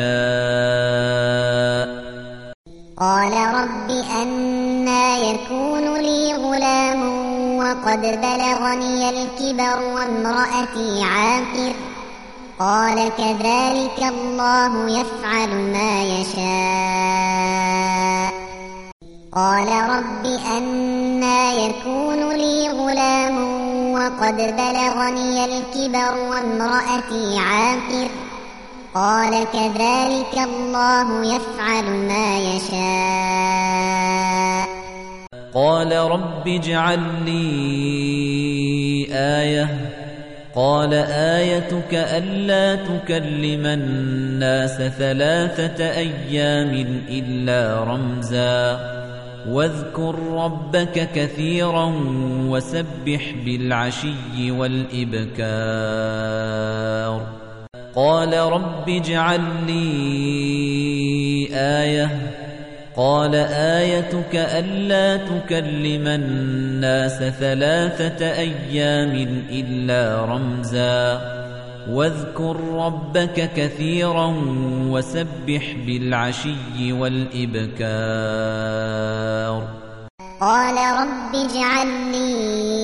يشاء قال رب أنى يكون لي غلام وقد بلغني الكبر وامرأتي عاقر قال كذلك الله يفعل ما يشاء قال رب أنى يكون لي غلام وقد بلغني الكبر وامرأتي عاقر قال كذلك الله يفعل ما يشاء قال رب اجعل لي آية قال آيتك ألا تكلم الناس ثلاثة أيام إلا رمزا واذكر ربك كثيرا وسبح بالعشي والإبكار قال رب اجعل لي آية قال آيتك ألا تكلم الناس ثلاثة أيام إلا رمزا واذكر ربك كثيرا وسبح بالعشي والإبكار قال رب اجعل لي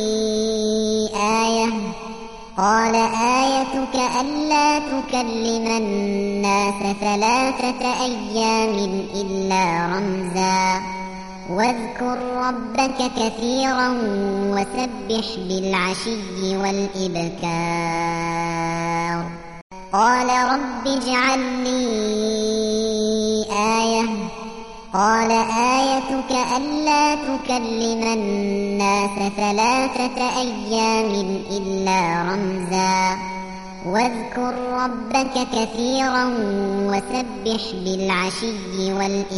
آية قال آيتك ألا تكلم الناس ثلاثة أيام إلا رمزا واذكر ربك كثيرا وسبح بالعشي والإبكار قال رب اجعل لي آية قال آيتك ألا تكلم الناس ثلاثة أيام إلا رمزا واذكر ربك كثيرا وسبح بالعشي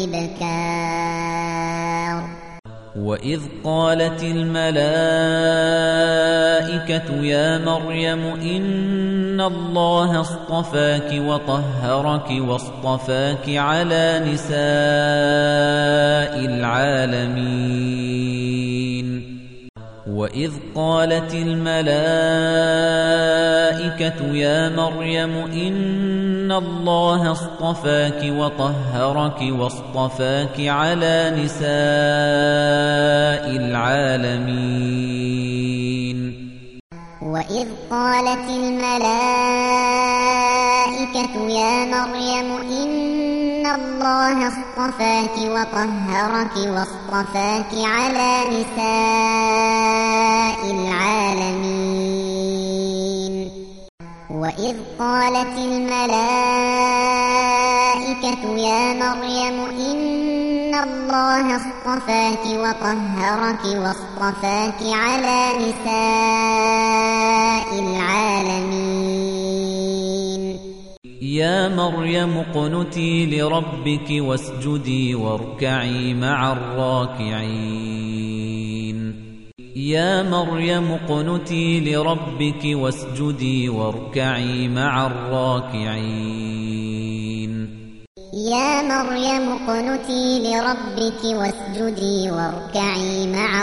والإبكار وإذ قالت الملائكة يا مريم إن الله اصطفاك وطهرك واصطفاك على نساء العالمين وإذ قالت الملائكة يا مريم إن الله اصطفاك وطهرك واصطفاك على نساء العالمين وإذ قالت الملائكة يا مريم إن الله اصطفاك وطهرك واصطفاك على نساء العالمين وإذ قالت الملائكة يا مريم إن الله اصطفاك وطهرك واصطفاك على نساء العالمين يا مريم اقنتي لربك واسجدي واركعي مع الراكعين يا مريم اقنتي لربك واسجدي واركعي مع الراكعين يا مريم اقنتي لربك واسجدي واركعي مع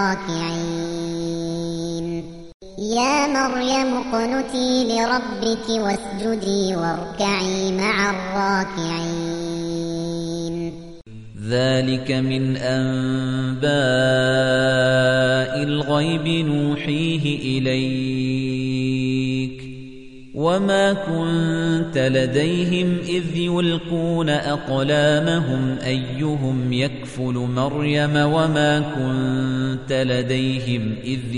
الراكعين يا مريم اقنتي لربك واسجدي واركعي مع الراكعين ذلك من أنباء الغيب نوحيه إليك وما كنت لديهم إذ يلقون أقلامهم أيهم يكفل مريم وما كنت لديهم إذ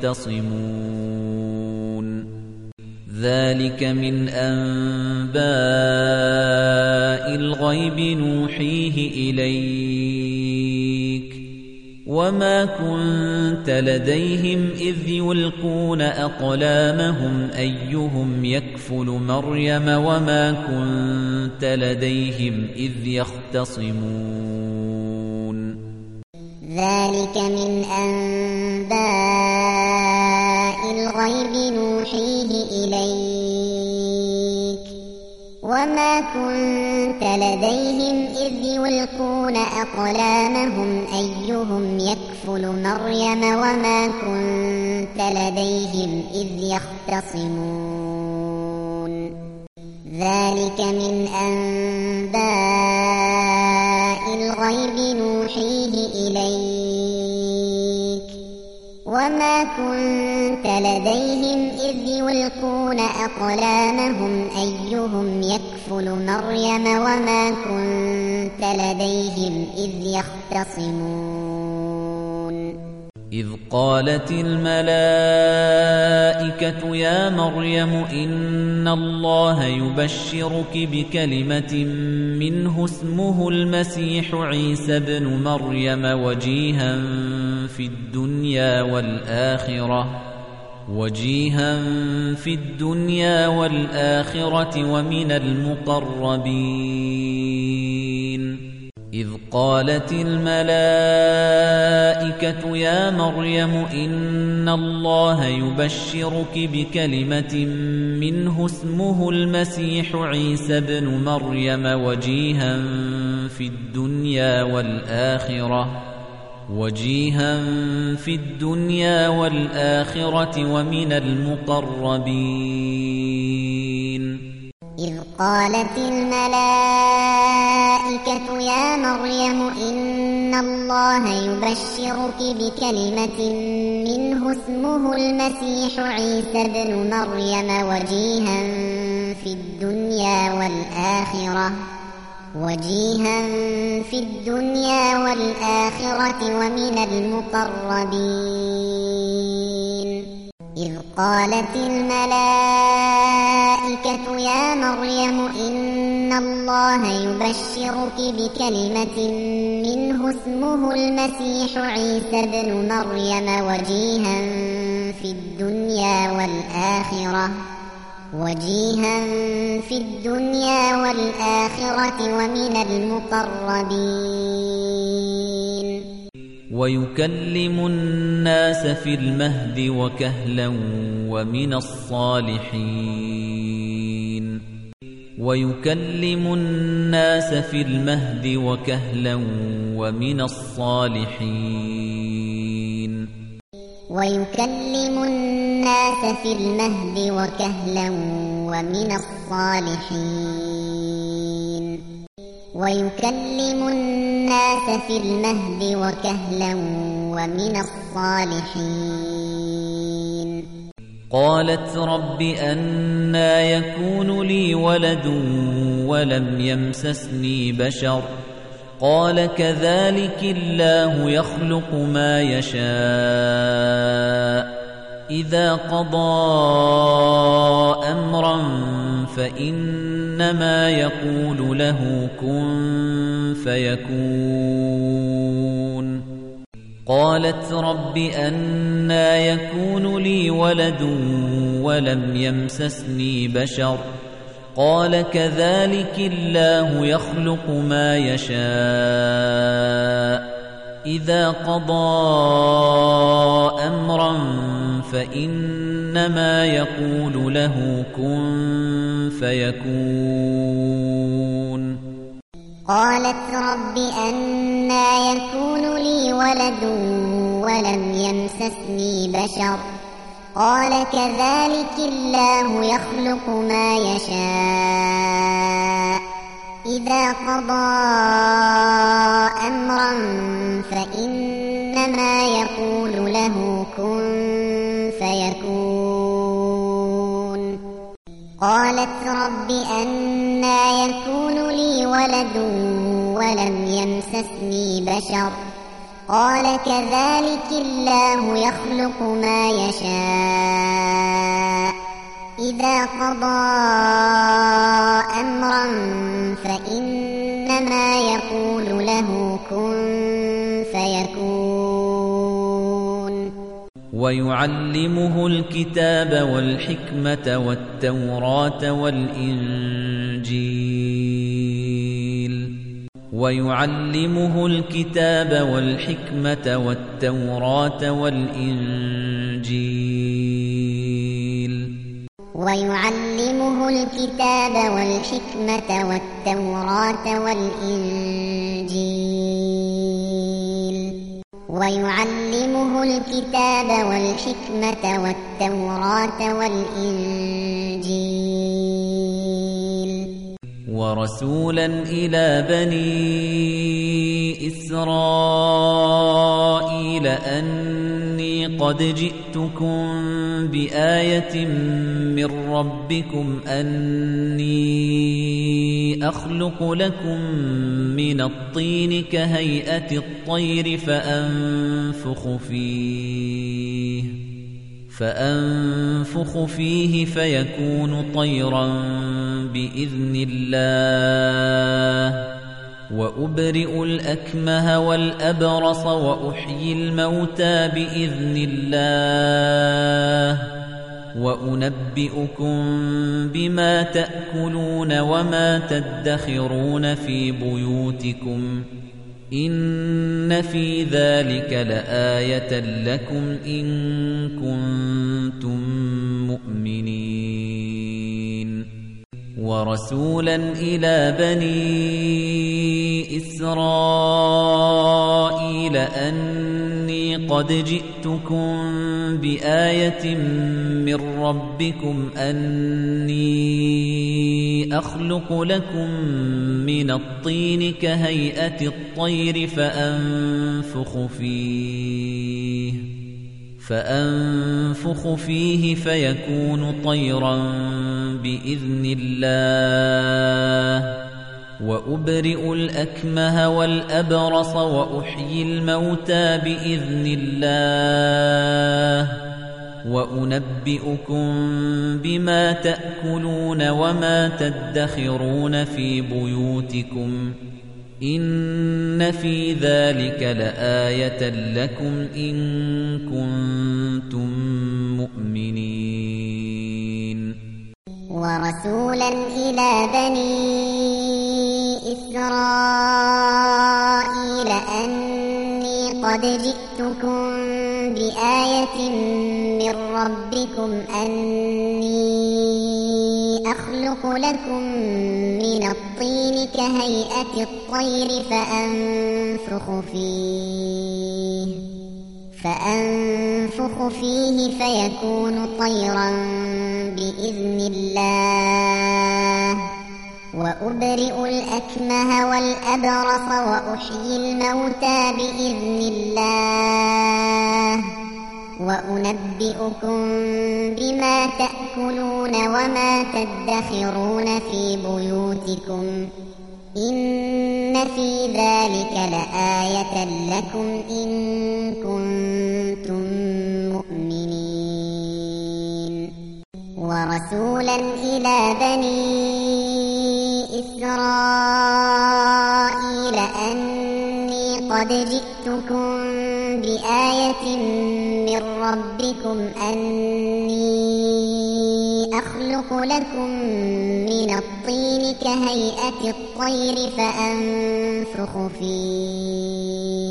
يختصمون ذلك من أنباء الغيب نوحيه إليك وما كنت لديهم إذ يلقون أقلامهم أيهم يكفل مريم وما كنت لديهم إذ يختصمون ذلك من أنباء الغيب نوحيه إليك وما كنت لديهم إذ يلقون أقلامهم أيهم يكفل مريم وما كنت لديهم إذ يختصمون ذلك من أنباء الغيب نوحيه إليك وما كنت لديهم إذ يلقون أقلامهم أيهم يكفل مريم وما كنت لديهم إذ يختصمون إذ قالت الملائكة يا مريم إن الله يبشرك بكلمة منه اسمه المسيح عيسى ابن مريم وجيها في الدنيا والآخرة وجيها في الدنيا والآخرة ومن المقربين إذ قالت الملائكة يا مريم إن الله يبشرك بكلمة منه اسمه المسيح عيسى ابن مريم وجيها في الدنيا الدنيا والآخرة وجيها في الدنيا والآخرة ومن المقربين. إذ قالت الملائكة يا مريم إن الله يبشرك بكلمة منه اسمه المسيح عيسى ابن مريم وجيها في الدنيا والآخرة وجيها في الدنيا والآخرة ومن المقربين. إذ قالت الملائكة يا مريم إن الله يبشرك بكلمة منه اسمه المسيح عيسى ابن مريم وجيها في الدنيا والآخرة وجيها في الدنيا والآخرة ومن المقربين. ويكلم الناس في المهد وكهلا ومن الصالحين ويكلم الناس في المهد وكهلا ومن الصالحين ويكلم الناس في المهد وكهلا ومن الصالحين ويكلم الناس في المهد وكهلا ومن الصالحين. قالت رب أنى يكون لي ولد ولم يمسسني بشر قال كذلك الله يخلق ما يشاء إذا قضى أمرا فإنما يقول له كن فيكون. قالت رب أنى يكون لي ولد ولم يمسسني بشر قال كذلك الله يخلق ما يشاء إذا قضى أمرا فإنما يقول له كن فيكون. قالت رب أنى يكون لي ولد ولم يمسسني بشر قال كذلك الله يخلق ما يشاء إذا قضى أمرا فإنما يقول له كن فيكون. قالت رب أنى يكون لي ولد ولم يمسسني بشر قال كذلك الله يخلق ما يشاء إذا قضى أمرا فإنما يقول له كن فيكون. ويعلمه الكتاب والحكمة والتوراة والإنجيل ويعلمه الكتاب والحكمة والتوراة والإنجيل ويعلمه الكتاب والحكمة والتوراة والإنجيل ويعلمه الكتاب والحكمة والتوراة والإنجيل ورسولا إلى بني إسرائيل أني قد جئتكم بآية من ربكم أني أخلق لكم من الطين كهيئة الطير فأنفخ فيه فأنفخ فيه فيكون طيرا بإذن الله وأبرئ الأكمه والأبرص وأحيي الموتى بإذن الله وأنبئكم بما تأكلون وما تدخرون في بيوتكم إن في ذلك لآية لكم إن كنتم مؤمنين ورسولا إلى بني إسرائيل أني قد جئتكم بآية من ربكم أني أخلق لكم من الطين كهيئة الطير فأنفخ فيه فأنفخ فيه فيكون طيرا بإذن الله وأبرئ الأكمه والأبرص وأحيي الموتى بإذن الله وأنبئكم بما تأكلون وما تدخرون في بيوتكم إن في ذلك لآية لكم إن كنتم مؤمنين. ورسولا إلى بني إسرائيل أني قد جئتكم بآية من ربكم أني أخلق لكم من الطين كهيئة الطير فأنفخ فيه فأنفخ فيه فيكون طيرا بإذن الله وأبرئ الأكمه والأبرص وأحيي الموتى بإذن الله وأنبئكم بما تأكلون وما تدخرون في بيوتكم إن في ذلك لآية لكم إن كنتم مؤمنين. ورسولا إلى بني إسرائيل أني قد جئتكم بآية من ربكم أني أخلق لكم من الطين كهيئة الطير فأنفخ فيه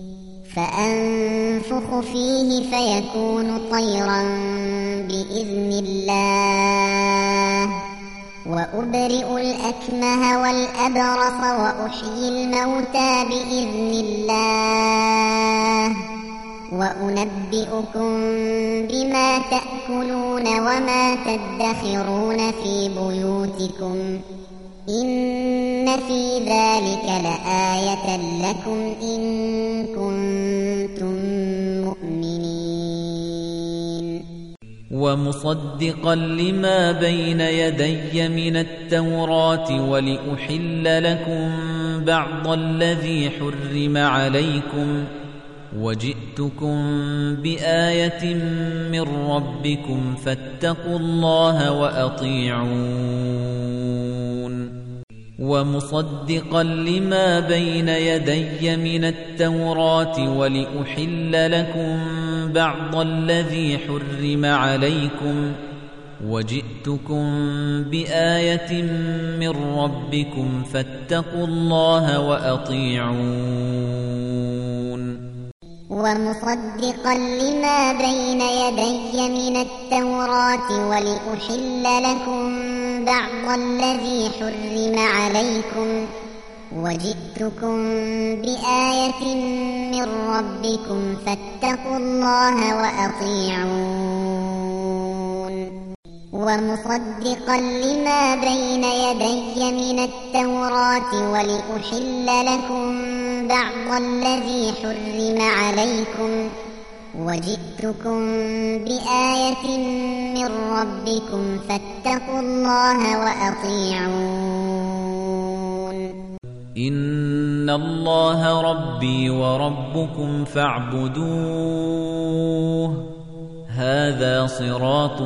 فأنفخ فيه فيكون طيرا بإذن الله وأبرئ الأكمه والأبرص وأحيي الموتى بإذن الله وأنبئكم بما تأكلون وما تدخرون في بيوتكم إن في ذلك لآية لكم إن كنتم مؤمنين. ومصدقا لما بين يدي من التوراة ولأحل لكم بعض الذي حرم عليكم وجئتكم بآية من ربكم فاتقوا الله وأطيعون. ومصدقا لما بين يدي من التوراة ولأحل لكم بعض الذي حرم عليكم وجئتكم بآية من ربكم فاتقوا الله وأطيعون. ومصدقا لما بين يدي من التوراة ولأحل لكم بعض الذي حرم عليكم وجئتكم بآية من ربكم فاتقوا الله وأطيعون. ومصدقا لما بين يدي من التوراة ولأحل لكم بعض الذي حرم عليكم وجئتكم بآية من ربكم فاتقوا الله وأطيعون. إن الله ربي وربكم فاعبدوه هذا صراط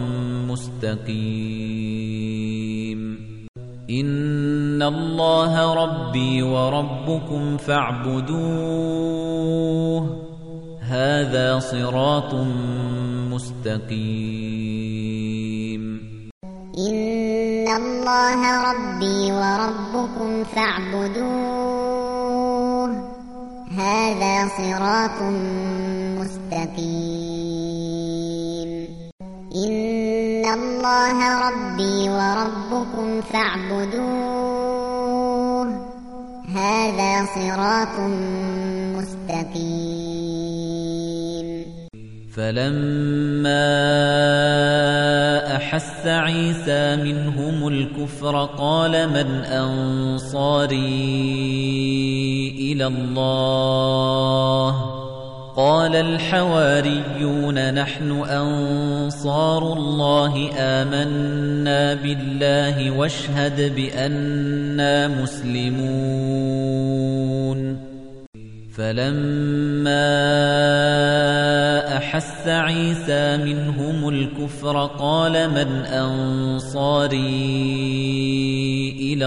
مستقيم. إن الله ربي وربكم فاعبدوه هذا صراط مستقيم. إن الله ربي وربكم فاعبدوه هذا صراط مستقيم. إن الله ربي وربكم فاعبدوه هذا صراط مستقيم فلما أحس عيسى منهم الكفر قال من أنصاري إلى الله قال الحواريون نحن أنصار الله آمنا بالله واشهد بأننا مسلمون فلما أحس عيسى منهم الكفر قال من أنصاري إلى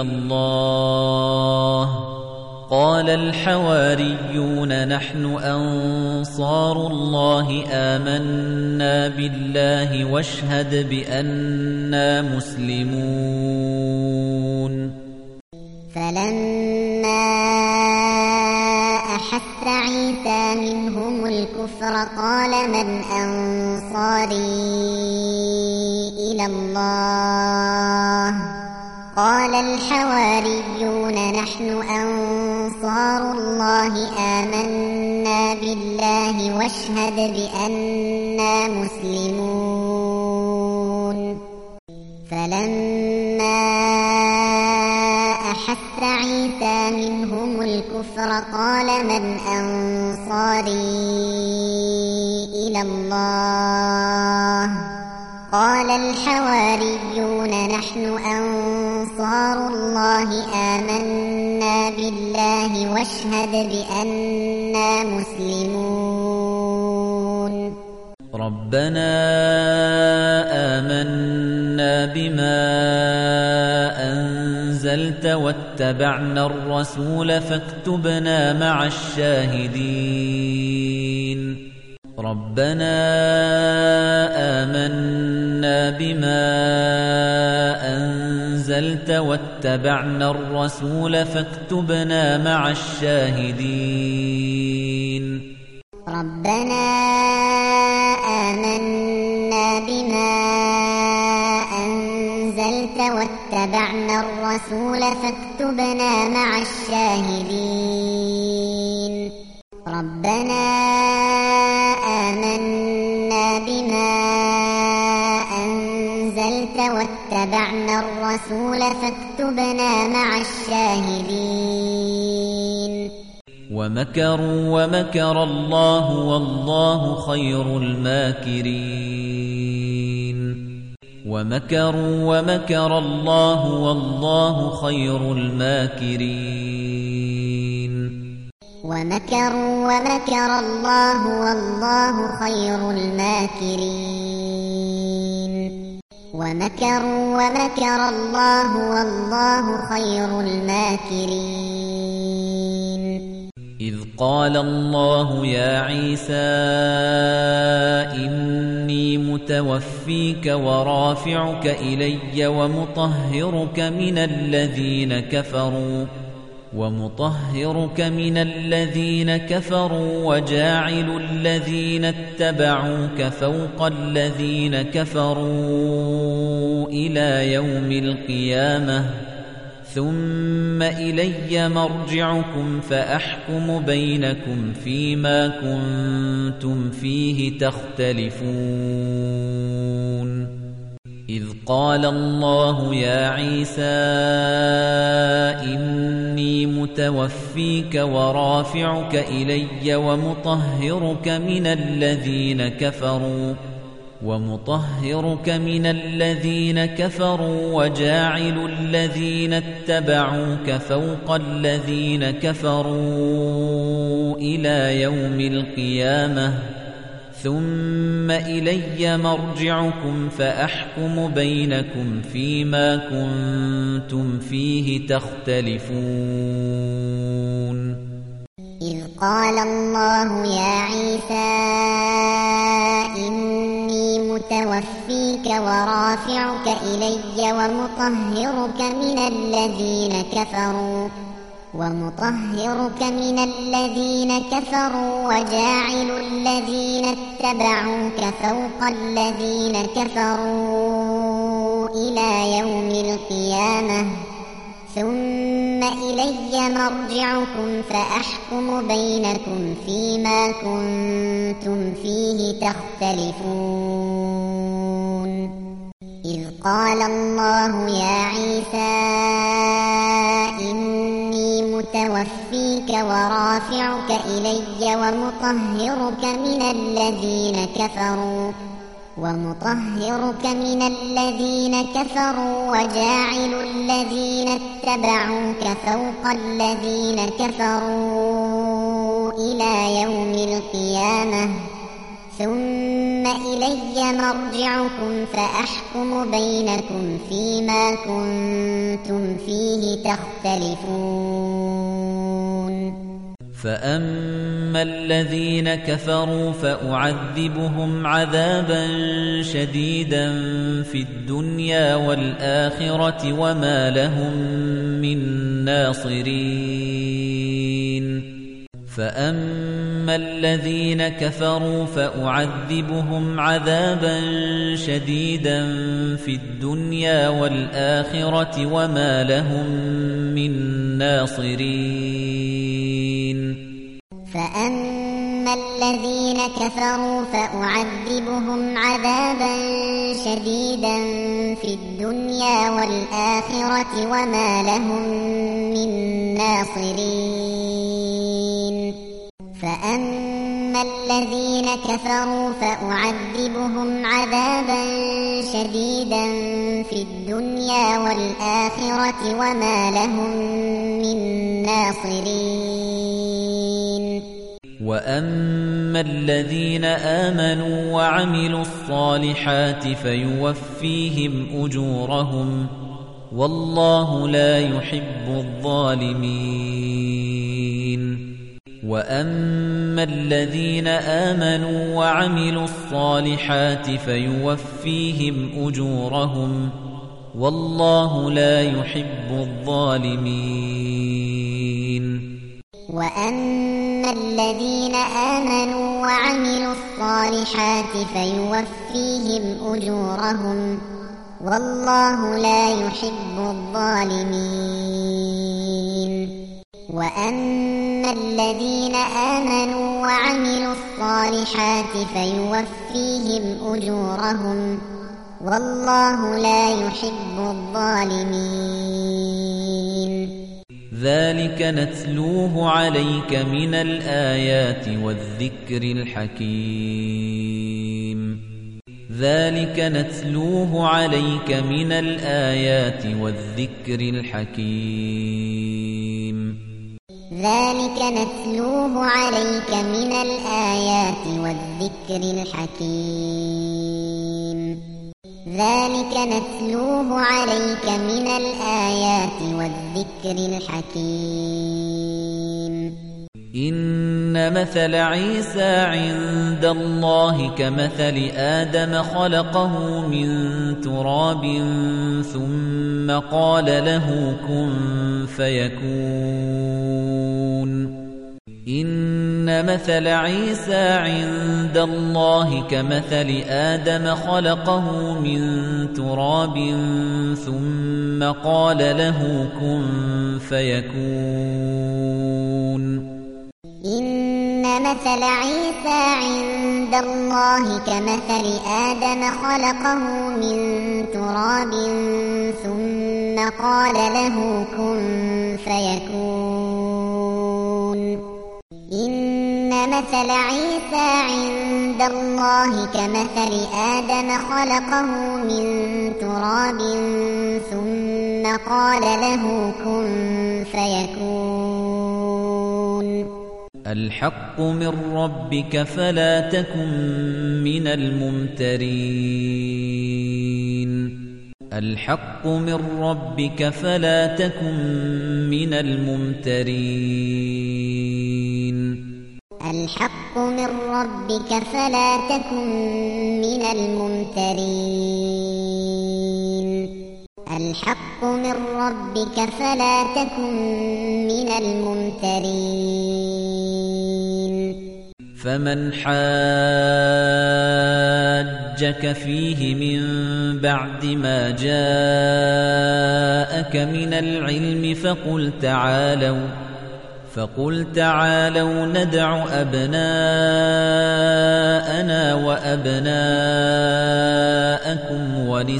الله قال الحواريون نحن أنصار الله آمنا بالله واشهد بأننا مسلمون فلما أحس عيسى منهم الكفر قال من أنصاري إلى الله قال الحواريون نحن أنصار الله آمنا بالله واشهد بأننا مسلمون فلما أحس عيسى منهم الكفر قال من أنصاري إلى الله قال الحواريون نحن أنصار الله آمنا بالله واشهد بأننا مسلمون ربنا آمنا بما أنزلت واتبعنا الرسول فاكتبنا مع الشاهدين ربنا آمنا بما أنزلت واتبعنا الرسول فاكتبنا مع الشاهدين ربنا آمنا بما أنزلت واتبعنا الرسول فاكتبنا مع الشاهدين ربنا آمنا بما أنزلت واتبعنا الرسول فاكتبنا مع الشاهدين ومكروا ومكر الله والله خير الماكرين ومكروا ومكر الله والله خير الماكرين ومكروا ومكر الله والله خير الماكرين ومكروا ومكر الله والله خير الماكرين إذ قال الله يا عيسى إني متوفيك ورافعك إلي ومطهرك من الذين كفروا ومطهرك من الذين كفروا وجاعل الذين اتبعوك فوق الذين كفروا إلى يوم القيامة ثم إلي مرجعكم فأحكم بينكم فيما كنتم فيه تختلفون إذ قال الله يا عيسى إني متوفيك ورافعك إلي ومطهرك من الذين كفروا ومطهرك من الذين كفروا وجاعل الذين اتبعوك فوق الذين كفروا إلى يوم القيامة ثم إلي مرجعكم فأحكم بينكم فيما كنتم فيه تختلفون إذ قال الله يا عيسى إني متوفيك ورافعك إلي ومطهرك من الذين كفروا ومطهرك من الذين كفروا وجاعل الذين اتبعوك فوق الذين كفروا إلى يوم القيامة ثم إلي مرجعكم فأحكم بينكم فيما كنتم فيه تختلفون إذ قال الله يا عيسى إني متوفيك ورافعك إلي ومطهرك من الذين كفروا ومطهرك من الذين كفروا وجاعل الذين اتبعوك فوق الذين كفروا إلى يوم القيامة ثم إلي مرجعكم فأحكم بينكم فيما كنتم فيه تختلفون فأما الذين كفروا فأعذبهم عذابا شديدا في الدنيا والآخرة وما لهم من ناصرين فأما الذين كفروا فأعذبهم عذابا شديدا في الدنيا والآخرة وما لهم من ناصرين فأما الذين كفروا فأعذبهم عذابا شديدا في الدنيا والآخرة وما لهم من ناصرين فأما الذين كفروا فأعذبهم عذابا شديدا في الدنيا والآخرة وما لهم من ناصرين وأما الذين آمنوا وعملوا الصالحات فيوفيهم أجورهم والله لا يحب الظالمين وأما الذين آمنوا وعملوا الصالحات فيوفيهم أجورهم والله لا يحب الظالمين وأما الذين آمنوا وعملوا الصالحات فيوفيهم أجورهم والله لا يحب الظالمين وأما الذين آمنوا وعملوا الصالحات فيوفيهم أجورهم والله لا يحب الظالمين ذلك نتلوه عليك من الآيات والذكر الحكيم ذلك نتلوه عليك من الآيات والذكر الحكيم ذلك نتلوه عليك من الآيات والذكر الحكيم ذلك نتلوه عليك من الآيات والذكر الحكيم إن مثل عيسى عند الله كمثل آدم خلقه من تراب ثم قال له كن فيكون إن مثل عيسى عند الله كمثل آدم خلقه من تراب ثم قال له كن فيكون إن مثل عيسى عند الله كمثل آدم خلقه من تراب ثم قال له كن فيكون إن مثل عيسى عند الله كمثل آدم خلقه من تراب ثم قال له كن فيكون الحق من ربك فلا تكن من الممترين الحق من ربك فلا تكن من الممترين الحق من ربك فلا تكن من الممترين الحق من ربك فلا تكن من الممترين فمن حاجك فيه من بعد ما جاءك من العلم فقل تعالوا فقل تعالوا ندع أبناءنا وأبناءكم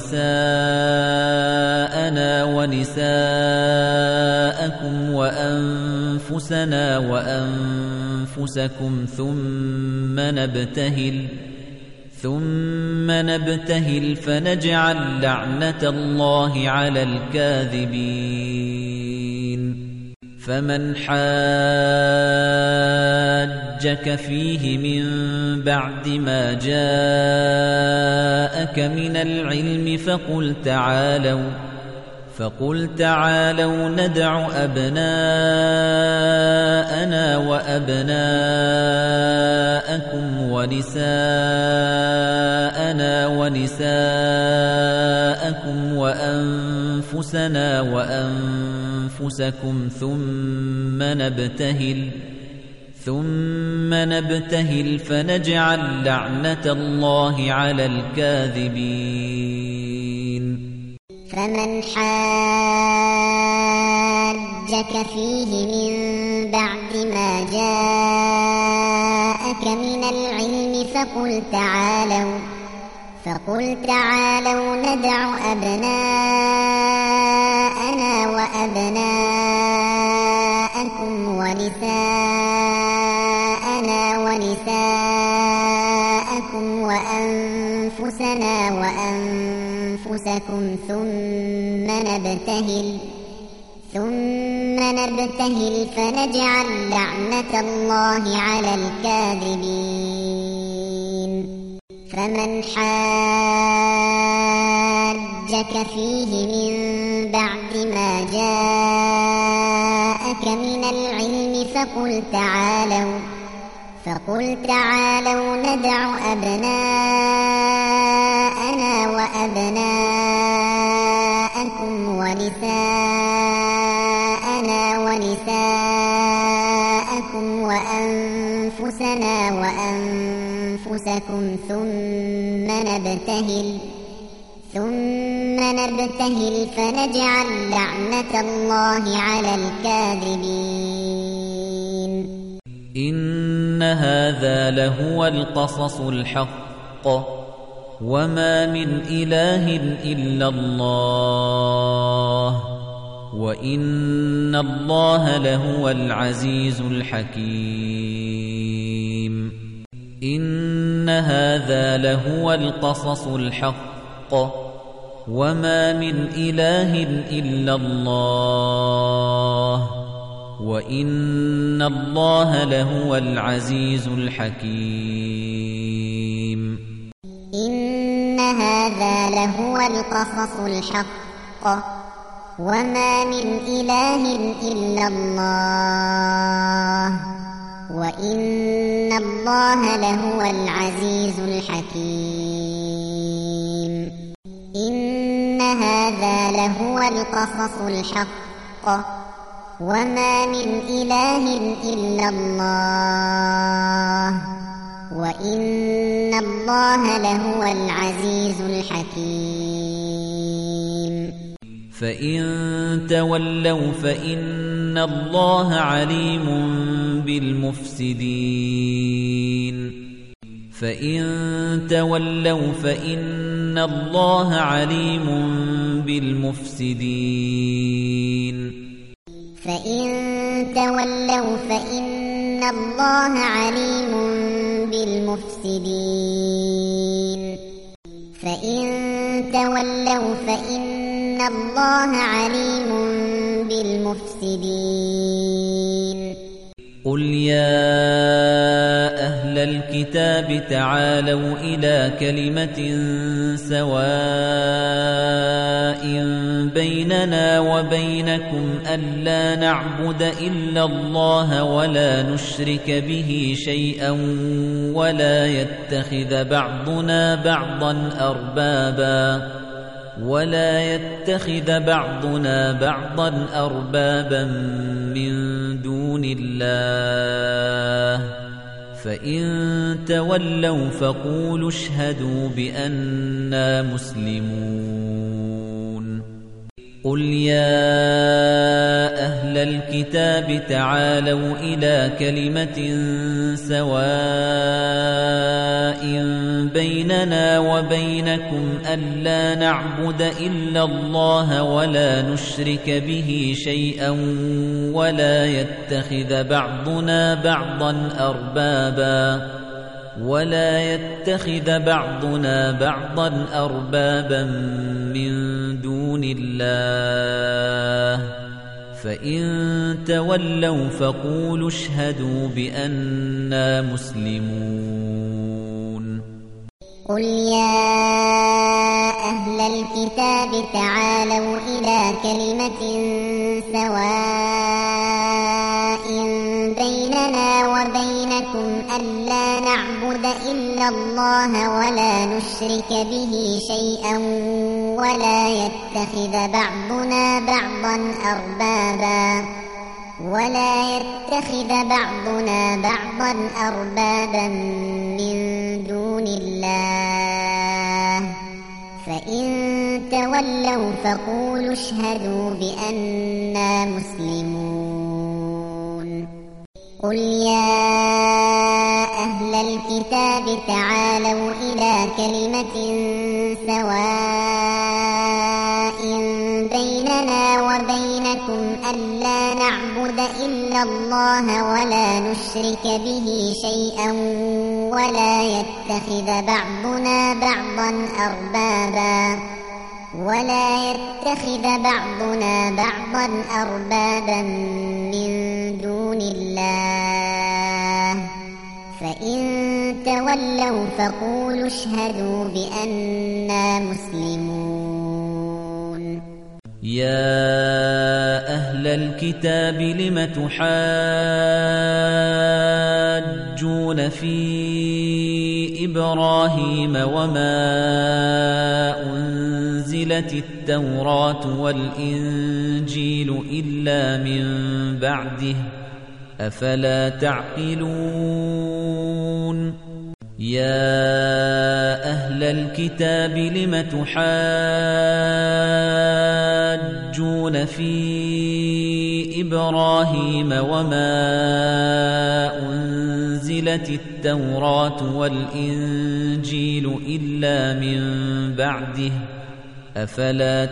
ونساءنا ونساءكم وأنفسنا وأنفسكم ثم نبتهل ثم نبتهل فنجعل لعنة الله على الكاذبين فمن حاجك فيه من بعد ما جاءك من العلم فقل تعالوا فقل تعالوا ندع أبناءنا وأبناءكم ونساءنا ونساءكم وأنفسنا وأنفسكم ثم نبتهل ثم نبتهل فنجعل لعنة الله على الكاذبين فمن حاجك فيه من بعد ما جاءك من العلم فقل تعالوا فقل تعالوا ندع أبناءنا وأبناءكم ونساءنا ونساءكم وأنفسنا وأنفسكم ثم نبتهل ثم نبتهل فنجعل لعنة الله على الكاذبين فمن حاجك فيه من بعد ما جاءك من العلم فقل تعالوا فقل تعالوا ندع أبناءنا وأبناءكم ونساءنا ونساءكم وأنفسنا وأنفسكم ثم نبتهل ثم نبتهل فنجعل لعنة الله على الكاذبين إن هذا لهو القصص الحق وما من إله إلا الله وإن الله لهو العزيز الحكيم إن هذا لهو القصص الحق وما من إله إلا الله وإن الله لهو العزيز الحكيم إن هذا لهو القصص الحق وما من إله إلا الله وإن الله لهو العزيز الحكيم إن هذا لهو القصص الحق وما من إله إلا الله وإن الله لهو العزيز الحكيم فإن تولوا فإن الله عليم بالمفسدين فإن تولوا فإن الله عليم بالمفسدين فإن تولوا فإن الله عليم بالمفسدين فإن تولوا فإن الله عليم بالمفسدين قل يا أهل الكتاب تعالوا إلى كلمة سواء بيننا وبينكم ألا نعبد إلا الله ولا نشرك به شيئا ولا يتخذ بعضنا بعضا أربابا ولا يتخذ بعضنا بعضا أربابا من دون الله فإن تولوا فقولوا اشهدوا بأننا مسلمون قل يا أهل الكتاب تعالوا إلى كلمة سواء بيننا وبينكم ألا نعبد إلا الله ولا نشرك به شيئا ولا يتخذ بعضنا بعضا أربابا ولا يتخذ بعضنا بعضا أربابا من دون الله فإن تولوا فقولوا اشهدوا بأننا مسلمون قل يا أهل الكتاب تعالوا إلى كلمة سواء بيننا وبينكم ألا نعبد إلا الله ولا نشرك به شيئا ولا يتخذ بعضنا بعضا أربابا ولا يتخذ بعضنا بعضا أربابا من دون الله فإن تولوا فقولوا اشهدوا بأننا مسلمون قل يا أهل الكتاب تعالوا إلى كلمة سواء بيننا وبينكم ألا نعبد إلا الله ولا نشرك به شيئا ولا يتخذ بعضنا بعضا أربابا ولا يتخذ بعضنا بعضا أربابا من دون الله فإن تولوا فقولوا اشهدوا بأننا مسلمون يا أهل الكتاب لم تحاجون في إبراهيم وما أنزلت التوراة والإنجيل إلا من بعده أفلا تعقلون يا أهل الكتاب لم تحاجون في إبراهيم وما أنزلت التوراة والإنجيل إلا من بعده أفلا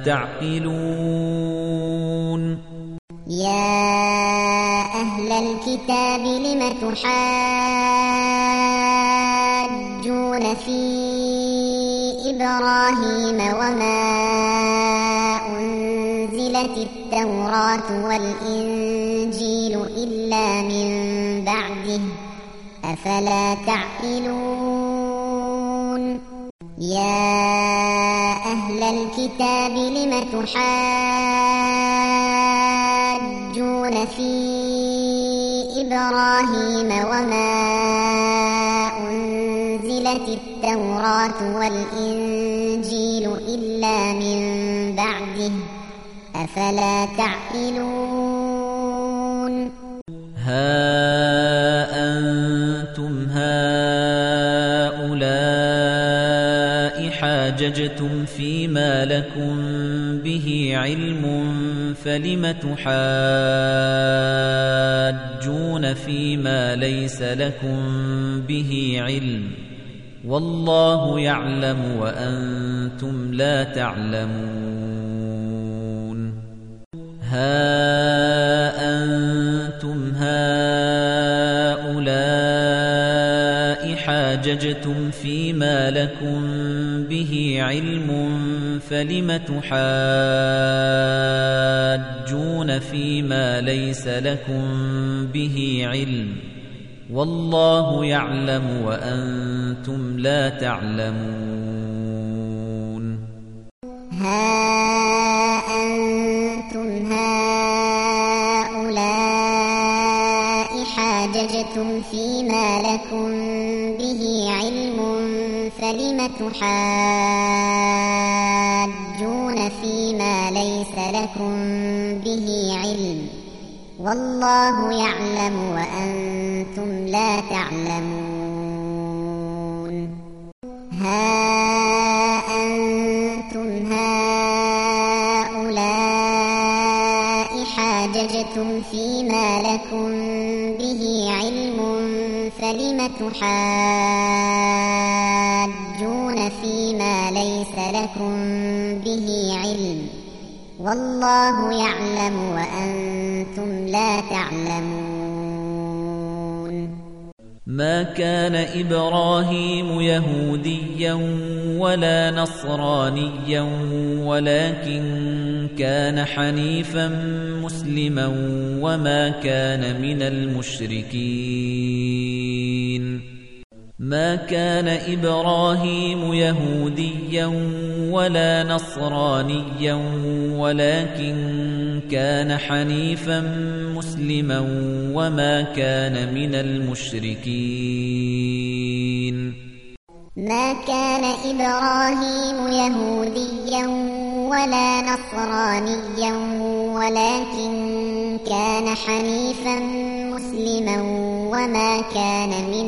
تعقلون يا أهل الكتاب لم تحاجون في إبراهيم وما أنزلت التوراة والإنجيل إلا من بعده أفلا تعقلون يا أهل الكتاب لم تحاجون في إبراهيم وما أنزلت التوراة والإنجيل إلا من بعده أفلا تعقلون ها أنتم هؤلاء حاججتم فيما لكم به علم فلم تحاجون فيما ليس لكم به علم والله يعلم وأنتم لا تعلمون ها أنتم هؤلاء حاججتم فيما لكم به علم فلم تحاجون فيما ليس لكم به علم والله يعلم وأنتم لا تعلمون ها أنتم هؤلاء حاججتم فيما لكم به علم فلم تحاجون فيما ليس لكم به علم والله يعلم وأنتم وأنتم لا تعلمون ها أنتم هؤلاء حاججتم فيما لكم به علم فلم تحاجون فيما ليس لكم به علم والله يعلم وأنتم لا تعلمون ما كان إبراهيم يهوديا ولا نصرانيا ولكن كان حنيفا مسلما وما كان من المشركين ما كان إبراهيم يهوديا ولا نصرانيا ولكن كان حنيفا مسلما وما كان من المشركين ما كان إبراهيم يهوديا ولا نصرانيا ولكن كان حنيفا مسلما وما كان من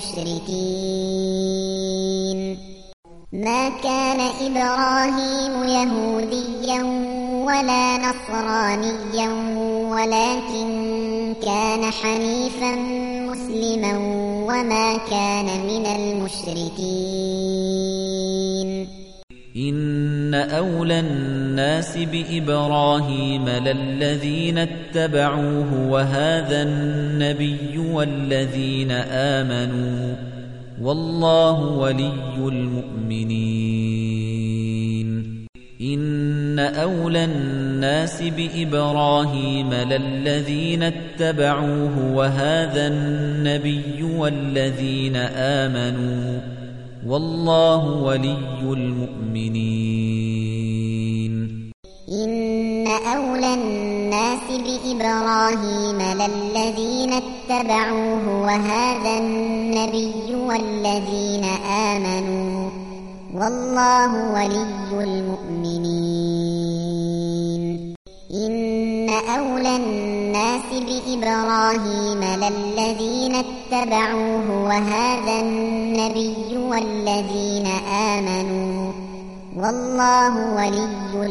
المشركين ما كان إبراهيم يهوديا ولا نصرانيا ولكن كان حنيفا مسلما وما كان من المشركين إن أولى الناس بإبراهيم للذين اتبعوه وهذا النبي والذين آمنوا والله ولي المؤمنين إن أولى الناس بإبراهيم للذين اتبعوه وهذا النبي والذين آمنوا والله ولي المؤمنين إن أولى الناس بإبراهيم للذين اتبعوه وهذا النبي والذين آمنوا والله ولي المؤمنين إن أولى الناس بإبراهيم للذين اتبعوه وهذا النبي والذين آمنوا والله ولي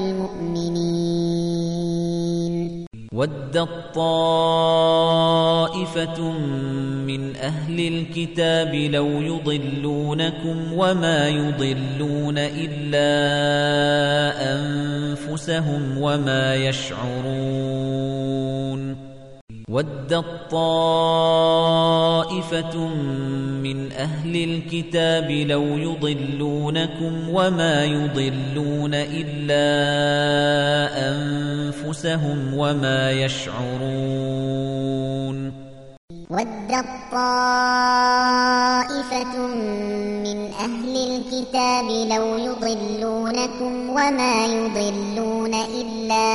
المؤمنين ودت طائفة من أهل الكتاب لو يضلونكم وما يضلون إلا أنفسهم وما يشعرون ودت طائفة من أهل الكتاب لو يضلونكم وما يضلون إلا أنفسهم وما يشعرون ودت طائفة من أهل الكتاب لو يضلونكم وما يضلون إلا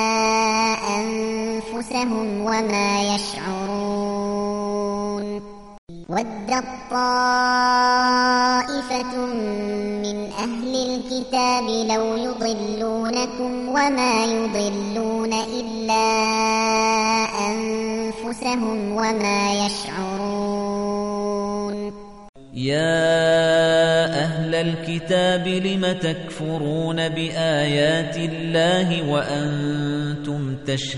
أنفسهم وما يشعرون ودت طائفة من أهل الكتاب لو يضلونكم وما يضلون إلا أنفسهم وما يشعرون يا أهل الكتاب لم تكفرون بآيات الله وأنتم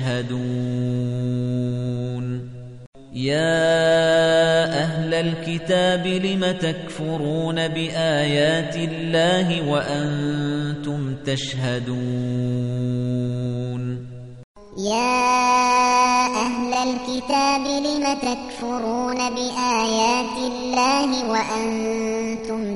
تشهدون يا أهل الكتاب لم تكفرون بآيات الله وأنتم تشهدون يا أهل الكتاب لم تكفرون بآيات الله وأنتم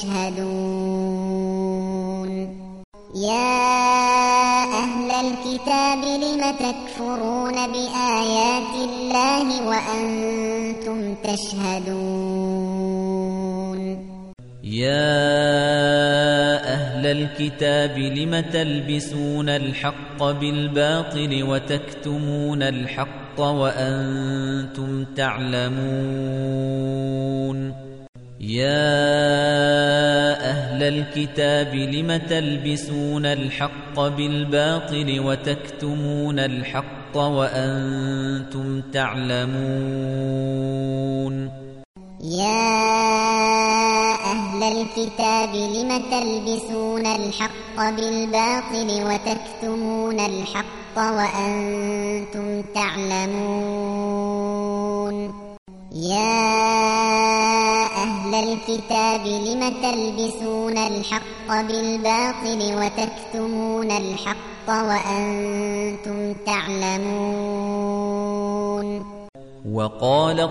تشهدون يا أهل الكتاب لم تكفرون بآيات الله وأنتم تشهدون يا أهل الكتاب لم تلبسون الحق بالباطل وتكتمون الحق وأنتم تعلمون يا أهل الكتاب لم تلبسون الحق بالباطل وتكتمون الحق وأنتم تعلمون الكتاب لم تلبسون الحق بالباطل وتكتمون الحق وأنتم تعلمون يا أهل الكتاب لم تلبسون الحق بالباطل وتكتمون الحق وأنتم تعلمون وقالت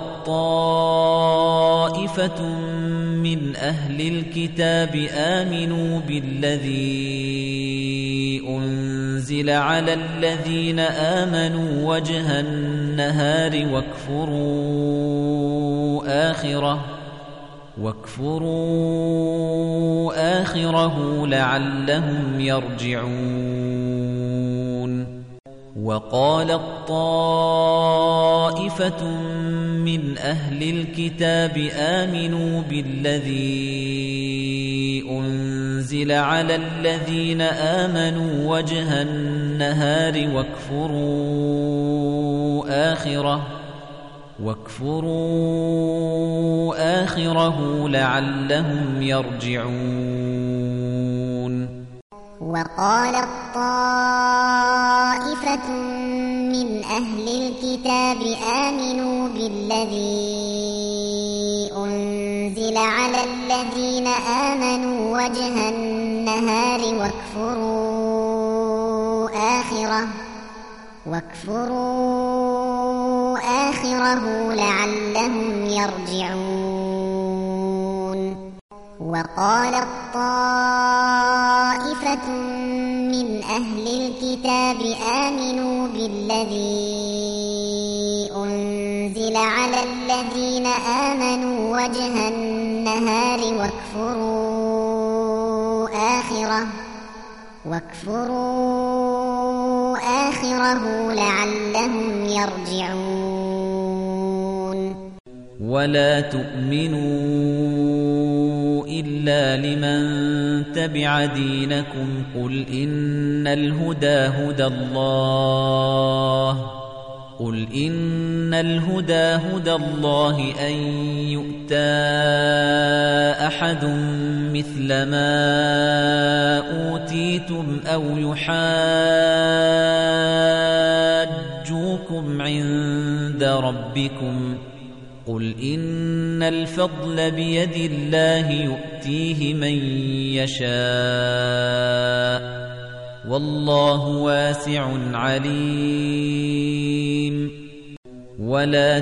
طائفة من أهل الكتاب آمنوا بالذي أنزل على الذين آمنوا وجه النهار واكفروا آخره واكفروا آخره لعلهم يرجعون وقالت طائفة من أهل الكتاب آمنوا بالذي أنزل على الذين آمنوا وجه النهار واكفروا آخره واكفروا آخره لعلهم يرجعون وقالت طائفة من أهل الكتاب آمنوا بالذي أنزل على الذين آمنوا وجه النهار واكفروا آخره واكفروا آخره لعلهم يرجعون وقالت طائفة من أهل الكتاب آمنوا بالذي أنزل على الذين آمنوا وجه النهار واكفروا آخره واكفروا آخره لعلهم يرجعون ولا تؤمنوا إلا لمن تبع دينكم قل إن الهدى هدى الله قل إن الهدى هدى الله أن يؤتى أحد مثل ما أوتيتم أو يحاجوكم عند ربكم قل إن الفضل بيد الله يؤتيه من يشاء والله واسع عليم ولا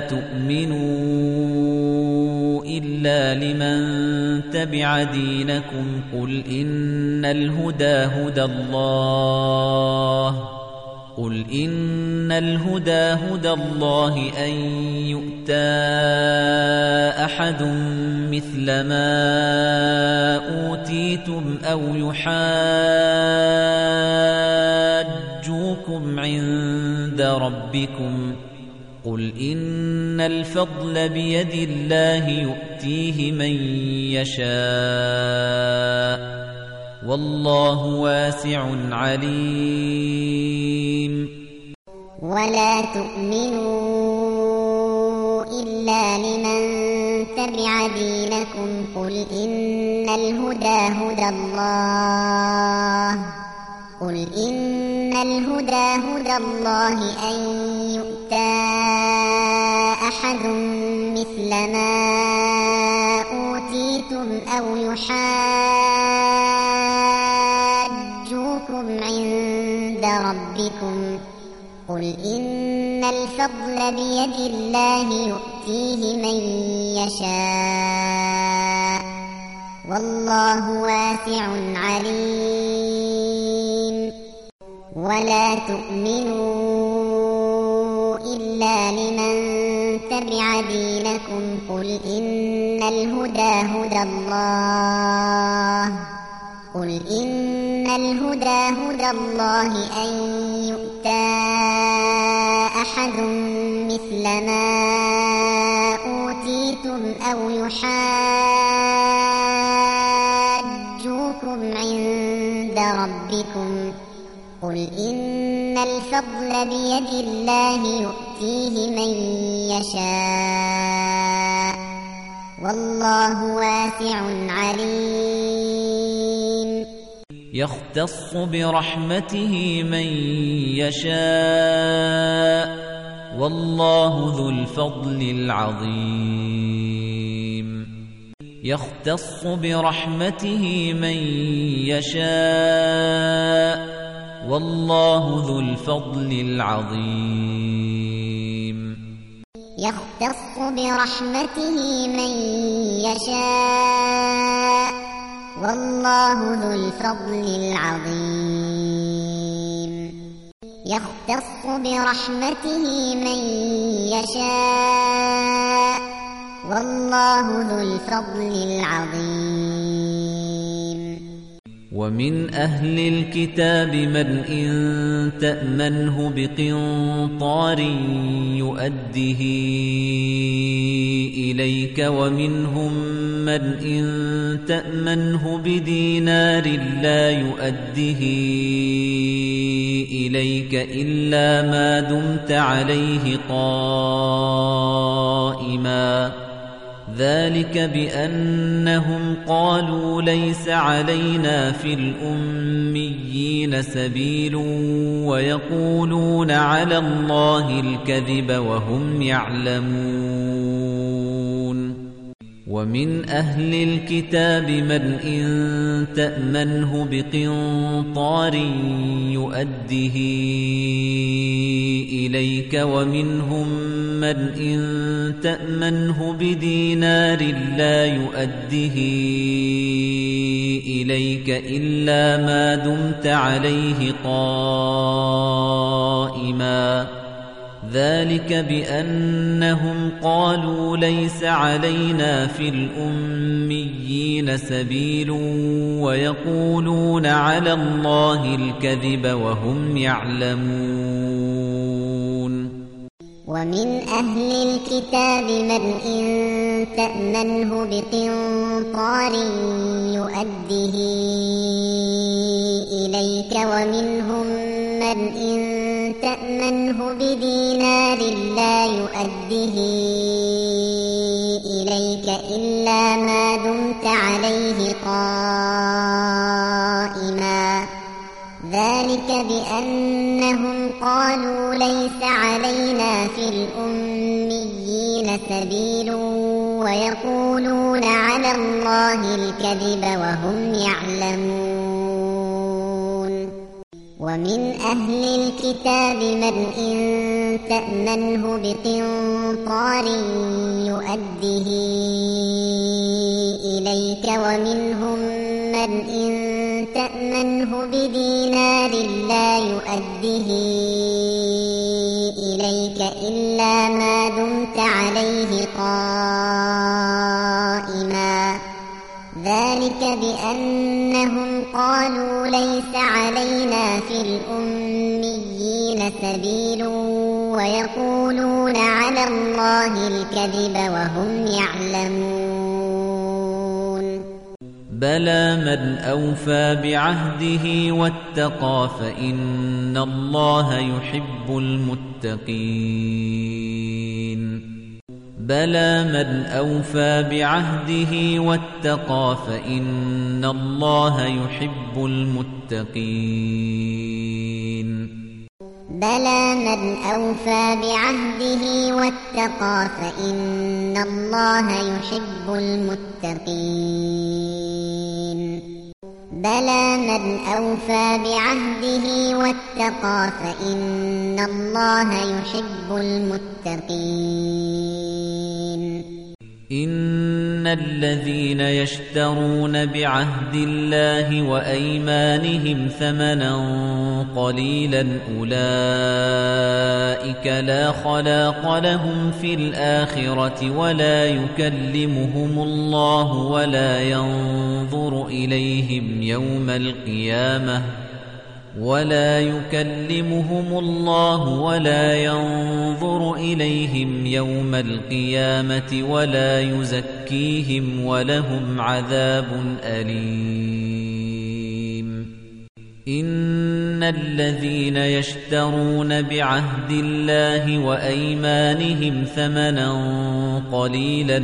تؤمنوا إلا لمن تبع دينكم قل إن الهدى هدى الله قل إن الهدى هدى الله أن يؤتى أحد مثل ما أوتيتم أو يحاجوكم عند ربكم قل إن الفضل بيد الله يؤتيه من يشاء والله واسع عليم ولا تؤمنوا إلا لمن تبع دينكم قل إن الهدى هدى الله قل إن الهدى هدى الله أن يؤتى أحد مثل ما أوتيتم أو يحاجوكم عند ربكم قل إن الفضل بيد الله يؤتيه من يشاء والله واسع عليم ولا تؤمنوا إلا لمن تبع دينكم قل إن الهدى هدى الله قل إن الهدى هدى الله أن يؤتى أحد مثل ما أوتيتم أو يحاجوكم عند ربكم قل إن الفضل بيد الله يؤتيه من يشاء والله واسع عليم يختص برحمته من يشاء والله ذو الفضل العظيم يختص برحمته من يشاء والله ذو الفضل العظيم يختص برحمته من يشاء والله ذو الفضل العظيم يختص برحمته من يشاء والله ذو الفضل العظيم ومن أهل الكتاب من إن تأمنه بقنطار يؤده إليك ومنهم من إن تأمنه بدينار لا يؤده إليك إلا ما دمت عليه قائما ذلك بأنهم قالوا ليس علينا في الأميين سبيل ويقولون على الله الكذب وهم يعلمون ومن أهل الكتاب من إن تأمنه بقنطار يؤده إليك ومنهم من إن تأمنه بدينار لا يؤده إليك إلا ما دمت عليه قائما ذلك بأنهم قالوا ليس علينا في الأميين سبيل ويقولون على الله الكذب وهم يعلمون ومن أهل الكتاب من إن تأمنه بقنطار يؤده إليك ومنهم من إن تأمنه بدينار لا يؤده إليك إلا ما دمت عليه قائما ذلك بأنهم قالوا ليس علينا في الأميين سبيل ويقولون على الله الكذب وهم يعلمون ومن أهل الكتاب من إن تأمنه بقنطار يؤده إليك ومنهم من إن تأمنه بدينار لا يؤده إليك إلا ما دمت عليه قائما ذلك بأنهم قالوا ليس علينا في الأميين سبيل ويقولون على الله الكذب وهم يعلمون بلى من أوفى بعهده واتقى فإن الله يحب المتقين بلى من أوفى بعهده واتقى فإن الله يحب المتقين بلى من أوفى بعهده واتقى فإن الله يحب المتقين بلى من أوفى بعهده واتقى فإن الله يحب المتقين إن الذين يشترون بعهد الله وأيمانهم ثمنا قليلا أولئك لا خلاق لهم في الآخرة ولا يكلمهم الله ولا ينظر إليهم يوم القيامة ولا يكلمهم الله ولا ينظر إليهم يوم القيامة ولا يزكيهم ولهم عذاب أليم إن الذين يشترون بعهد الله وأيمانهم ثمنا قليلا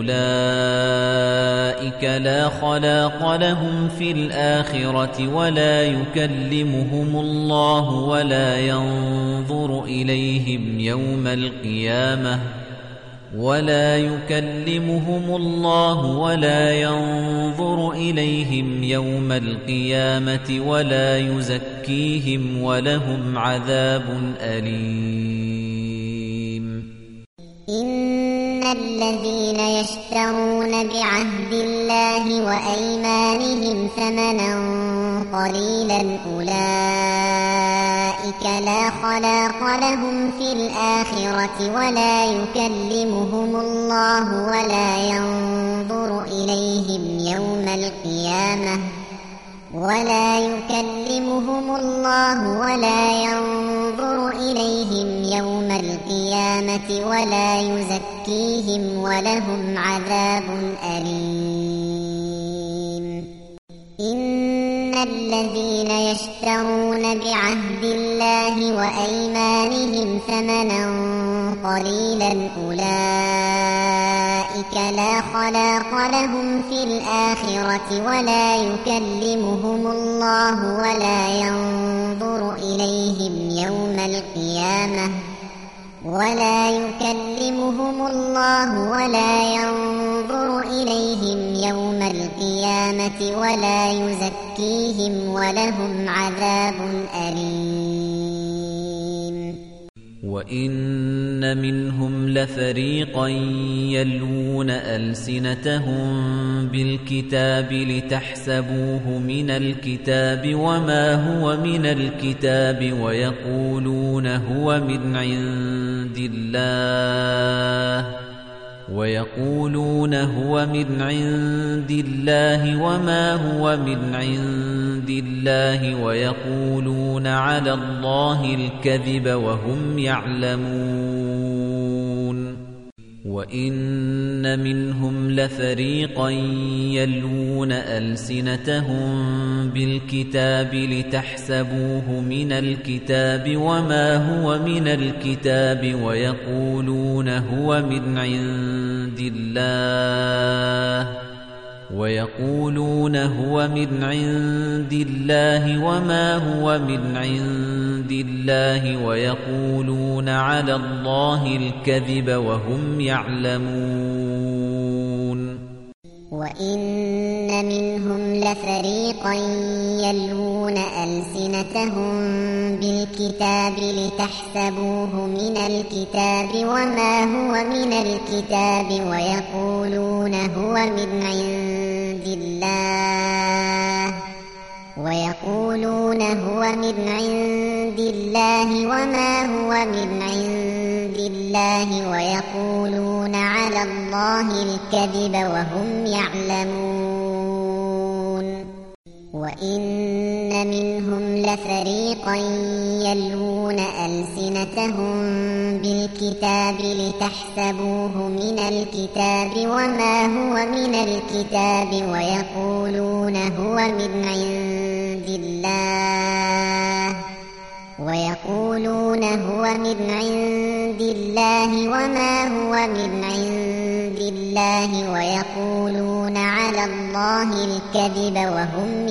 أولئك لا خلاق لهم في الآخرة ولا يكلمهم الله ولا ينظر إليهم يوم القيامة ولا يكلمهم الله ولا ينظر إليهم يوم القيامة ولا يزكيهم ولهم عذاب أليم. إن الذين يشترون بعهد الله وأيمانهم ثمنا قليلا أولئك لا خلاق لهم في الآخرة ولا يكلمهم الله ولا ينظر إليهم يوم القيامة ولا يكلمهم الله ولا ينظر إليهم يوم القيامة ولا يزكيهم ولهم عذاب أليم. إن الذين يشترون بعهد الله وأيمانهم ثمنا قليلا أولئك لا خلاق لهم في الآخرة ولا يكلمهم الله ولا ينظر إليهم يوم القيامة ولا يكلمهم الله ولا ينظر إليهم يوم القيامة ولا يزكيهم ولهم عذاب أليم. وَإِنَّ مِنْهُمْ لَفَرِيقًا يَلْوُونَ أَلْسِنَتَهُم بِالْكِتَابِ لِتَحْسَبُوهُ مِنَ الْكِتَابِ وَمَا هُوَ مِنَ الْكِتَابِ وَيَقُولُونَ هُوَ مِنْ عِندِ اللَّهِ وَيَقُولُونَ هُوَ مِنْ عِندِ اللَّهِ وَمَا هُوَ مِنْ عِندِ اللَّهِ وَيَقُولُونَ عَلَى اللَّهِ الْكَذِبَ وَهُمْ يَعْلَمُونَ. وَإِنَّ مِنْهُمْ لَفَرِيقًا يَلْوُونَ أَلْسِنَتَهُم بِالْكِتَابِ لِتَحْسَبُوهُ مِنَ الْكِتَابِ وَمَا هُوَ مِنَ الْكِتَابِ وَيَقُولُونَ هُوَ مِنْ عِندِ اللَّهِ وَيَقُولُونَ هُوَ مِنْ عِندِ اللَّهِ وَمَا هُوَ مِنْ عِندِ اللَّهِ وَيَقُولُونَ عَلَى اللَّهِ الْكَذِبَ وَهُمْ يَعْلَمُونَ. وَإِنَّ مِنْهُمْ لَفَرِيقًا يَلْوُونَ أَلْسِنَتَهُم بِالْكِتَابِ لِتَحْسَبُوهُ مِنَ الْكِتَابِ وَمَا هُوَ مِنَ الْكِتَابِ وَيَقُولُونَ هُوَ مِنْ عِندِ اللَّهِ وَيَقُولُونَ هُوَ مِنْ عِندِ اللَّهِ وَمَا هُوَ مِنْ عِندِ اللَّهِ وَيَقُولُونَ عَلَى اللَّهِ الْكَذِبَ وَهُمْ يَعْلَمُونَ. وَإِنَّ مِنْهُمْ لَفَرِيقًا يَلْوُونَ أَلْسِنَتَهُم بِالْكِتَابِ لِتَحْسَبُوهُ مِنَ الْكِتَابِ وَمَا هُوَ مِنَ الْكِتَابِ وَيَقُولُونَ هُوَ مِنْ عِندِ اللَّهِ وَيَقُولُونَ هُوَ مِنْ عِندِ اللَّهِ وَمَا هُوَ مِنْ عِندِ اللَّهِ وَيَقُولُونَ عَلَى اللَّهِ الْكَذِبَ وَهُمْ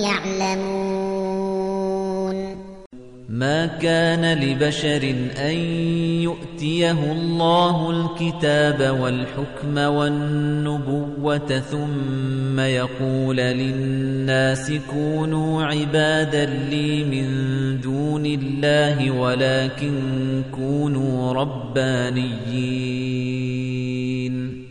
يَعْلَمُونَ. مَا كَانَ لِبَشَرٍ أَن يُؤْتِيَهُ اللَّهُ الْكِتَابَ وَالْحُكْمَ وَالنُّبُوَّةَ ثُمَّ يَقُولَ لِلنَّاسِ كُونُوا عِبَادًا لِّي مِن دُونِ اللَّهِ وَلَكِن كُونُوا رَبَّانِيِّينَ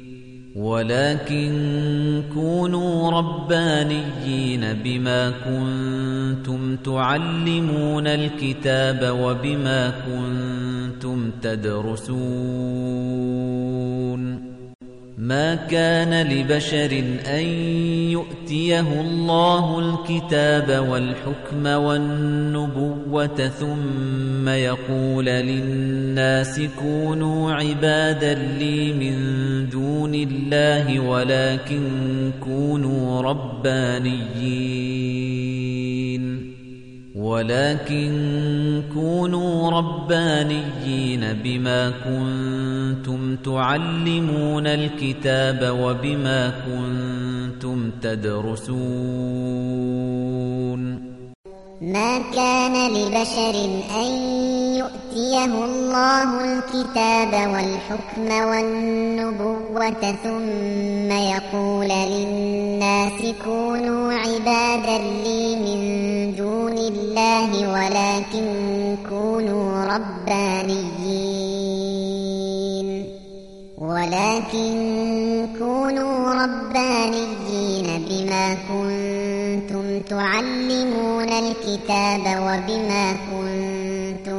ولكن كونوا ربانيين بما كنتم تعلمون الكتاب وبما كنتم تدرسون. ما كان لبشر أن يؤتيه الله الكتاب والحكم والنبوة ثم يقول للناس كونوا عبادا لي من دون الله ولكن كونوا ربانيين ولكن كونوا ربانيين بما كنتم تعلمون الكتاب وبما كنتم تدرسون ما كان لبشر أن يؤتيه الله الكتاب والحكم والنبوة ثم يقول للناس كونوا عبادا لي من دون الله ولكن كونوا ربانيين ولكن كونوا ربانيين بما كنتم تعلمون الكتاب وبما كنتم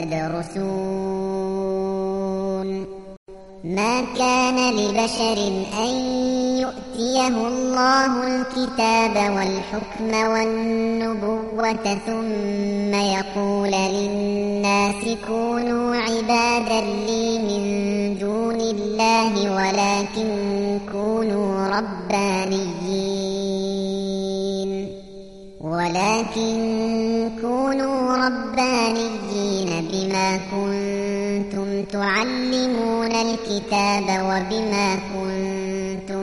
تدرسون ما كان لبشر أن يؤتيه الله الكتاب والحكم والنبوة ثم يقول للناس كونوا عبادا لي من دون الله ولكن كونوا ربانيين ولكن كونوا ربانيين بما كنتم تعلمون الكتاب وبما كنتم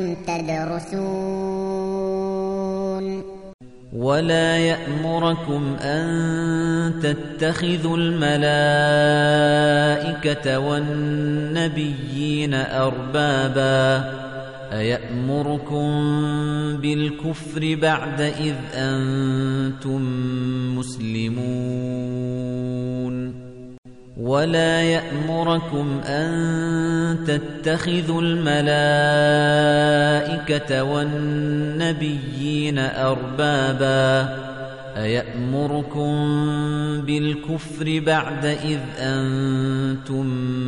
تدرسون ولا يأمركم أن تتخذوا الملائكة والنبيين أربابا أيأمركم بالكفر بعد إذ أنتم مسلمون ولا يأمركم أن تتخذوا الملائكة والنبيين أربابا أيأمركم بالكفر بعد إذ أنتم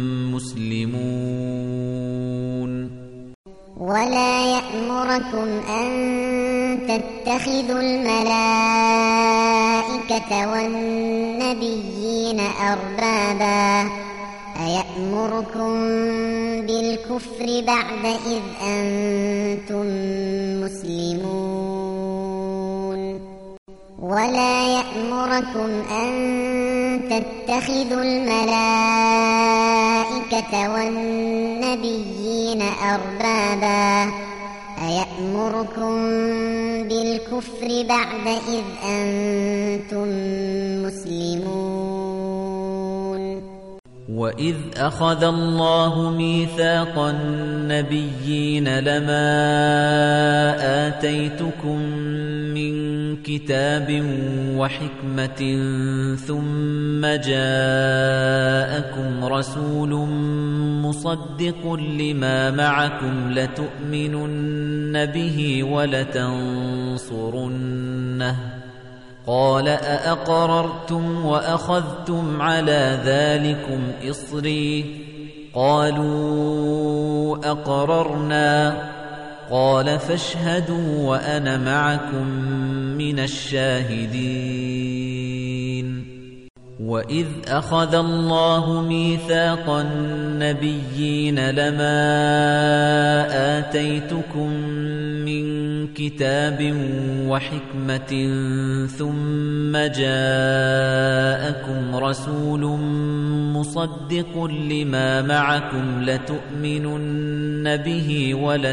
مسلمون ولا يأمركم أن تتخذوا الملائكة والنبيين أربابا أيأمركم بالكفر بعد إذ أنتم مسلمون ولا يأمركم أن تتخذوا الملائكة والنبيين أربابا أيأمركم بالكفر بعد إذ أنتم مسلمون وَإِذْ أَخَذَ اللَّهُ مِيثَاقَ النَّبِيِّينَ لَمَا آتَيْتُكُم مِّن كِتَابٍ وَحِكْمَةٍ ثُمَّ جَاءَكُمْ رَسُولٌ مُصَدِّقٌ لِّمَا مَعَكُمْ لَتُؤْمِنُنَّ بِهِ وَلَتَنصُرُنَّهُ قال أأقررتم وأخذتم على ذلكم إصري قالوا أقررنا قال فاشهدوا وأنا معكم من الشاهدين وإذ أخذ الله ميثاق النبيين لما آتيتكم من كتاب وحكمة ثم جاءكم رسول مصدق لما معكم لتؤمنن به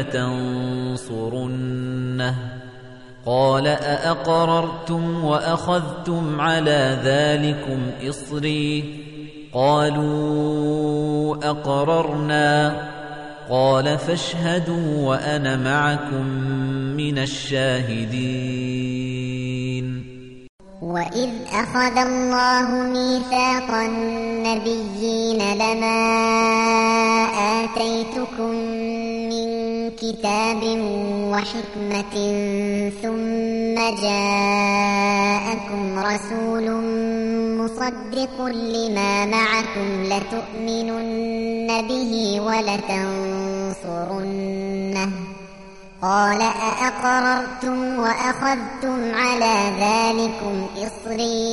ولتنصرنه قال أأقررتم وأخذتم على ذلكم إصري قالوا أقررنا قال فاشهدوا وأنا معكم من الشاهدين وإذ أخذ الله ميثاق النبيين لما آتيتكم من كتاب وحكمة ثم جاءكم رسول مصدق لما معكم لتؤمنن به ولتنصرنه قال أأقررتم وأخذتم على ذلكم إصري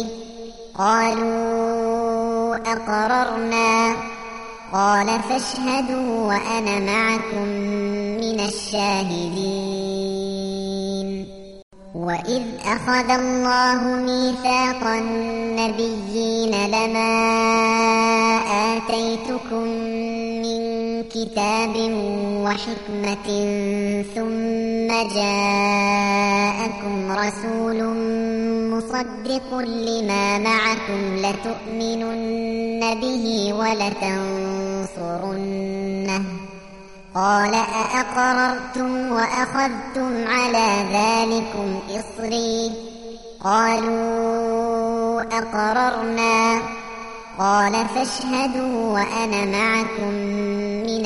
قالوا أقررنا قال فاشهدوا وأنا معكم من الشاهدين وإذ وإذ أخذ الله ميثاق النبيين لما آتيتكم من كتاب وحكمة ثم جاءكم رسول مصدق لما معكم لتؤمنن به ولتنصرنه قال أأقررتم وأخذتم على ذلكم إصري قالوا أقررنا قال فاشهدوا وأنا معكم من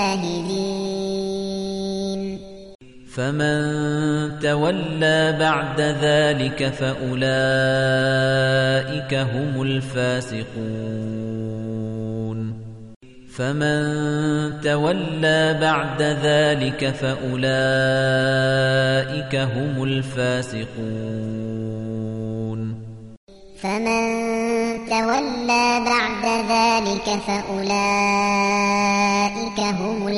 الشاهدين فمن تولى بعد ذلك فأولئك هم الفاسقون فمن تولى بعد ذلك فأولئك هم الفاسقون فمن تولى بعد ذلك فأولئك هم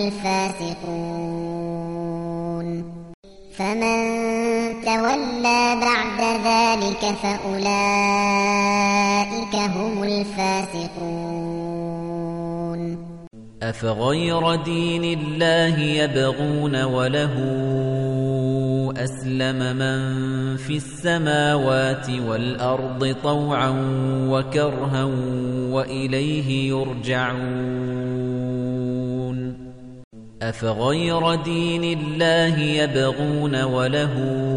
الفاسقون فمن تولى بعد ذلك فأولئك هم الفاسقون أفغير دين الله يبغون وله أسلم من في السماوات والأرض طوعا وكرها وإليه يرجعون أفغير دين الله يبغون وله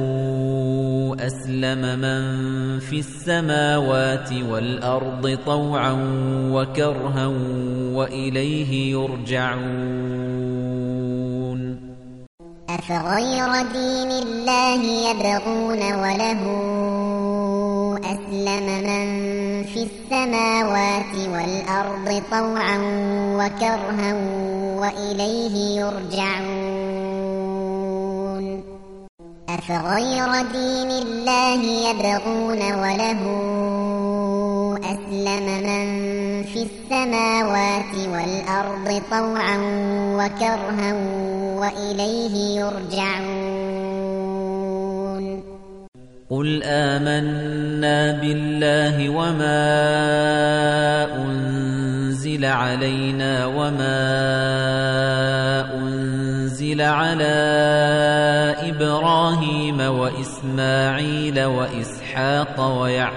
أسلم من في السماوات والأرض طوعا وكرها وإليه يرجعون أفغير دين الله يبغون وله أسلم من في السماوات والأرض طوعا وكرها وإليه يرجعون أفغير دين الله يبغون وله أسلم من في السماوات والأرض طوعا وكرها وإليه يرجعون قل آمنا بالله وما أنزل علينا وما أنزل على إبراهيم وإسماعيل وإسحاق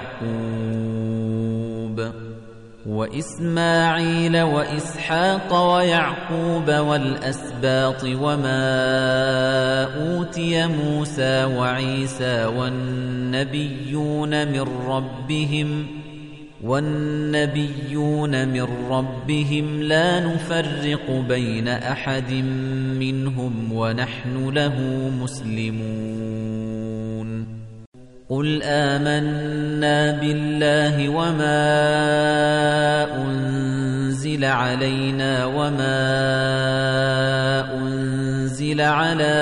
ويعقوب وإسماعيل وإسحاق ويعقوب والأسباط وما أوتي موسى وعيسى والنبيون من ربهم والنبيون من ربهم لا نفرق بين أحد منهم ونحن له مسلمون قل آمنا بالله وما أنزل علينا وما أنزل على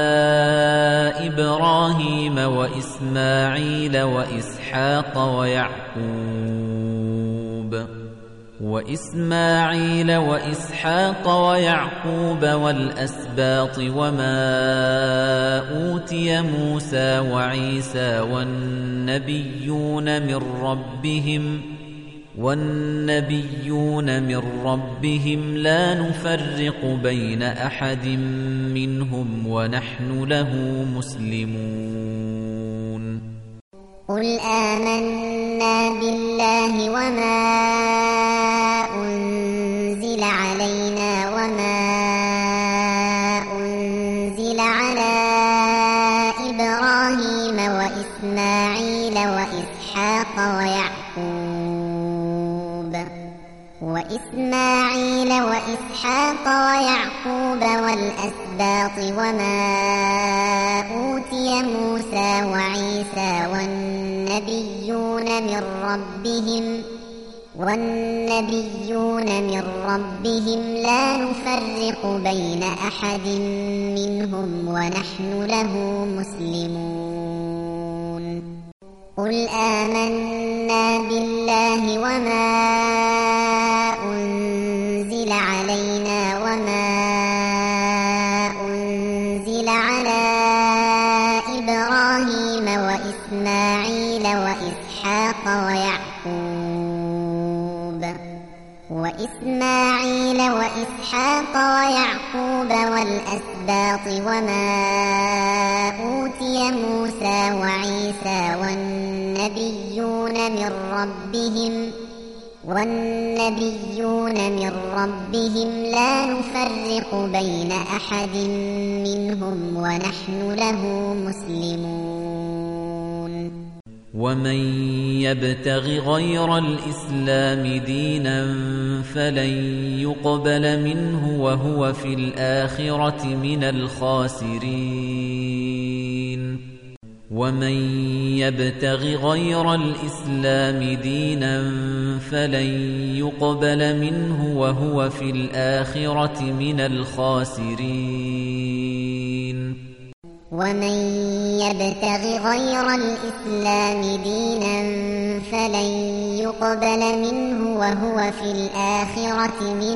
إبراهيم وإسماعيل وإسحاق ويعقوب وإسماعيل وإسحاق ويعقوب والأسباط وما أوتي موسى وعيسى والنبيون من ربهم والنبيون من ربهم لا نفرق بين أحد منهم ونحن له مسلمون قل آمنا بالله وما أنزل علينا وما أنزل على إبراهيم وإسماعيل وإسحاق ويعقوب وإسماعيل وإسحاق ويعقوب والأسباط وما أوتي موسى وعيسى والنبيون من ربهم والنبيون من ربهم لا نفرق بين أحد منهم ونحن له مسلمون قل آمنا بالله وما أنزل علينا وما أنزل على إبراهيم وإسماعيل وإسحاق ويعقوب والأسباط وما أوتي موسى وعيسى والنبيون من ربهم والنبيون من ربهم لا نفرق بين أحد منهم ونحن له مسلمون. ومن يبتغ غير الإسلام دينا فلن يقبل منه وهو في الآخرة من الخاسرين. ومن يبتغ غير الإسلام دينا فلن يقبل منه وهو في الآخرة من الخاسرين. ومن يبتغ غير الإسلام دينا فلن يقبل منه وهو في الآخرة من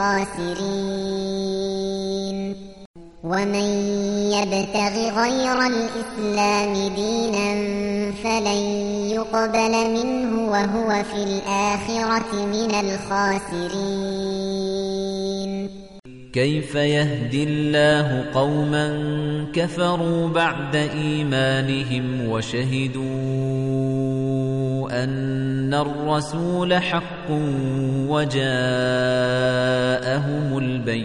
الخاسرين. ومن يبتغ غير الإسلام دينا فلن يقبل منه وهو في الآخرة من الخاسرين. كيف يهدي الله قوما كفروا بعد إيمانهم وشهدوا أن الرسول حق وجاءهم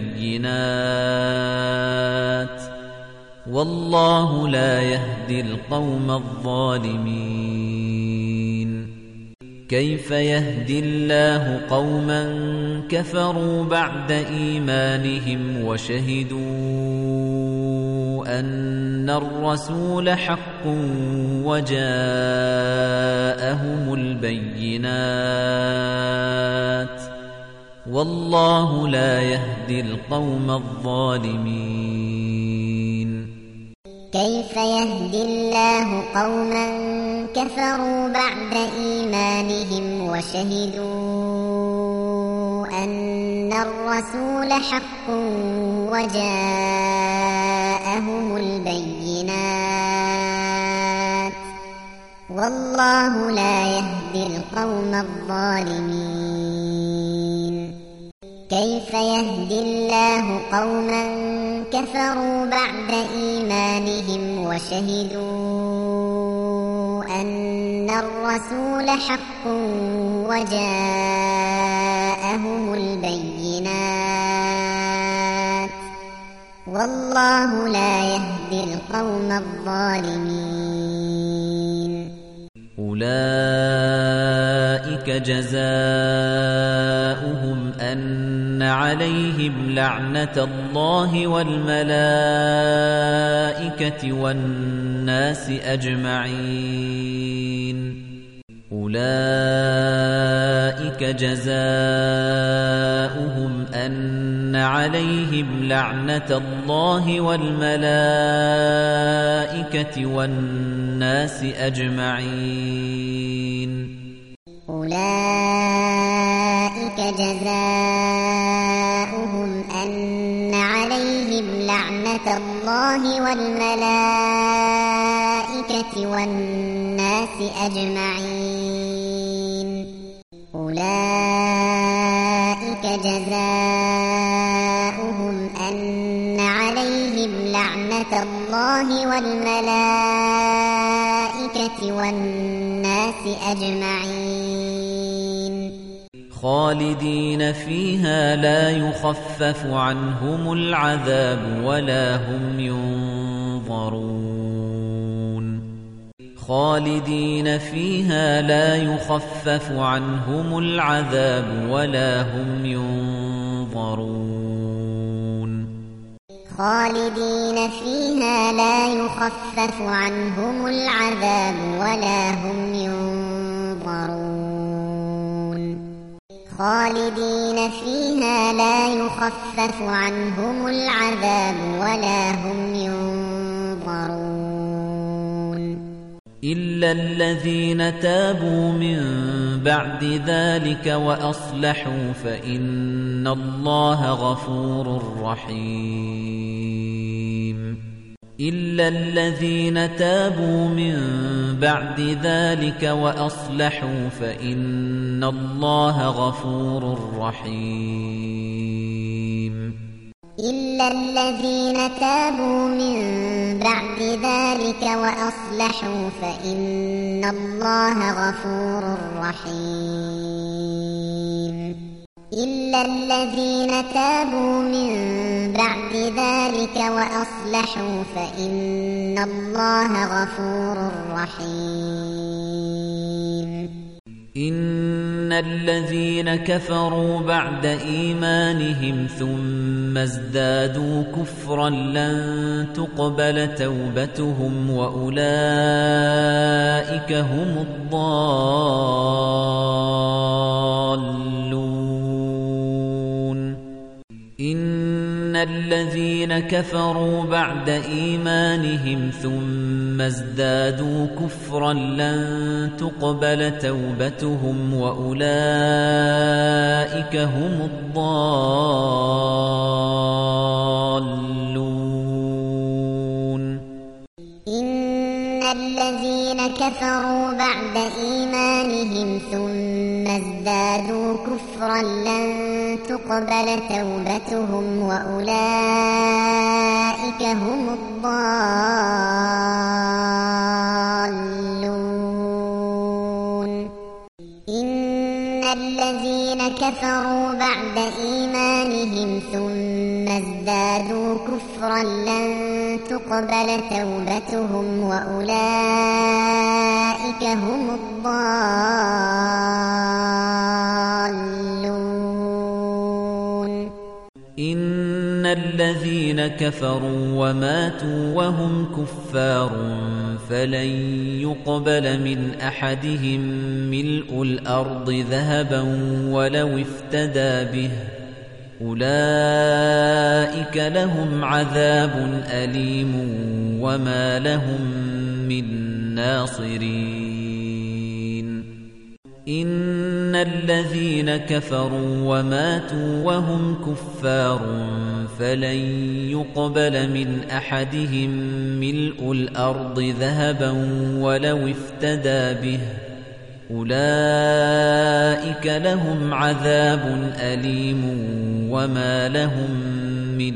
البينات والله لا يهدي القوم الظالمين. كيف يهدي الله قوما كفروا بعد إيمانهم وشهدوا أن الرسول حق وجاءهم البينات والله لا يهدي القوم الظالمين. كيف يهدي الله قوما كفروا بعد إيمانهم وشهدوا أن الرسول حق وجاءهم البينات والله لا يهدي القوم الظالمين. كيف يهدي الله قوما كفروا بعد إيمانهم وشهدوا أن الرسول حق وجاءهم البينات والله لا يهدي القوم الظالمين. أولئك جزاؤهم أن عليهم لعنة الله والملائكة والناس أجمعين. أولئك جزاؤهم أن عليهم لعنة الله والملائكة والناس أجمعين. أولئك جزاؤهم أن عليهم لعنة الله والملائكة والناس أجمعين. أولئك جزاؤهم أن عليهم لعنة الله والملائكة والناس أجمعين. خالدين فيها لا يخفف عنهم العذاب ولا هم ينظرون. خالدين فيها لا يخفف عنهم العذاب ولا هم ينظرون. خالدين فيها لا يخفف عنهم العذاب ولا هم ينظرون. خالدين فيها لا يخفف عنهم العذاب ولا هم ينظرون. إلا الذين تابوا من بعد ذلك وأصلحوا فإن الله غفور رحيم. إلا الذين تابوا من بعد ذلك وأصلحوا فإن الله غفور رحيم. إلا الذين تابوا من بعد ذلك وأصلحوا فإن الله غفور رحيم إلا الذين تابوا من بعد ذلك وأصلحوا فإن الله غفور رحيم إن الذين كفروا بعد إيمانهم ثم ازدادوا كفرا لن تقبل توبتهم وأولئك هم الضالون إن الذين كفروا بعد إيمانهم ثم ازدادوا كفرا لن تقبل توبتهم وأولئك هم الضالون إن الذين كفروا بعد إيمانهم ثم ازدادوا كفرا لن تقبل توبتهم وأولئك هم الضالون إن الذين كفروا بعد إيمانهم ثم ازدادوا كفرا لن تقبل توبتهم وأولئك هم الضالون إن الذين كفروا وماتوا وهم كفار فلن يقبل من أحدهم ملء الأرض ذهبا ولو افتدى به أولئك لهم عذاب أليم وما لهم من ناصرين إن الذين كفروا وماتوا وهم كفار فلن يقبل من أحدهم ملء الأرض ذهبا ولو افتدى به أولئك لهم عذاب أليم وما لهم من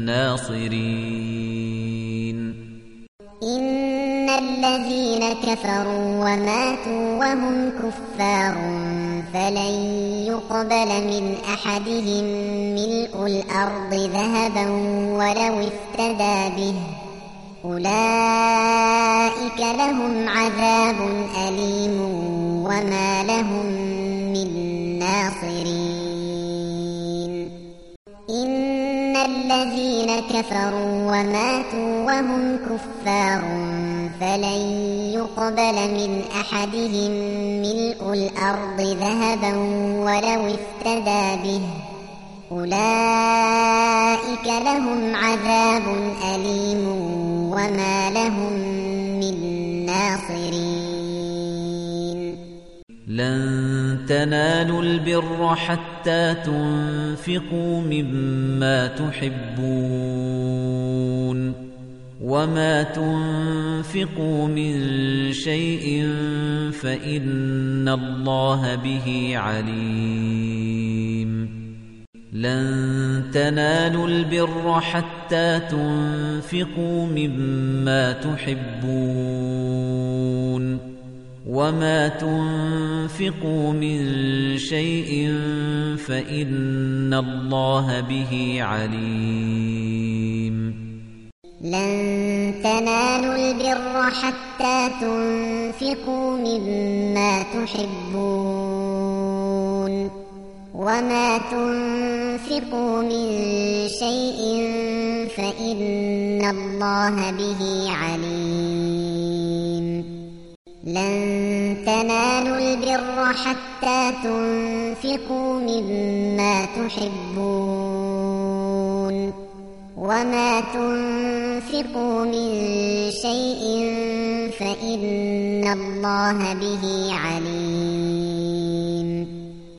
ناصرين إن الذين كفروا وماتوا وهم كفار فلن يقبل من أحدهم ملء الأرض ذهبا ولو افتدى به أولئك لهم عذاب أليم وما لهم من ناصرين إن الذين كفروا وماتوا وهم كفار فلن يقبل من أحدهم ملء الأرض ذهبا ولو افتدى به أولئك لهم عذاب أليم وما لهم من ناصرين لن تنالوا البر حتى تنفقوا مما تحبون وما تنفقوا من شيء فإن الله به عليم لن تنالوا البر حتى تنفقوا مما تحبون وما تنفقوا من شيء فإن الله به عليم لن تنالوا البر حتى تنفقوا مما تحبون وما تنفقوا من شيء فإن الله به عليم لن تنالوا البر حتى تنفقوا مما تحبون وما تنفقوا من شيء فإن الله به عليم